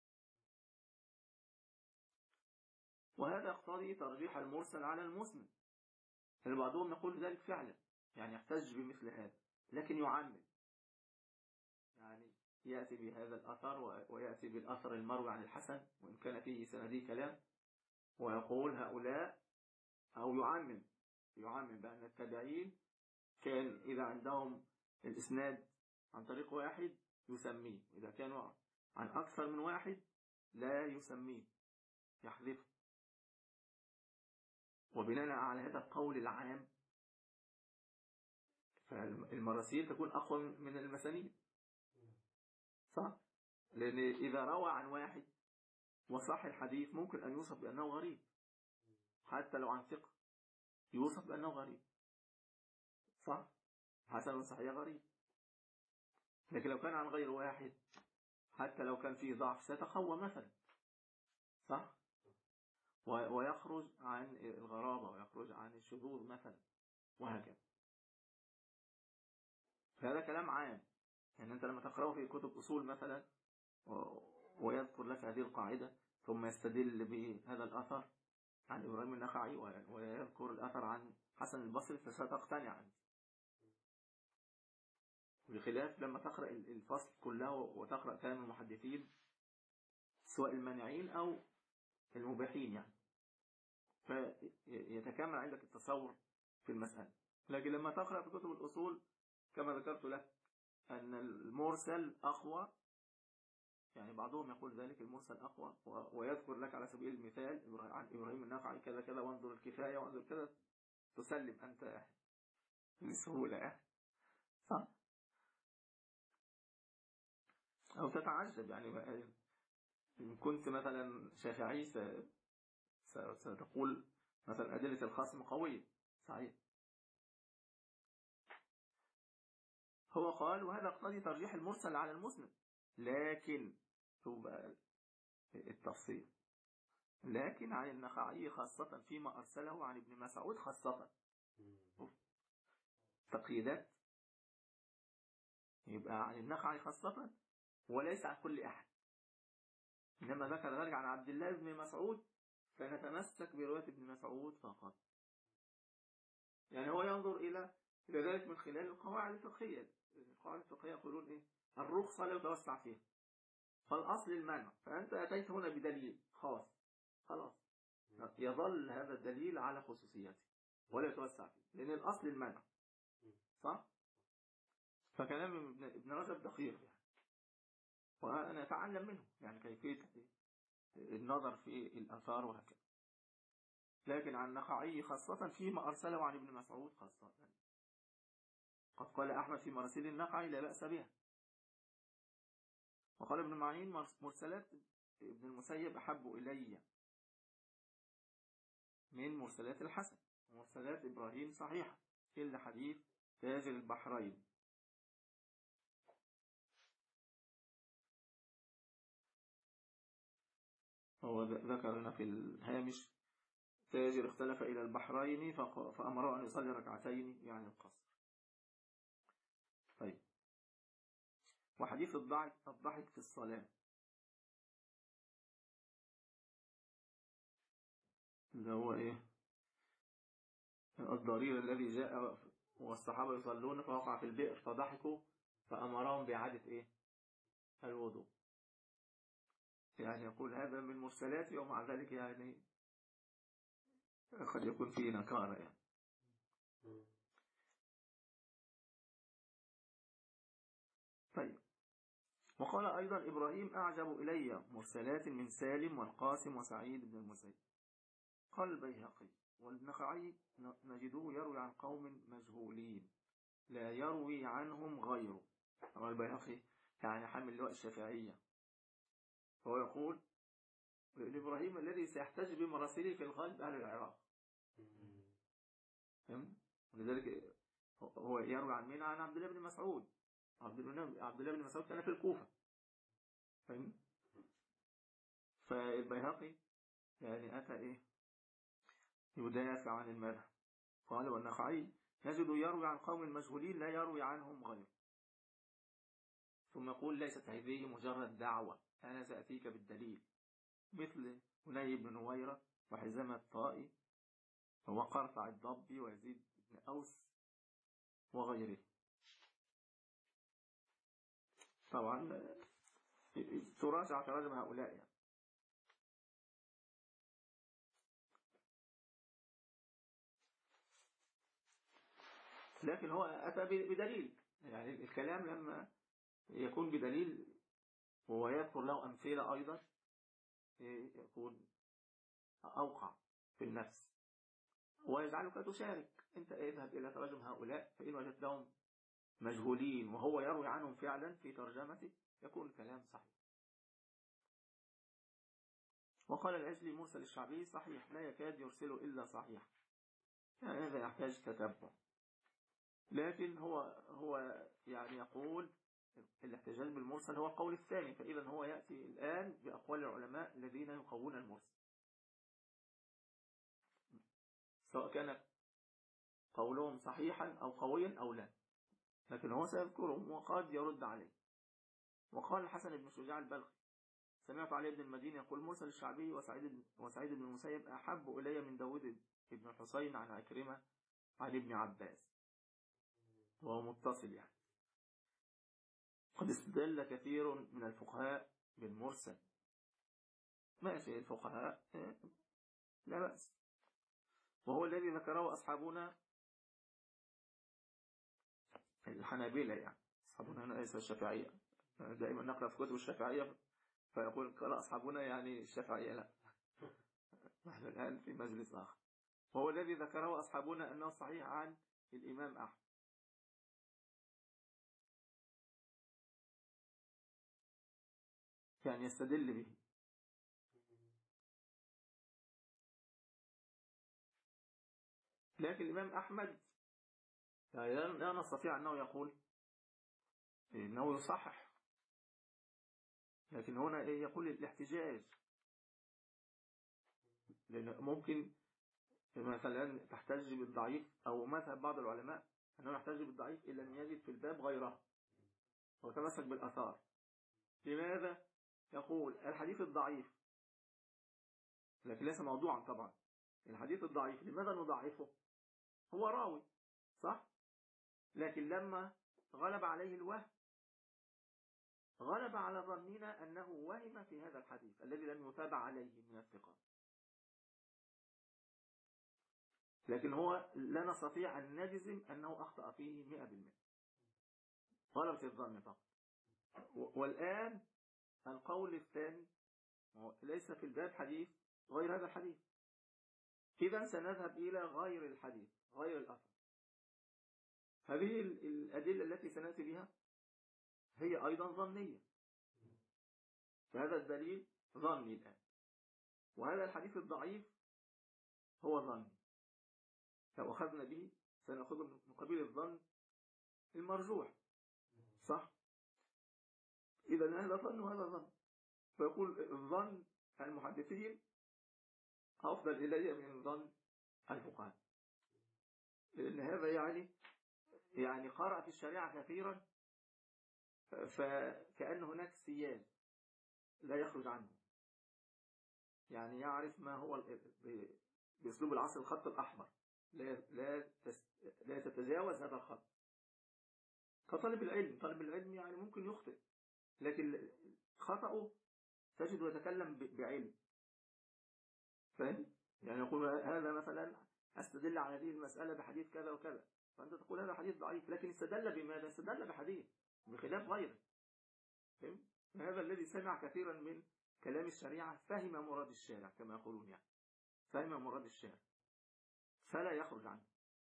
وهذا يقتضي ترجيح المرسل على المسند، بعضهم يقول ذلك فعلا يعني يحتج بمثل هذا لكن يعمم، يعني يأتي بهذا الأثر ويأتي بالأثر المروي عن الحسن وإن كان فيه سندي كلام، ويقول هؤلاء أو يعمم يعمم بأن التابعين كان إذا عندهم الإسناد عن طريق واحد يسميه، إذا كانوا عن أكثر من واحد لا يسميه يحذفه. وبناء على هذا القول العام فالمراسيل تكون أقوى من المسانيد، صح؟ لأن إذا روى عن واحد وصح الحديث ممكن أن يوصف بأنه غريب، حتى لو عن ثقة يوصف بأنه غريب، صح؟ حسن صحيح غريب. لكن لو كان عن غير واحد حتى لو كان فيه ضعف سيتقوى مثلا، صح؟ ويخرج عن الغرابة ويخرج عن الشذوذ مثلا وهكذا. هذا كلام عام، يعني أنت لما تقرأه في كتب أصول مثلا ويذكر لك هذه القاعدة ثم يستدل بهذا الأثر عن إبراهيم النخعي ويذكر الأثر عن حسن البصري فستقتنع عنه، بخلاف لما تقرأ الفصل كله وتقرأ كلام المحدثين سواء المانعين أو المباحين يعني، فيتكامل عندك التصور في المسألة. لكن لما تقرأ في كتب الأصول كما ذكرت لك أن المرسل أقوى، يعني بعضهم يقول ذلك المرسل أقوى، ويذكر لك على سبيل المثال عن إبراهيم النخعي كذا كذا وانظر الكفاية وانظر كذا، تسلم أنت بسهولة، صح؟ أو تتعجب يعني إن كنت مثلا شافعي ستقول مثلا أدلة الخصم قوية، صحيح. هو قال وهذا اقتضي ترجيح المرسل على المسند، لكن شوف بقى التفصيل، لكن عن النخعي خاصة فيما أرسله عن ابن مسعود خاصة. تقييدات، يبقى عن النخعي خاصة وليس عن كل أحد، إنما ذكر ذلك عن عبد الله بن مسعود فنتمسك برواية ابن مسعود فقط. يعني هو ينظر إلى إلى ذلك من خلال القواعد الفقهية. القواعد الفقهية يقولون إيه؟ الرخصة لا يتوسع فيها، فالأصل المنع، فأنت أتيت هنا بدليل خاص، خلاص يظل هذا الدليل على خصوصيته ولا يتوسع فيه، لأن الأصل المنع، صح؟ فكلام ابن رجب دقيق يعني، وأنا أتعلم منه يعني كيفية النظر في الآثار وهكذا. لكن عن النخعي خاصة فيما أرسله عن ابن مسعود خاصة، قد قال أحمد في مراسيل النخعي لا بأس بها. وقال ابن معين مرسلات ابن المسيب أحب إلي من مرسلات الحسن، ومرسلات إبراهيم صحيحة إلا حديث تاجر البحرين. هو ذكر هنا في الهامش تاجر اختلف إلى البحرين فأمره أن يصلي ركعتين يعني القصر. طيب، وحديث الضحك في الصلاة اللي هو إيه؟ الضرير الذي جاء والصحابة يصلون فوقع في البئر فضحكوا فأمرهم بإعادة إيه؟ الوضوء. يعني يقول هذا من مرسلاتي، ومع ذلك يعني قد يكون فيه نكارة يعني. طيب، وقال أيضا إبراهيم أعجب إلي مرسلات من سالم والقاسم وسعيد بن المسيب. قال البيهقي والنخعي نجده يروي عن قوم مجهولين لا يروي عنهم غيره. قال البيهقي يعني حامل لواء الشافعية، فهو يقول إبراهيم الذي سيحتج بمراسله في الغالب أهل العراق، ولذلك هو يروي عن مين؟ عن عبد الله بن مسعود. عبد الله بن مسعود كان في الكوفة، فهم؟ فالبيهقي يعني أتى إيه يدافع عن المذهب. قال والنخعي نجد يروي عن قوم مجهولين لا يروي عنهم غيره، ثم يقول ليست هذه مجرد دعوة، أنا سأتيك بالدليل، مثل هني بن نويرة وحزام الطائي وقرطع الضبي ويزيد بن أوس وغيره. طبعا تراجع تراجم هؤلاء يعني. لكن هو أتى بدليل، يعني الكلام لما يكون بدليل ويذكر له أمثلة أيضا يكون أوقع في النفس ويجعلك تشارك. أنت اذهب إلى تراجم هؤلاء فإن وجدت لهم مجهولين وهو يروي عنهم فعلا في ترجمته يكون الكلام صحيح. وقال العجلي مرسل الشعبي صحيح لا يكاد يرسله إلا صحيح، يعني هذا يحتاج تتبع. لكن هو هو يعني يقول الاحتجاج بالمرسل هو القول الثاني، فإذا هو يأتي الآن بأقوال العلماء الذين يقوون المرسل، سواء كان قولهم صحيحا أو قويا أو لا، لكن هو سيذكرهم وقد يرد عليه. وقال الحسن بن شجاع البلخي سمعت علي بن المدينة يقول مرسل الشعبي وسعيد وسعيد بن المسيب أحب إلي من داود بن الحسين عن عكرمة عن ابن عباس، وهو متصل يعني. قد استدل كثير من الفقهاء بالمرسل ماشي الفقهاء لا بأس. وهو الذي ذكره أصحابنا الحنابلة، يعني أصحابنا هنا ليس الشافعية، دائما نقرأ في كتب الشافعية فيقول قال أصحابنا يعني الشافعية، لا نحن الآن في مجلس آخر. وهو الذي ذكره أصحابنا أنه صحيح عن الإمام أحمد. يعني يستدل به. لكن الإمام أحمد لا نستطيع أنه يقول إنه يصحح، لكن هنا يقول الاحتجاج، لأن ممكن مثلا تحتج بالضعيف، أو مذهب بعض العلماء أنه يحتج بالضعيف إن لم يجد في الباب غيره وتمسك بالأثار. لماذا؟ يقول الحديث الضعيف، لكن ليس موضوعا طبعا، الحديث الضعيف لماذا نضعفه؟ هو راوي صح؟ لكن لما غلب عليه الوهم غلب على ظننا أنه وهم في هذا الحديث الذي لم يتابع عليه من الثقات، لكن هو لا نستطيع أن نجزم أنه أخطأ فيه مئة بالمئة، غلبة الظن فقط. والآن القول الثاني ليس في الباب حديث غير هذا الحديث، إذا سنذهب إلى غير الحديث غير الأثر. هذه الأدلة التي سنأتي بها هي أيضا ظنية، فهذا الدليل ظني الآن، وهذا الحديث الضعيف هو ظني، لو أخذنا به سنأخذ من قبيل الظن المرجوح صح؟ إذا هذا ظن وهذا ظن، فيقول الظن المحدثين أفضل إلي من ظن الفقهاء، لأن هذا يعني يعني قرأ في الشريعة كثيرا، فكأن هناك سياج لا يخرج عنه، يعني يعرف ما هو بأسلوب العصر الخط الأحمر، لا لا لا تتجاوز هذا الخط. كطالب العلم، طالب العلم يعني ممكن يخطئ، لكن خطأه تجد يتكلم بعلم، فاهم؟ يعني يقول هذا مثلا استدل على هذه المسألة بحديث كذا وكذا، فأنت تقول هذا حديث ضعيف، لكن استدل بماذا؟ استدل بحديث بخلاف غيره، فاهم؟ هذا الذي سمع كثيرا من كلام الشريعة فهم مراد الشارع كما يقولون، يعني فهم مراد الشارع فلا يخرج عنه،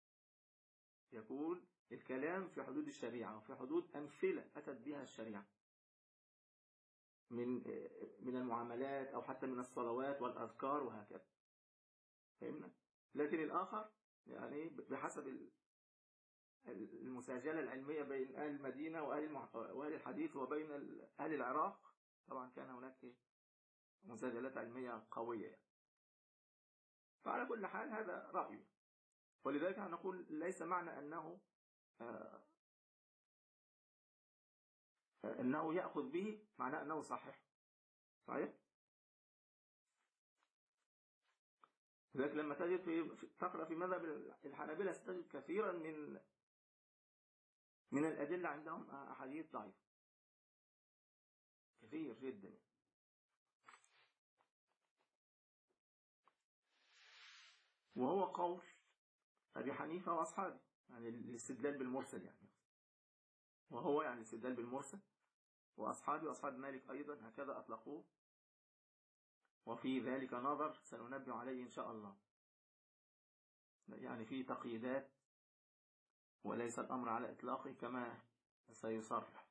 يقول الكلام في حدود الشريعة وفي حدود أمثلة أتت بها الشريعة من من المعاملات أو حتى من الصلوات والأذكار وهكذا، فهمنا؟ لكن الآخر يعني بحسب المساجلة العلمية بين أهل المدينة وأهل الحديث وبين أهل العراق، طبعا كان هناك مساجلات علمية قوية يعني. فعلى كل حال هذا رأيه، ولذلك نقول ليس معنى أنه آه أنه يأخذ به معناه أنه صحيح صحيح. لذلك لما تجد في تقرأ في مذهب الحنابلة ستجد كثيرا من من الأدلة عندهم أحاديث ضعيفة كثير جدا، وهو قول أبي حنيفة وأصحابه، يعني الاستدلال بالمرسل يعني، وهو يعني الاستدلال بالمرسل، وأصحابي وأصحاب مالك أيضا هكذا أطلقوه، وفي ذلك نظر سننبه عليه إن شاء الله، يعني في تقييدات وليس الأمر على إطلاقه كما سيصرح.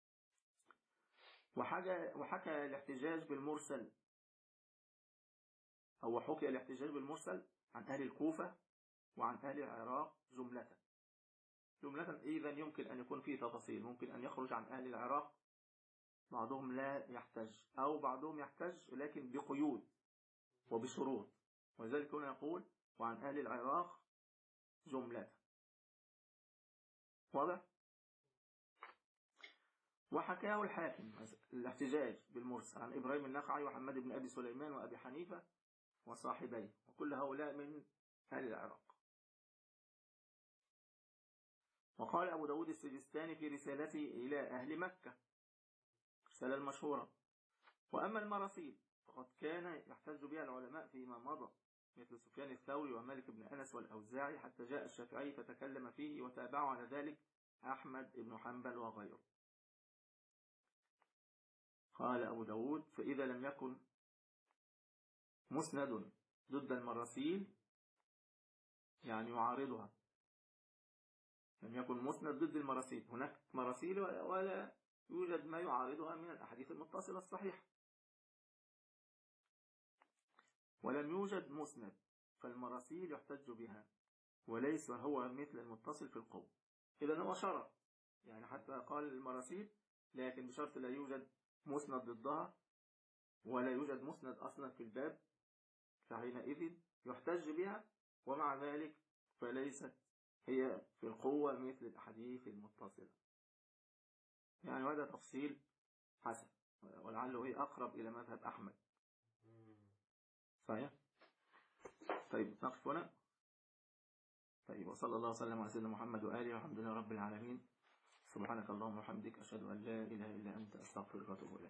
وحكى, وحكى الاحتجاج بالمرسل أو حكي الاحتجاج بالمرسل عن أهل الكوفة وعن أهل العراق جملة جملة إذا يمكن أن يكون فيه تفاصيل، ممكن أن يخرج عن أهل العراق بعضهم لا يحتج أو بعضهم يحتج لكن بقيود وبشروط، وذلك هنا يقول وعن أهل العراق جملة، واضح؟ وحكاه الحاكم الاحتجاج بالمرسل عن إبراهيم النخعي وحماد بن أبي سليمان وأبي حنيفة وصاحبيه، وكل هؤلاء من أهل العراق. وقال أبو داود السجستاني في رسالته إلى أهل مكة، رسالة المشهورة: وأما المراسيل فقد كان يحتج بها العلماء فيما مضى مثل سفيان الثوري ومالك بن أنس والأوزاعي، حتى جاء الشافعي فتكلم فيه وتابعه على ذلك أحمد بن حنبل وغيره. قال أبو داود: فإذا لم يكن مسند ضد المراسيل يعني يعارضها، لم يكن مسند ضد المراسيل، هناك مراسيل ولا يوجد ما يعارضها من الأحاديث المتصلة الصحيحة، ولم يوجد مسند، فالمراسيل يحتج بها وليس هو مثل المتصل في القوة. إذن هو شرع يعني حتى قال المراسيل، لكن بشرط لا يوجد مسند ضدها ولا يوجد مسند أصلا في الباب، فحينئذ يحتج بها، ومع ذلك فليست هي في القوة مثل الأحاديث المتصلة. يعني هذا تفصيل حسن، ولعله هي أقرب إلى مذهب أحمد. صحيح؟ طيب نقف هنا. طيب، وصلى الله وسلم على سيدنا محمد وآله، والحمد لله رب العالمين. سبحانك اللهم وبحمدك، أشهد أن لا إله إلا أنت، أستغفرك وأتوب إليك.